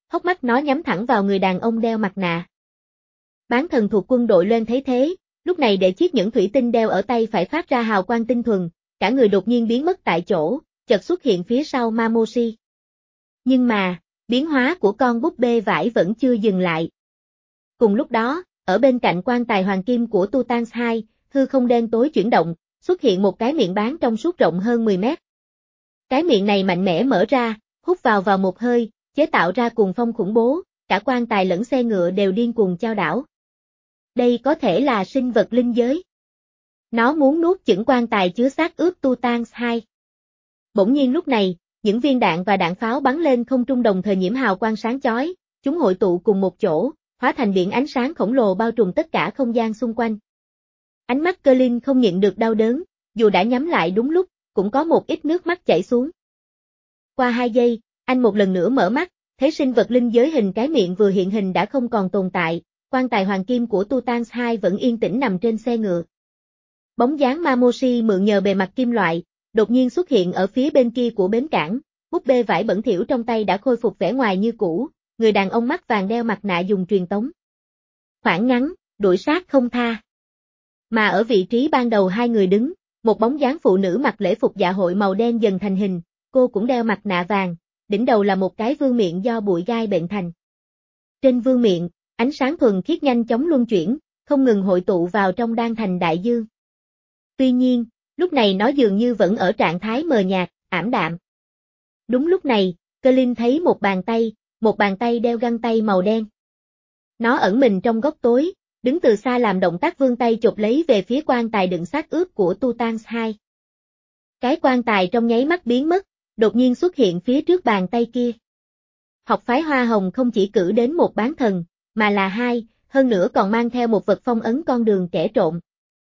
hốc mắt nó nhắm thẳng vào người đàn ông đeo mặt nạ. Bán thần thuộc quân đội lên thấy thế, lúc này để chiếc nhẫn thủy tinh đeo ở tay phải phát ra hào quang tinh thuần, cả người đột nhiên biến mất tại chỗ, chợt xuất hiện phía sau Mamoshi. Nhưng mà, biến hóa của con búp bê vải vẫn chưa dừng lại. Cùng lúc đó, ở bên cạnh quan tài hoàng kim của Tutankhamun hai, hư không đen tối chuyển động, xuất hiện một cái miệng bán trong suốt rộng hơn mười mét. Cái miệng này mạnh mẽ mở ra, hút vào vào một hơi, chế tạo ra cuồng phong khủng bố, cả quan tài lẫn xe ngựa đều điên cuồng chao đảo. Đây có thể là sinh vật linh giới. Nó muốn nuốt chửng quan tài chứa xác ướp Tutankhamun hai. Bỗng nhiên lúc này, những viên đạn và đạn pháo bắn lên không trung đồng thời nhiễm hào quang sáng chói, chúng hội tụ cùng một chỗ, hóa thành biển ánh sáng khổng lồ bao trùm tất cả không gian xung quanh. Ánh mắt Colin không nhịn được đau đớn, dù đã nhắm lại đúng lúc, cũng có một ít nước mắt chảy xuống. Qua hai giây, anh một lần nữa mở mắt, thấy sinh vật linh giới hình cái miệng vừa hiện hình đã không còn tồn tại, quan tài hoàng kim của Tutankhamun hai vẫn yên tĩnh nằm trên xe ngựa. Bóng dáng Mamoshi mượn nhờ bề mặt kim loại, đột nhiên xuất hiện ở phía bên kia của bến cảng, búp bê vải bẩn thỉu trong tay đã khôi phục vẻ ngoài như cũ, người đàn ông mắt vàng đeo mặt nạ dùng truyền tống. Khoảng ngắn, đuổi sát không tha. Mà ở vị trí ban đầu hai người đứng, một bóng dáng phụ nữ mặc lễ phục dạ hội màu đen dần thành hình, cô cũng đeo mặt nạ vàng, đỉnh đầu là một cái vương miện do bụi gai bệnh thành. Trên vương miện, ánh sáng thuần khiết nhanh chóng luân chuyển, không ngừng hội tụ vào trong đan thành đại dương. Tuy nhiên, lúc này nó dường như vẫn ở trạng thái mờ nhạt, ảm đạm. Đúng lúc này, Colin thấy một bàn tay, một bàn tay đeo găng tay màu đen. Nó ẩn mình trong góc tối, đứng từ xa làm động tác vươn tay chộp lấy về phía quan tài đựng xác ướp của Tutankhamun hai. Cái quan tài trong nháy mắt biến mất, đột nhiên xuất hiện phía trước bàn tay kia. Học phái Hoa Hồng không chỉ cử đến một bán thần, mà là hai, hơn nữa còn mang theo một vật phong ấn con đường kẻ trộm.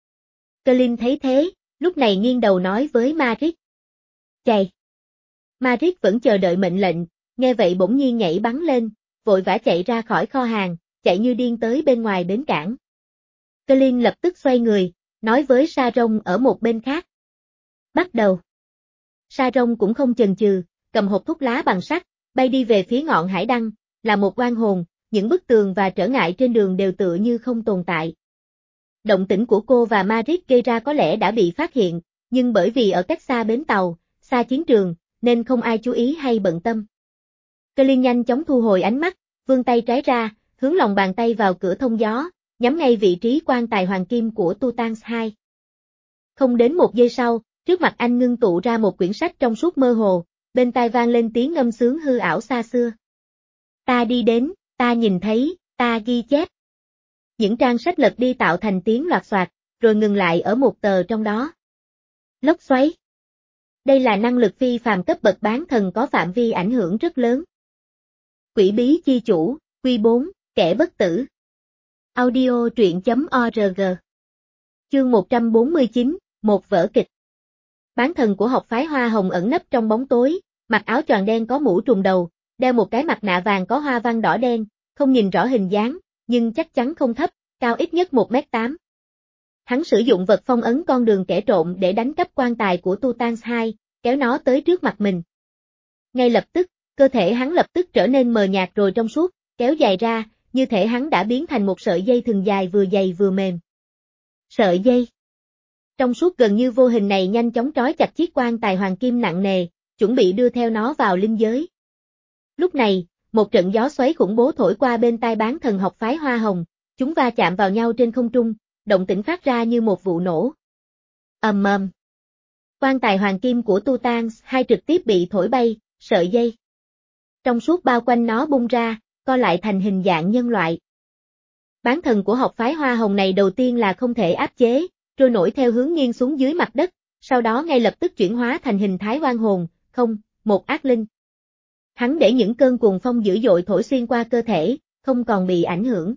Colin thấy thế, lúc này nghiêng đầu nói với Maric. Chạy! Maric vẫn chờ đợi mệnh lệnh, nghe vậy bỗng nhiên nhảy bắn lên, vội vã chạy ra khỏi kho hàng, chạy như điên tới bên ngoài bến cảng. Colin lập tức xoay người, nói với Sa-rông ở một bên khác. Bắt đầu. Sa-rông cũng không chần chừ, cầm hộp thuốc lá bằng sắt, bay đi về phía ngọn hải đăng, là một oan hồn, những bức tường và trở ngại trên đường đều tựa như không tồn tại. Động tĩnh của cô và Maric gây ra có lẽ đã bị phát hiện, nhưng bởi vì ở cách xa bến tàu, xa chiến trường, nên không ai chú ý hay bận tâm. Colin nhanh chóng thu hồi ánh mắt, vươn tay trái ra, hướng lòng bàn tay vào cửa thông gió, nhắm ngay vị trí quan tài hoàng kim của Tutankhamun hai. Không đến một giây sau, trước mặt anh ngưng tụ ra một quyển sách trong suốt mơ hồ, bên tai vang lên tiếng ngâm sướng hư ảo xa xưa. Ta đi đến, ta nhìn thấy, ta ghi chép. Những trang sách lật đi tạo thành tiếng loạt xoạt, rồi ngừng lại ở một tờ trong đó. Lốc xoáy. Đây là năng lực phi phàm cấp bậc bán thần có phạm vi ảnh hưởng rất lớn. Quỷ bí chi chủ, Quy bốn, kẻ bất tử. Audio truyện chấm org. Chương một trăm bốn mươi chín, một vở kịch. Bán thần của học phái Hoa Hồng ẩn nấp trong bóng tối, mặc áo choàng đen có mũ trùm đầu, đeo một cái mặt nạ vàng có hoa văn đỏ đen, không nhìn rõ hình dáng, nhưng chắc chắn không thấp, cao ít nhất một mét tám. Hắn sử dụng vật phong ấn con đường kẻ trộm để đánh cắp quan tài của Tutankhamun hai, kéo nó tới trước mặt mình. Ngay lập tức, cơ thể hắn lập tức trở nên mờ nhạt rồi trong suốt, kéo dài ra, như thể hắn đã biến thành một sợi dây thừng dài vừa dày vừa mềm. Sợi dây. Trong suốt gần như vô hình này nhanh chóng trói chặt chiếc quan tài hoàng kim nặng nề, chuẩn bị đưa theo nó vào linh giới. Lúc này, một trận gió xoáy khủng bố thổi qua bên tai bán thần học phái Hoa Hồng, chúng va chạm vào nhau trên không trung, động tĩnh phát ra như một vụ nổ. Ầm ầm. Quan tài hoàng kim của Tutankhamun hai trực tiếp bị thổi bay, sợi dây trong suốt bao quanh nó bung ra, co lại thành hình dạng nhân loại. Bán thần của học phái Hoa Hồng này đầu tiên là không thể áp chế, trôi nổi theo hướng nghiêng xuống dưới mặt đất, sau đó ngay lập tức chuyển hóa thành hình thái oan hồn, không, một ác linh. Hắn để những cơn cuồng phong dữ dội thổi xuyên qua cơ thể, không còn bị ảnh hưởng.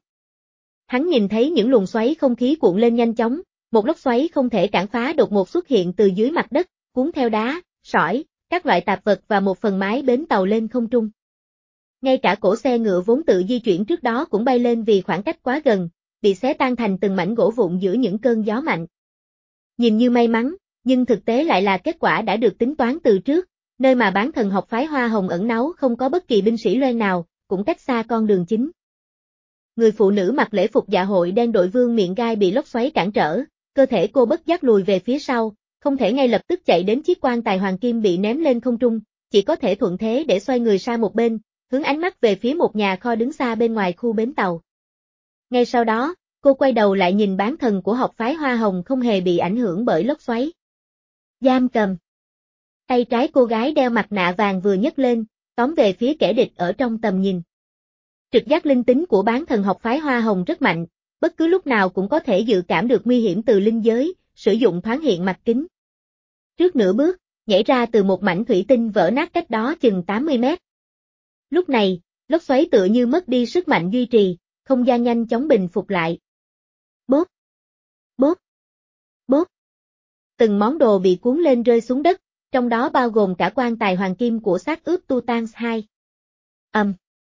Hắn nhìn thấy những luồng xoáy không khí cuộn lên nhanh chóng, một lốc xoáy không thể cản phá đột ngột xuất hiện từ dưới mặt đất, cuốn theo đá, sỏi, các loại tạp vật và một phần mái bến tàu lên không trung. Ngay cả cổ xe ngựa vốn tự di chuyển trước đó cũng bay lên vì khoảng cách quá gần, bị xé tan thành từng mảnh gỗ vụn giữa những cơn gió mạnh. Nhìn như may mắn, nhưng thực tế lại là kết quả đã được tính toán từ trước, nơi mà bán thần học phái Hoa Hồng ẩn náu không có bất kỳ binh sĩ loen nào, cũng cách xa con đường chính. Người phụ nữ mặc lễ phục dạ hội đen đội vương miệng gai bị lốc xoáy cản trở, cơ thể cô bất giác lùi về phía sau, không thể ngay lập tức chạy đến chiếc quan tài hoàng kim bị ném lên không trung, chỉ có thể thuận thế để xoay người sang một bên, hướng ánh mắt về phía một nhà kho đứng xa bên ngoài khu bến tàu. Ngay sau đó, cô quay đầu lại nhìn bán thần của học phái Hoa Hồng không hề bị ảnh hưởng bởi lốc xoáy. Giam cầm. Tay trái cô gái đeo mặt nạ vàng vừa nhấc lên, tóm về phía kẻ địch ở trong tầm nhìn. Trực giác linh tính của bán thần học phái Hoa Hồng rất mạnh, bất cứ lúc nào cũng có thể dự cảm được nguy hiểm từ linh giới, sử dụng thoáng hiện mạch kính. Trước nửa bước, nhảy ra từ một mảnh thủy tinh vỡ nát cách đó chừng tám mươi mét. Lúc này, lốc xoáy tựa như mất đi sức mạnh duy trì, không gian nhanh chóng bình phục lại. Bốp, bốp, bốp. Từng món đồ bị cuốn lên rơi xuống đất, trong đó bao gồm cả quan tài hoàng kim của xác ướp Tutans hai. Ầm. Um.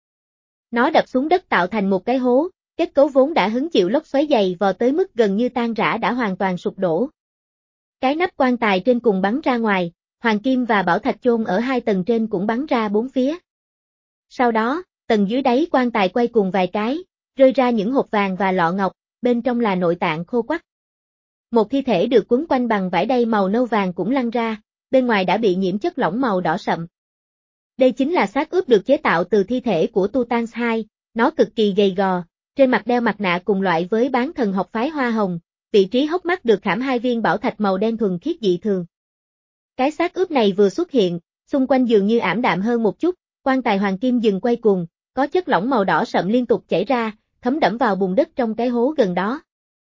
Nó đập xuống đất tạo thành một cái hố, kết cấu vốn đã hứng chịu lốc xoáy dày vò tới mức gần như tan rã đã hoàn toàn sụp đổ. Cái nắp quan tài trên cùng bắn ra ngoài, hoàng kim và bảo thạch chôn ở hai tầng trên cũng bắn ra bốn phía. Sau đó, tầng dưới đáy quan tài quay cuồng vài cái, rơi ra những hộp vàng và lọ ngọc, bên trong là nội tạng khô quắt. Một thi thể được quấn quanh bằng vải đay màu nâu vàng cũng lăn ra, bên ngoài đã bị nhiễm chất lỏng màu đỏ sậm. Đây chính là xác ướp được chế tạo từ thi thể của Tutans hai, nó cực kỳ gầy gò, trên mặt đeo mặt nạ cùng loại với bán thần học phái Hoa Hồng, vị trí hốc mắt được khảm hai viên bảo thạch màu đen thuần khiết dị thường. Cái xác ướp này vừa xuất hiện, xung quanh dường như ảm đạm hơn một chút, quan tài hoàng kim dừng quay cuồng, có chất lỏng màu đỏ sậm liên tục chảy ra, thấm đẫm vào bùn đất trong cái hố gần đó.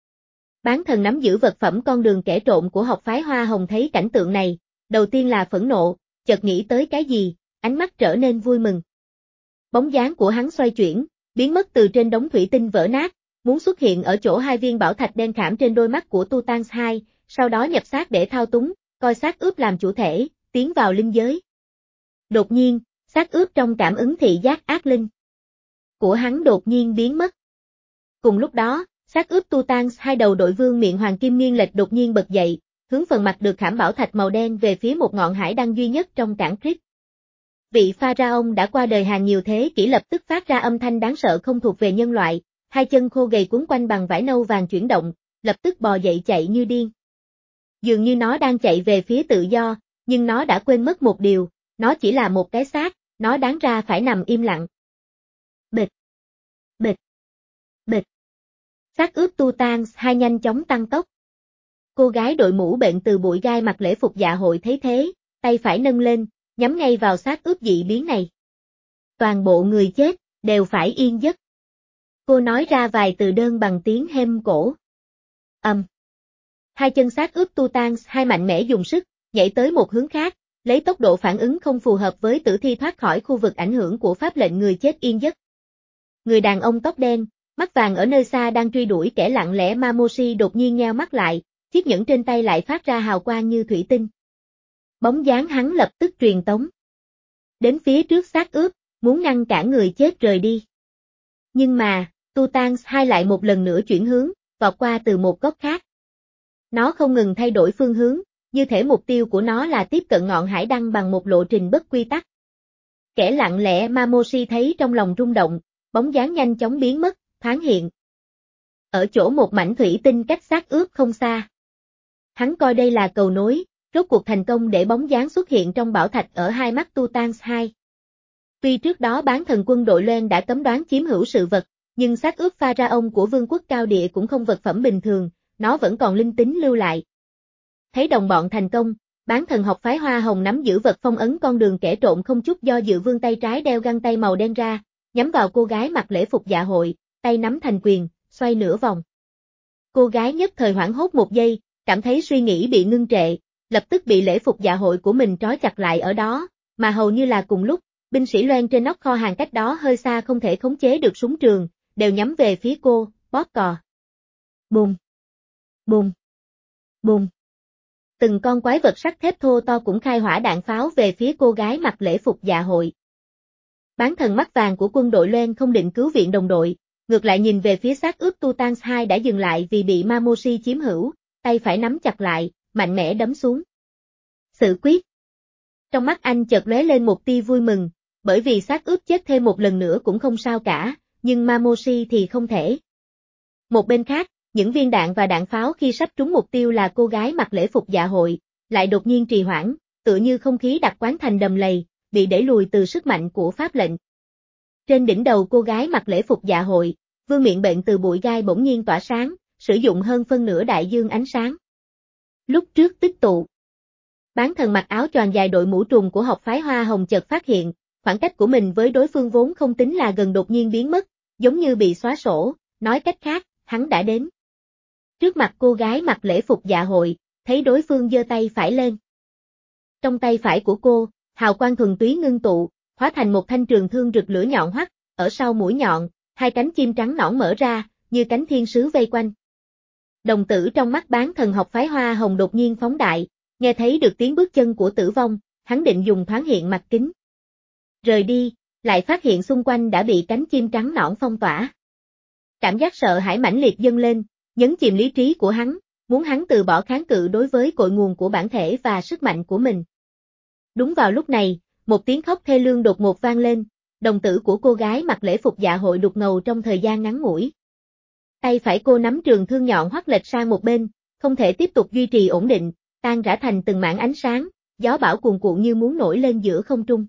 Bán thần nắm giữ vật phẩm con đường kẻ trộm của học phái Hoa Hồng thấy cảnh tượng này, đầu tiên là phẫn nộ, chợt nghĩ tới cái gì, ánh mắt trở nên vui mừng. Bóng dáng của hắn xoay chuyển, biến mất từ trên đống thủy tinh vỡ nát, muốn xuất hiện ở chỗ hai viên bảo thạch đen khảm trên đôi mắt của Tutans hai, sau đó nhập xác để thao túng, coi xác ướp làm chủ thể, tiến vào linh giới. Đột nhiên, xác ướp trong cảm ứng thị giác ác linh của hắn đột nhiên biến mất. Cùng lúc đó, xác ướp Tutans hai đầu đội vương miệng hoàng kim nghiêng lệch đột nhiên bật dậy, hướng phần mặt được khảm bảo thạch màu đen về phía một ngọn hải đăng duy nhất trong cảng Crete. Vị pharaoh đã qua đời hàng nhiều thế kỷ lập tức phát ra âm thanh đáng sợ không thuộc về nhân loại, hai chân khô gầy cuốn quanh bằng vải nâu vàng chuyển động, lập tức bò dậy chạy như điên. Dường như nó đang chạy về phía tự do, nhưng nó đã quên mất một điều, nó chỉ là một cái xác, nó đáng ra phải nằm im lặng. Bịch, bịch, bịch. Xác ướp Tutans hai nhanh chóng tăng tốc. Cô gái đội mũ bệnh từ bụi gai mặc lễ phục dạ hội thấy thế, tay phải nâng lên, nhắm ngay vào xác ướp dị biến này. Toàn bộ người chết, đều phải yên giấc. Cô nói ra vài từ đơn bằng tiếng Hem cổ. Ầm. Um. Hai chân xác ướp Tutans hai mạnh mẽ dùng sức, nhảy tới một hướng khác, lấy tốc độ phản ứng không phù hợp với tử thi thoát khỏi khu vực ảnh hưởng của pháp lệnh người chết yên giấc. Người đàn ông tóc đen, mắt vàng ở nơi xa đang truy đuổi kẻ lặng lẽ Mamoshi đột nhiên nheo mắt lại, chiếc nhẫn trên tay lại phát ra hào quang như thủy tinh. Bóng dáng hắn lập tức truyền tống đến phía trước xác ướp, muốn ngăn cản người chết rời đi. Nhưng mà, Tutans hai lại một lần nữa chuyển hướng, vọt qua từ một góc khác. Nó không ngừng thay đổi phương hướng, như thể mục tiêu của nó là tiếp cận ngọn hải đăng bằng một lộ trình bất quy tắc. Kẻ lặng lẽ Mamoshi thấy trong lòng rung động, bóng dáng nhanh chóng biến mất, thoáng hiện ở chỗ một mảnh thủy tinh cách xác ướp không xa. Hắn coi đây là cầu nối, rốt cuộc thành công để bóng dáng xuất hiện trong bảo thạch ở hai mắt Tutans hai. Tuy trước đó bán thần quân đội Loen đã cấm đoán chiếm hữu sự vật, nhưng xác ướp pharaoh của vương quốc cao địa cũng không vật phẩm bình thường, nó vẫn còn linh tính lưu lại. Thấy đồng bọn thành công, bán thần học phái Hoa Hồng nắm giữ vật phong ấn con đường kẻ trộm không chút do dự vươn tay trái đeo găng tay màu đen ra, nhắm vào cô gái mặc lễ phục dạ hội, tay nắm thành quyền, xoay nửa vòng. Cô gái nhất thời hoảng hốt một giây, cảm thấy suy nghĩ bị ngưng trệ, lập tức bị lễ phục dạ hội của mình trói chặt lại ở đó, mà hầu như là cùng lúc, binh sĩ Loen trên nóc kho hàng cách đó hơi xa không thể khống chế được súng trường, đều nhắm về phía cô, bóp cò. Bùm, bùm, bùm. Từng con quái vật sắt thép thô to cũng khai hỏa đạn pháo về phía cô gái mặc lễ phục dạ hội. Bán thần mắt vàng của quân đội Loen không định cứu viện đồng đội, ngược lại nhìn về phía xác ướp Tutans hai đã dừng lại vì bị Mamoshi chiếm hữu, tay phải nắm chặt lại, mạnh mẽ đấm xuống. Xử quyết. Trong mắt anh chợt lóe lên một tia vui mừng, bởi vì xác ướp chết thêm một lần nữa cũng không sao cả, nhưng Mamoshi thì không thể. Một bên khác, những viên đạn và đạn pháo khi sắp trúng mục tiêu là cô gái mặc lễ phục dạ hội, lại đột nhiên trì hoãn, tựa như không khí đặc quán thành đầm lầy, bị đẩy lùi từ sức mạnh của pháp lệnh. Trên đỉnh đầu cô gái mặc lễ phục dạ hội, vương miện bệnh từ bụi gai bỗng nhiên tỏa sáng, sử dụng hơn phân nửa đại dương ánh sáng. Lúc trước tích tụ, bán thần mặc áo choàng dài đội mũ trùm của học phái Hoa Hồng chợt phát hiện, khoảng cách của mình với đối phương vốn không tính là gần đột nhiên biến mất, giống như bị xóa sổ, nói cách khác, hắn đã đến. Trước mặt cô gái mặc lễ phục dạ hội, thấy đối phương giơ tay phải lên. Trong tay phải của cô, hào quang thuần túy ngưng tụ, hóa thành một thanh trường thương rực lửa nhọn hoắt, ở sau mũi nhọn, hai cánh chim trắng nõn mở ra, như cánh thiên sứ vây quanh. Đồng tử trong mắt bán thần học phái Hoa Hồng đột nhiên phóng đại, nghe thấy được tiếng bước chân của tử vong, hắn định dùng thoáng hiện mặt kính. Rời đi, lại phát hiện xung quanh đã bị cánh chim trắng nõn phong tỏa. Cảm giác sợ hãi mãnh liệt dâng lên, nhấn chìm lý trí của hắn, muốn hắn từ bỏ kháng cự đối với cội nguồn của bản thể và sức mạnh của mình. Đúng vào lúc này, một tiếng khóc thê lương đột ngột vang lên, đồng tử của cô gái mặc lễ phục dạ hội đục ngầu trong thời gian ngắn ngủi. Tay phải cô nắm trường thương nhọn hoắt lệch sang một bên, không thể tiếp tục duy trì ổn định, tan rã thành từng mảng ánh sáng, gió bão cuồn cuộn như muốn nổi lên giữa không trung.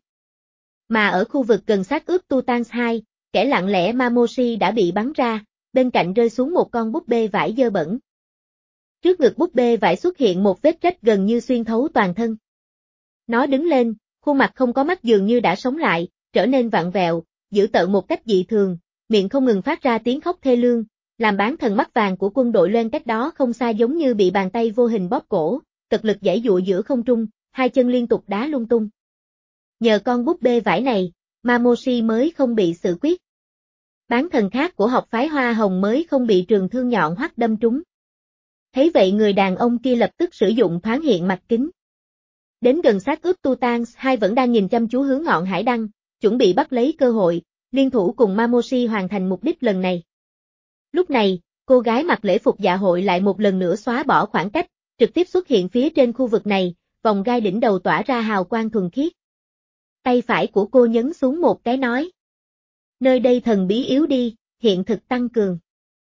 Mà ở khu vực gần xác ướp Tutans hai, kẻ lặng lẽ Mamoshi đã bị bắn ra, bên cạnh rơi xuống một con búp bê vải dơ bẩn. Trước ngực búp bê vải xuất hiện một vết rách gần như xuyên thấu toàn thân. Nó đứng lên, khuôn mặt không có mắt dường như đã sống lại, trở nên vặn vẹo, dữ tợn một cách dị thường, miệng không ngừng phát ra tiếng khóc thê lương, làm bán thần mắt vàng của quân đội lên cách đó không xa giống như bị bàn tay vô hình bóp cổ, cực lực giãy giụa giữa không trung, hai chân liên tục đá lung tung. Nhờ con búp bê vải này, Mamoshi mới không bị xử quyết. Bán thần khác của học phái Hoa Hồng mới không bị trường thương nhọn hoắt đâm trúng. Thấy vậy người đàn ông kia lập tức sử dụng thoáng hiện mặt kính. Đến gần xác ướp Tutans hai vẫn đang nhìn chăm chú hướng ngọn hải đăng, chuẩn bị bắt lấy cơ hội, liên thủ cùng Mamoshi hoàn thành mục đích lần này. Lúc này, cô gái mặc lễ phục dạ hội lại một lần nữa xóa bỏ khoảng cách, trực tiếp xuất hiện phía trên khu vực này, vòng gai đỉnh đầu tỏa ra hào quang thuần khiết. Tay phải của cô nhấn xuống một cái nói. Nơi đây thần bí yếu đi, hiện thực tăng cường.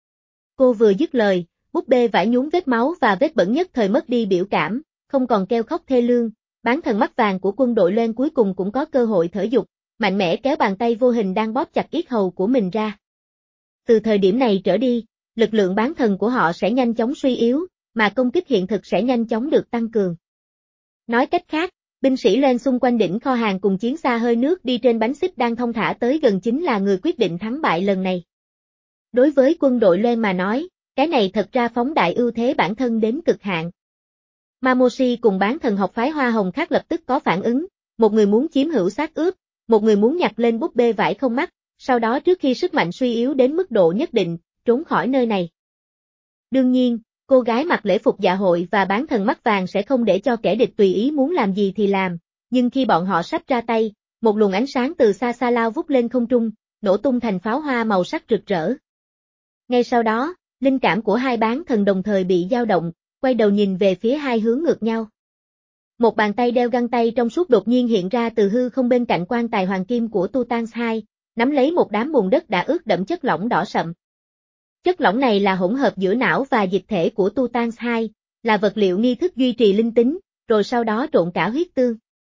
Cô vừa dứt lời, búp bê vải nhúng vết máu và vết bẩn nhất thời mất đi biểu cảm, không còn kêu khóc thê lương, bán thần mắt vàng của quân đội lên cuối cùng cũng có cơ hội thở dục, mạnh mẽ kéo bàn tay vô hình đang bóp chặt yết hầu của mình ra. Từ thời điểm này trở đi, lực lượng bán thần của họ sẽ nhanh chóng suy yếu, mà công kích hiện thực sẽ nhanh chóng được tăng cường. Nói cách khác, binh sĩ lên xung quanh đỉnh kho hàng cùng chiến xa hơi nước đi trên bánh xích đang thong thả tới gần chính là người quyết định thắng bại lần này. Đối với quân đội lên mà nói, cái này thật ra phóng đại ưu thế bản thân đến cực hạn. Mamoshi cùng bán thần học phái Hoa Hồng khác lập tức có phản ứng, một người muốn chiếm hữu xác ướp, một người muốn nhặt lên búp bê vải không mắt, sau đó trước khi sức mạnh suy yếu đến mức độ nhất định, trốn khỏi nơi này. Đương nhiên, cô gái mặc lễ phục dạ hội và bán thần mắt vàng sẽ không để cho kẻ địch tùy ý muốn làm gì thì làm, nhưng khi bọn họ sắp ra tay, một luồng ánh sáng từ xa xa lao vút lên không trung, nổ tung thành pháo hoa màu sắc rực rỡ. Ngay sau đó, linh cảm của hai bán thần đồng thời bị dao động, quay đầu nhìn về phía hai hướng ngược nhau. Một bàn tay đeo găng tay trong suốt đột nhiên hiện ra từ hư không bên cạnh quan tài hoàng kim của Tutans hai, nắm lấy một đám bùn đất đã ướt đẫm chất lỏng đỏ sậm. Chất lỏng này là hỗn hợp giữa não và dịch thể của Tutans hai, là vật liệu nghi thức duy trì linh tính, rồi sau đó trộn cả huyết tương.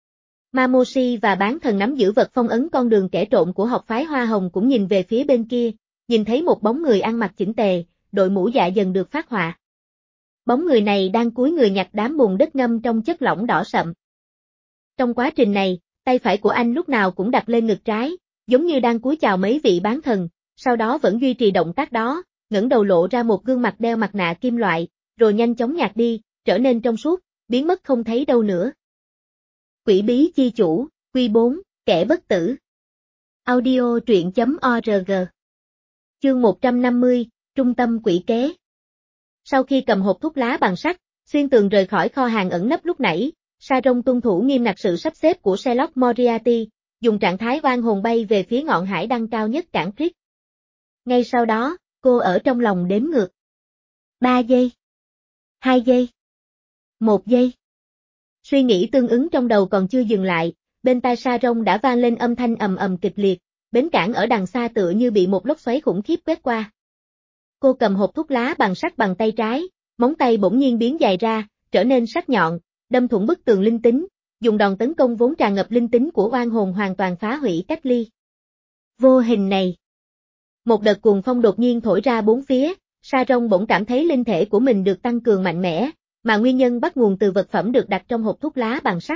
Mamoshi và bán thần nắm giữ vật phong ấn con đường kẻ trộn của học phái Hoa Hồng cũng nhìn về phía bên kia, nhìn thấy một bóng người ăn mặc chỉnh tề, đội mũ dạ dần được phát họa. Bóng người này đang cúi người nhặt đám bùn đất ngâm trong chất lỏng đỏ sậm. Trong quá trình này, tay phải của anh lúc nào cũng đặt lên ngực trái, giống như đang cúi chào mấy vị bán thần, sau đó vẫn duy trì động tác đó, ngẩng đầu lộ ra một gương mặt đeo mặt nạ kim loại, rồi nhanh chóng nhạt đi, trở nên trong suốt, biến mất không thấy đâu nữa. Quỷ bí chi chủ, Quy bốn, kẻ bất tử. Audio truyện chấm org. Chương một trăm năm mươi, Trung tâm quỷ kế. Sau khi cầm hộp thuốc lá bằng sắt, xuyên tường rời khỏi kho hàng ẩn nấp lúc nãy, Sharon tuân thủ nghiêm ngặt sự sắp xếp của Sherlock Moriarty, dùng trạng thái oan hồn bay về phía ngọn hải đăng cao nhất cảng Creek. Ngay sau đó, cô ở trong lòng đếm ngược. Ba giây. Hai giây. Một giây. Suy nghĩ tương ứng trong đầu còn chưa dừng lại, bên tai Sa Rông đã vang lên âm thanh ầm ầm kịch liệt, bến cảng ở đằng xa tựa như bị một lốc xoáy khủng khiếp quét qua. Cô cầm hộp thuốc lá bằng sắt bằng tay trái, móng tay bỗng nhiên biến dài ra, trở nên sắc nhọn, đâm thủng bức tường linh tính, dùng đòn tấn công vốn tràn ngập linh tính của oan hồn hoàn toàn phá hủy cách ly. Vô hình này. Một đợt cuồng phong đột nhiên thổi ra bốn phía, Sa Rông bỗng cảm thấy linh thể của mình được tăng cường mạnh mẽ, mà nguyên nhân bắt nguồn từ vật phẩm được đặt trong hộp thuốc lá bằng sắt.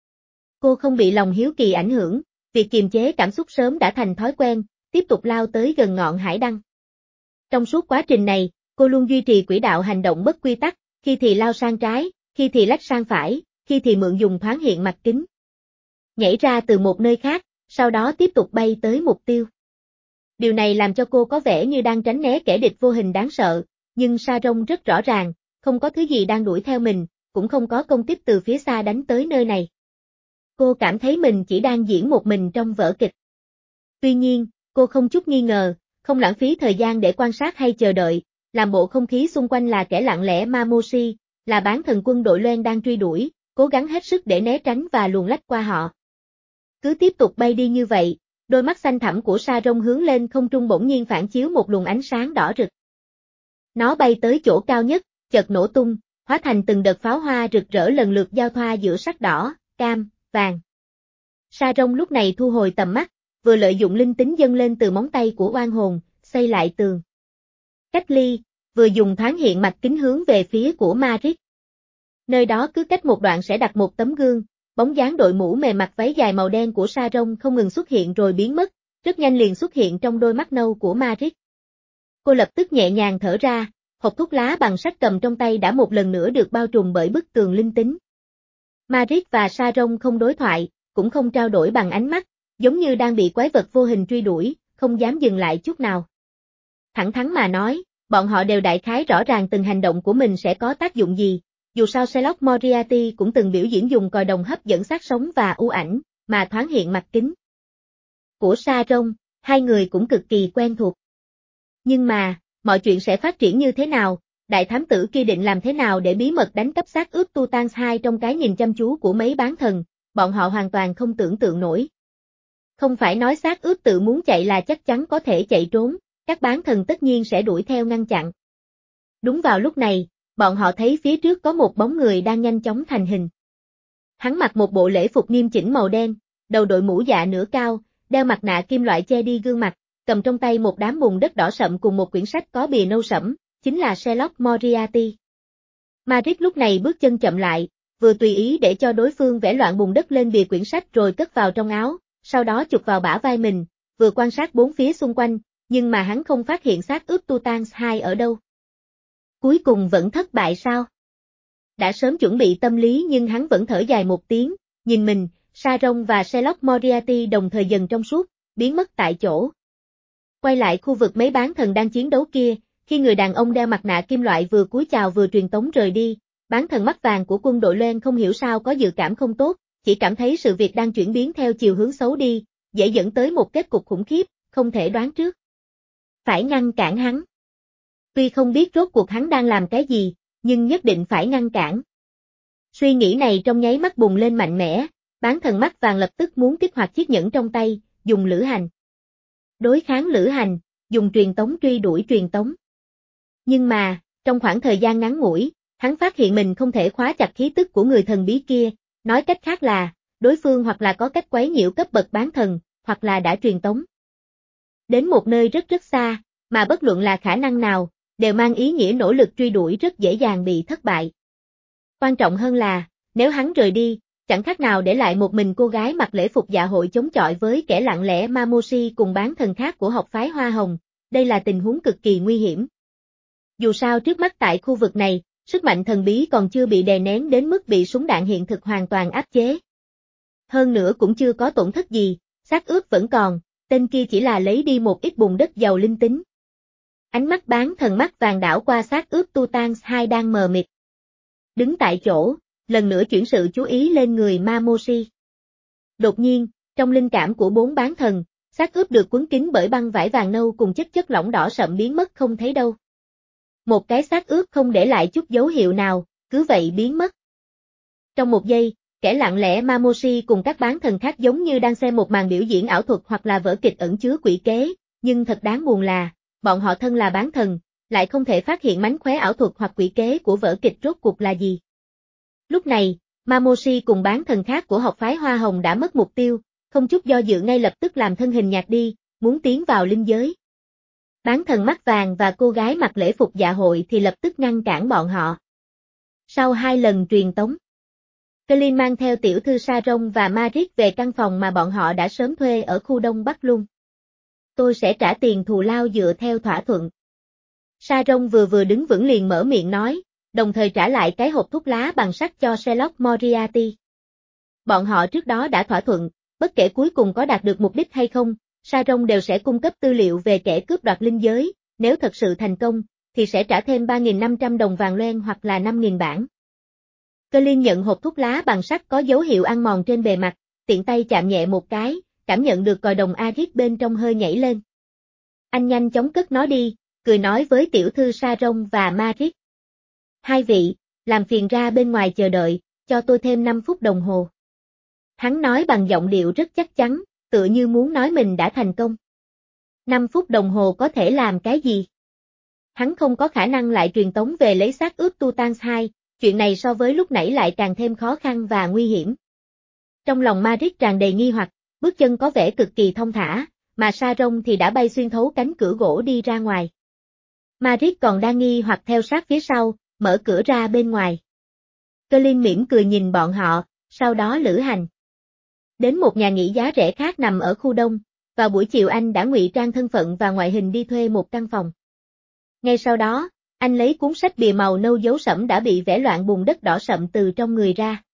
Cô không bị lòng hiếu kỳ ảnh hưởng, việc kiềm chế cảm xúc sớm đã thành thói quen, tiếp tục lao tới gần ngọn hải đăng. Trong suốt quá trình này, cô luôn duy trì quỹ đạo hành động bất quy tắc, khi thì lao sang trái, khi thì lách sang phải, khi thì mượn dùng thoáng hiện mặt kính. Nhảy ra từ một nơi khác, sau đó tiếp tục bay tới mục tiêu. Điều này làm cho cô có vẻ như đang tránh né kẻ địch vô hình đáng sợ, nhưng Sa Rông rất rõ ràng, không có thứ gì đang đuổi theo mình, cũng không có công kích từ phía xa đánh tới nơi này. Cô cảm thấy mình chỉ đang diễn một mình trong vở kịch. Tuy nhiên, cô không chút nghi ngờ, không lãng phí thời gian để quan sát hay chờ đợi, làm bộ không khí xung quanh là kẻ lặng lẽ Mamoshi, là bán thần quân đội Loen đang truy đuổi, cố gắng hết sức để né tránh và luồn lách qua họ. Cứ tiếp tục bay đi như vậy, đôi mắt xanh thẳm của Sa Rông hướng lên không trung bỗng nhiên phản chiếu một luồng ánh sáng đỏ rực. Nó bay tới chỗ cao nhất, chợt nổ tung, hóa thành từng đợt pháo hoa rực rỡ lần lượt giao thoa giữa sắc đỏ, cam, vàng. Sa Rông lúc này thu hồi tầm mắt, vừa lợi dụng linh tính dâng lên từ móng tay của oan hồn, xây lại tường cách ly, vừa dùng thoáng hiện mặt kính hướng về phía của Marik. Nơi đó cứ cách một đoạn sẽ đặt một tấm gương, bóng dáng đội mũ mềm mặc váy dài màu đen của Sa Rông không ngừng xuất hiện rồi biến mất, rất nhanh liền xuất hiện trong đôi mắt nâu của Marik. Cô lập tức nhẹ nhàng thở ra, hộp thuốc lá bằng sắt cầm trong tay đã một lần nữa được bao trùm bởi bức tường linh tính. Marik và Sa Rông không đối thoại, cũng không trao đổi bằng ánh mắt, giống như đang bị quái vật vô hình truy đuổi, không dám dừng lại chút nào. Thẳng thắn mà nói, bọn họ đều đại khái rõ ràng từng hành động của mình sẽ có tác dụng gì, dù sao Sherlock Moriarty cũng từng biểu diễn dùng còi đồng hấp dẫn xác sống và u ảnh, mà thoáng hiện mặt kính của Sa Rông, hai người cũng cực kỳ quen thuộc. Nhưng mà, mọi chuyện sẽ phát triển như thế nào, đại thám tử kia định làm thế nào để bí mật đánh cắp xác ướp Tutans hai trong cái nhìn chăm chú của mấy bán thần, bọn họ hoàn toàn không tưởng tượng nổi. Không phải nói xác ướp tự muốn chạy là chắc chắn có thể chạy trốn, các bán thần tất nhiên sẽ đuổi theo ngăn chặn. Đúng vào lúc này, bọn họ thấy phía trước có một bóng người đang nhanh chóng thành hình. Hắn mặc một bộ lễ phục nghiêm chỉnh màu đen, đầu đội mũ dạ nửa cao, đeo mặt nạ kim loại che đi gương mặt, cầm trong tay một đám bùn đất đỏ sậm cùng một quyển sách có bìa nâu sẫm, chính là Sherlock Moriarty. Marik lúc này bước chân chậm lại, vừa tùy ý để cho đối phương vẽ loạn bùn đất lên bìa quyển sách rồi cất vào trong áo, sau đó chụp vào bả vai mình, vừa quan sát bốn phía xung quanh, nhưng mà hắn không phát hiện xác ướp Tutans hai ở đâu. Cuối cùng vẫn thất bại sao? Đã sớm chuẩn bị tâm lý nhưng hắn vẫn thở dài một tiếng, nhìn mình, Sa Rông và Sherlock Moriarty đồng thời dần trong suốt, biến mất tại chỗ. Quay lại khu vực mấy bán thần đang chiến đấu kia, khi người đàn ông đeo mặt nạ kim loại vừa cúi chào vừa truyền tống rời đi, bán thần mắt vàng của quân đội Loen không hiểu sao có dự cảm không tốt, chỉ cảm thấy sự việc đang chuyển biến theo chiều hướng xấu đi, dễ dẫn tới một kết cục khủng khiếp, không thể đoán trước. Phải ngăn cản hắn. Tuy không biết rốt cuộc hắn đang làm cái gì, nhưng nhất định phải ngăn cản. Suy nghĩ này trong nháy mắt bùng lên mạnh mẽ, bán thần mắt vàng lập tức muốn kích hoạt chiếc nhẫn trong tay, dùng lữ hành. Đối kháng lữ hành, dùng truyền tống truy đuổi truyền tống. Nhưng mà, trong khoảng thời gian ngắn ngủi, hắn phát hiện mình không thể khóa chặt khí tức của người thần bí kia, nói cách khác là, đối phương hoặc là có cách quấy nhiễu cấp bậc bán thần, hoặc là đã truyền tống đến một nơi rất rất xa, mà bất luận là khả năng nào, đều mang ý nghĩa nỗ lực truy đuổi rất dễ dàng bị thất bại. Quan trọng hơn là, nếu hắn rời đi, chẳng khác nào để lại một mình cô gái mặc lễ phục dạ hội chống chọi với kẻ lặng lẽ Mamoshi cùng bán thần khác của học phái Hoa Hồng, đây là tình huống cực kỳ nguy hiểm. Dù sao trước mắt tại khu vực này, sức mạnh thần bí còn chưa bị đè nén đến mức bị súng đạn hiện thực hoàn toàn áp chế. Hơn nữa cũng chưa có tổn thất gì, xác ướp vẫn còn, tên kia chỉ là lấy đi một ít bùn đất giàu linh tính. Ánh mắt bán thần mắt vàng đảo qua xác ướp Tutans hai đang mờ mịt. Đứng tại chỗ, lần nữa chuyển sự chú ý lên người Mamoshi. Đột nhiên, trong linh cảm của bốn bán thần, xác ướp được quấn kín bởi băng vải vàng nâu cùng chất chất lỏng đỏ sậm biến mất không thấy đâu. Một cái xác ướp không để lại chút dấu hiệu nào, cứ vậy biến mất. Trong một giây, Kẻ lặng lẽ Mamoshi cùng các bán thần khác giống như đang xem một màn biểu diễn ảo thuật hoặc là vở kịch ẩn chứa quỷ kế, nhưng thật đáng buồn là, bọn họ thân là bán thần, lại không thể phát hiện mánh khóe ảo thuật hoặc quỷ kế của vở kịch rốt cuộc là gì. Lúc này, Mamoshi cùng bán thần khác của học phái Hoa Hồng đã mất mục tiêu, không chút do dự ngay lập tức làm thân hình nhạt đi, muốn tiến vào linh giới. Bán thần mắt vàng và cô gái mặc lễ phục dạ hội thì lập tức ngăn cản bọn họ. Sau hai lần truyền tống, Colin mang theo tiểu thư Saron và Marik về căn phòng mà bọn họ đã sớm thuê ở khu Đông Bắc Luân. Tôi sẽ trả tiền thù lao dựa theo thỏa thuận. Saron vừa vừa đứng vững liền mở miệng nói, đồng thời trả lại cái hộp thuốc lá bằng sắt cho Sherlock Moriarty. Bọn họ trước đó đã thỏa thuận, bất kể cuối cùng có đạt được mục đích hay không, Saron đều sẽ cung cấp tư liệu về kẻ cướp đoạt linh giới, nếu thật sự thành công, thì sẽ trả thêm ba nghìn năm trăm đồng vàng loen hoặc là năm nghìn bảng. Colin nhận hộp thuốc lá bằng sắt có dấu hiệu ăn mòn trên bề mặt, tiện tay chạm nhẹ một cái, cảm nhận được còi đồng Arit bên trong hơi nhảy lên. Anh nhanh chóng cất nó đi, cười nói với tiểu thư Saron và Marik. Hai vị, làm phiền ra bên ngoài chờ đợi, cho tôi thêm năm phút đồng hồ. Hắn nói bằng giọng điệu rất chắc chắn, tựa như muốn nói mình đã thành công. năm phút đồng hồ có thể làm cái gì? Hắn không có khả năng lại truyền tống về lấy xác ướp Tutans hai, chuyện này so với lúc nãy lại càng thêm khó khăn và nguy hiểm. Trong lòng Marik tràn đầy nghi hoặc, bước chân có vẻ cực kỳ thông thả, mà Saron thì đã bay xuyên thấu cánh cửa gỗ đi ra ngoài. Marik còn đang nghi hoặc theo sát phía sau, mở cửa ra bên ngoài. Colin mỉm cười nhìn bọn họ, sau đó lữ hành. Đến một nhà nghỉ giá rẻ khác nằm ở khu Đông, vào buổi chiều anh đã ngụy trang thân phận và ngoại hình đi thuê một căn phòng. Ngay sau đó, anh lấy cuốn sách bìa màu nâu dấu sẫm đã bị vẽ loạn bùn đất đỏ sậm từ trong người ra.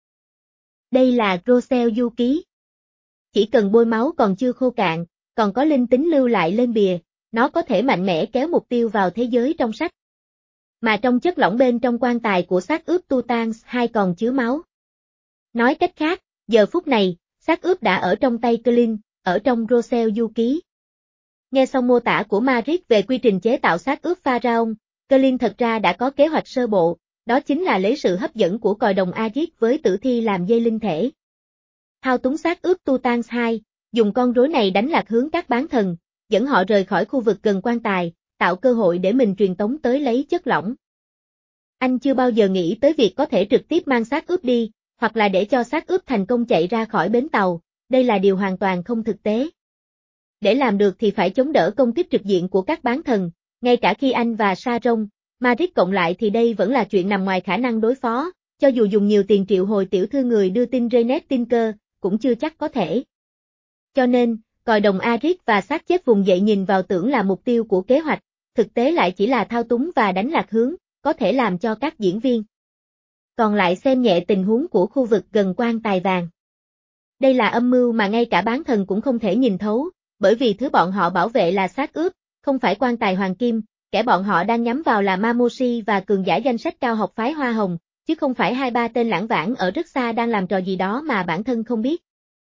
Đây là Rosel Du Ký. Chỉ cần bôi máu còn chưa khô cạn, còn có linh tính lưu lại lên bìa, nó có thể mạnh mẽ kéo mục tiêu vào thế giới trong sách. Mà trong chất lỏng bên trong quan tài của xác ướp Tutans hai còn chứa máu. Nói cách khác, giờ phút này, xác ướp đã ở trong tay Colin, ở trong Rosel Du Ký. Nghe xong mô tả của Marik về quy trình chế tạo xác ướp Pharaon, Colin thật ra đã có kế hoạch sơ bộ, đó chính là lấy sự hấp dẫn của còi đồng Arit với tử thi làm dây linh thể. Thao túng xác ướp Tutans hai, dùng con rối này đánh lạc hướng các bán thần, dẫn họ rời khỏi khu vực gần quan tài, tạo cơ hội để mình truyền tống tới lấy chất lỏng. Anh chưa bao giờ nghĩ tới việc có thể trực tiếp mang xác ướp đi, hoặc là để cho xác ướp thành công chạy ra khỏi bến tàu, đây là điều hoàn toàn không thực tế. Để làm được thì phải chống đỡ công kích trực diện của các bán thần, ngay cả khi anh và Saron, Marik cộng lại thì đây vẫn là chuyện nằm ngoài khả năng đối phó, cho dù dùng nhiều tiền triệu hồi tiểu thư người đưa tin Reynet Tinker, cũng chưa chắc có thể. Cho nên, còi đồng Arit và xác chết vùng dậy nhìn vào tưởng là mục tiêu của kế hoạch, thực tế lại chỉ là thao túng và đánh lạc hướng, có thể làm cho các diễn viên. Còn lại xem nhẹ tình huống của khu vực gần quan tài vàng. Đây là âm mưu mà ngay cả bán thần cũng không thể nhìn thấu, bởi vì thứ bọn họ bảo vệ là xác ướp, không phải quan tài hoàng kim, kẻ bọn họ đang nhắm vào là Mamoshi và cường giả danh sách cao học phái Hoa Hồng, chứ không phải hai ba tên lãng vãng ở rất xa đang làm trò gì đó mà bản thân không biết.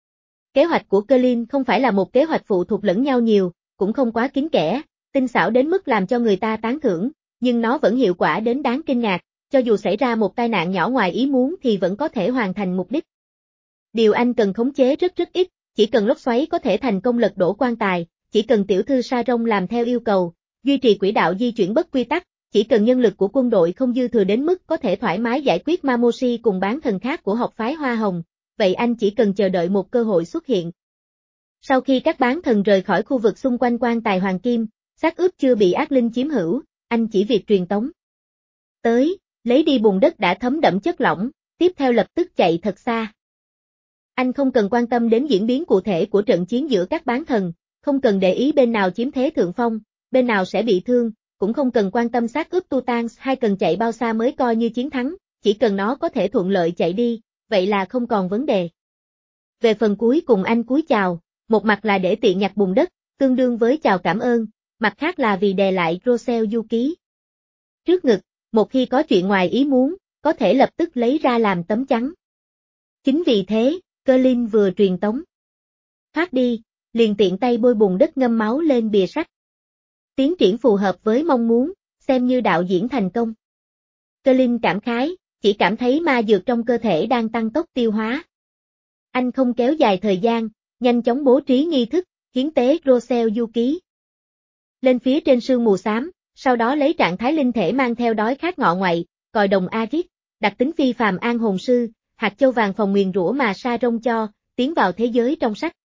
Kế hoạch của Colin không phải là một kế hoạch phụ thuộc lẫn nhau nhiều, cũng không quá kín kẽ, tinh xảo đến mức làm cho người ta tán thưởng, nhưng nó vẫn hiệu quả đến đáng kinh ngạc, cho dù xảy ra một tai nạn nhỏ ngoài ý muốn thì vẫn có thể hoàn thành mục đích. Điều anh cần khống chế rất rất ít, chỉ cần lốc xoáy có thể thành công lật đổ quan tài, chỉ cần tiểu thư Saron làm theo yêu cầu, duy trì quỹ đạo di chuyển bất quy tắc, chỉ cần nhân lực của quân đội không dư thừa đến mức có thể thoải mái giải quyết Mamoshi cùng bán thần khác của học phái Hoa Hồng, vậy anh chỉ cần chờ đợi một cơ hội xuất hiện. Sau khi các bán thần rời khỏi khu vực xung quanh quan tài hoàng kim, xác ướp chưa bị ác linh chiếm hữu, anh chỉ việc truyền tống tới, lấy đi bùn đất đã thấm đẫm chất lỏng, tiếp theo lập tức chạy thật xa. Anh không cần quan tâm đến diễn biến cụ thể của trận chiến giữa các bán thần, không cần để ý bên nào chiếm thế thượng phong, bên nào sẽ bị thương, cũng không cần quan tâm xác ướp Tutans hay cần chạy bao xa mới coi như chiến thắng, chỉ cần nó có thể thuận lợi chạy đi, vậy là không còn vấn đề. Về phần cuối cùng anh cúi chào, một mặt là để tiện nhặt bùn đất, tương đương với chào cảm ơn, mặt khác là vì đè lại Rosel Du Ký. Trước ngực, một khi có chuyện ngoài ý muốn, có thể lập tức lấy ra làm tấm chắn. Chính vì thế, Colin vừa truyền tống thoát đi, liền tiện tay bôi bùn đất ngâm máu lên bìa sách. Tiến triển phù hợp với mong muốn, xem như đạo diễn thành công. Colin cảm khái, chỉ cảm thấy ma dược trong cơ thể đang tăng tốc tiêu hóa. Anh không kéo dài thời gian, nhanh chóng bố trí nghi thức, hiến tế Rosel du ký lên phía trên sương mù xám, sau đó lấy trạng thái linh thể mang theo đói khát ngọ ngoại, còi đồng Arit, đặc tính phi phàm an hồn sư, hạt châu vàng phòng nguyền rủa mà Sa Rông cho, tiến vào thế giới trong sách.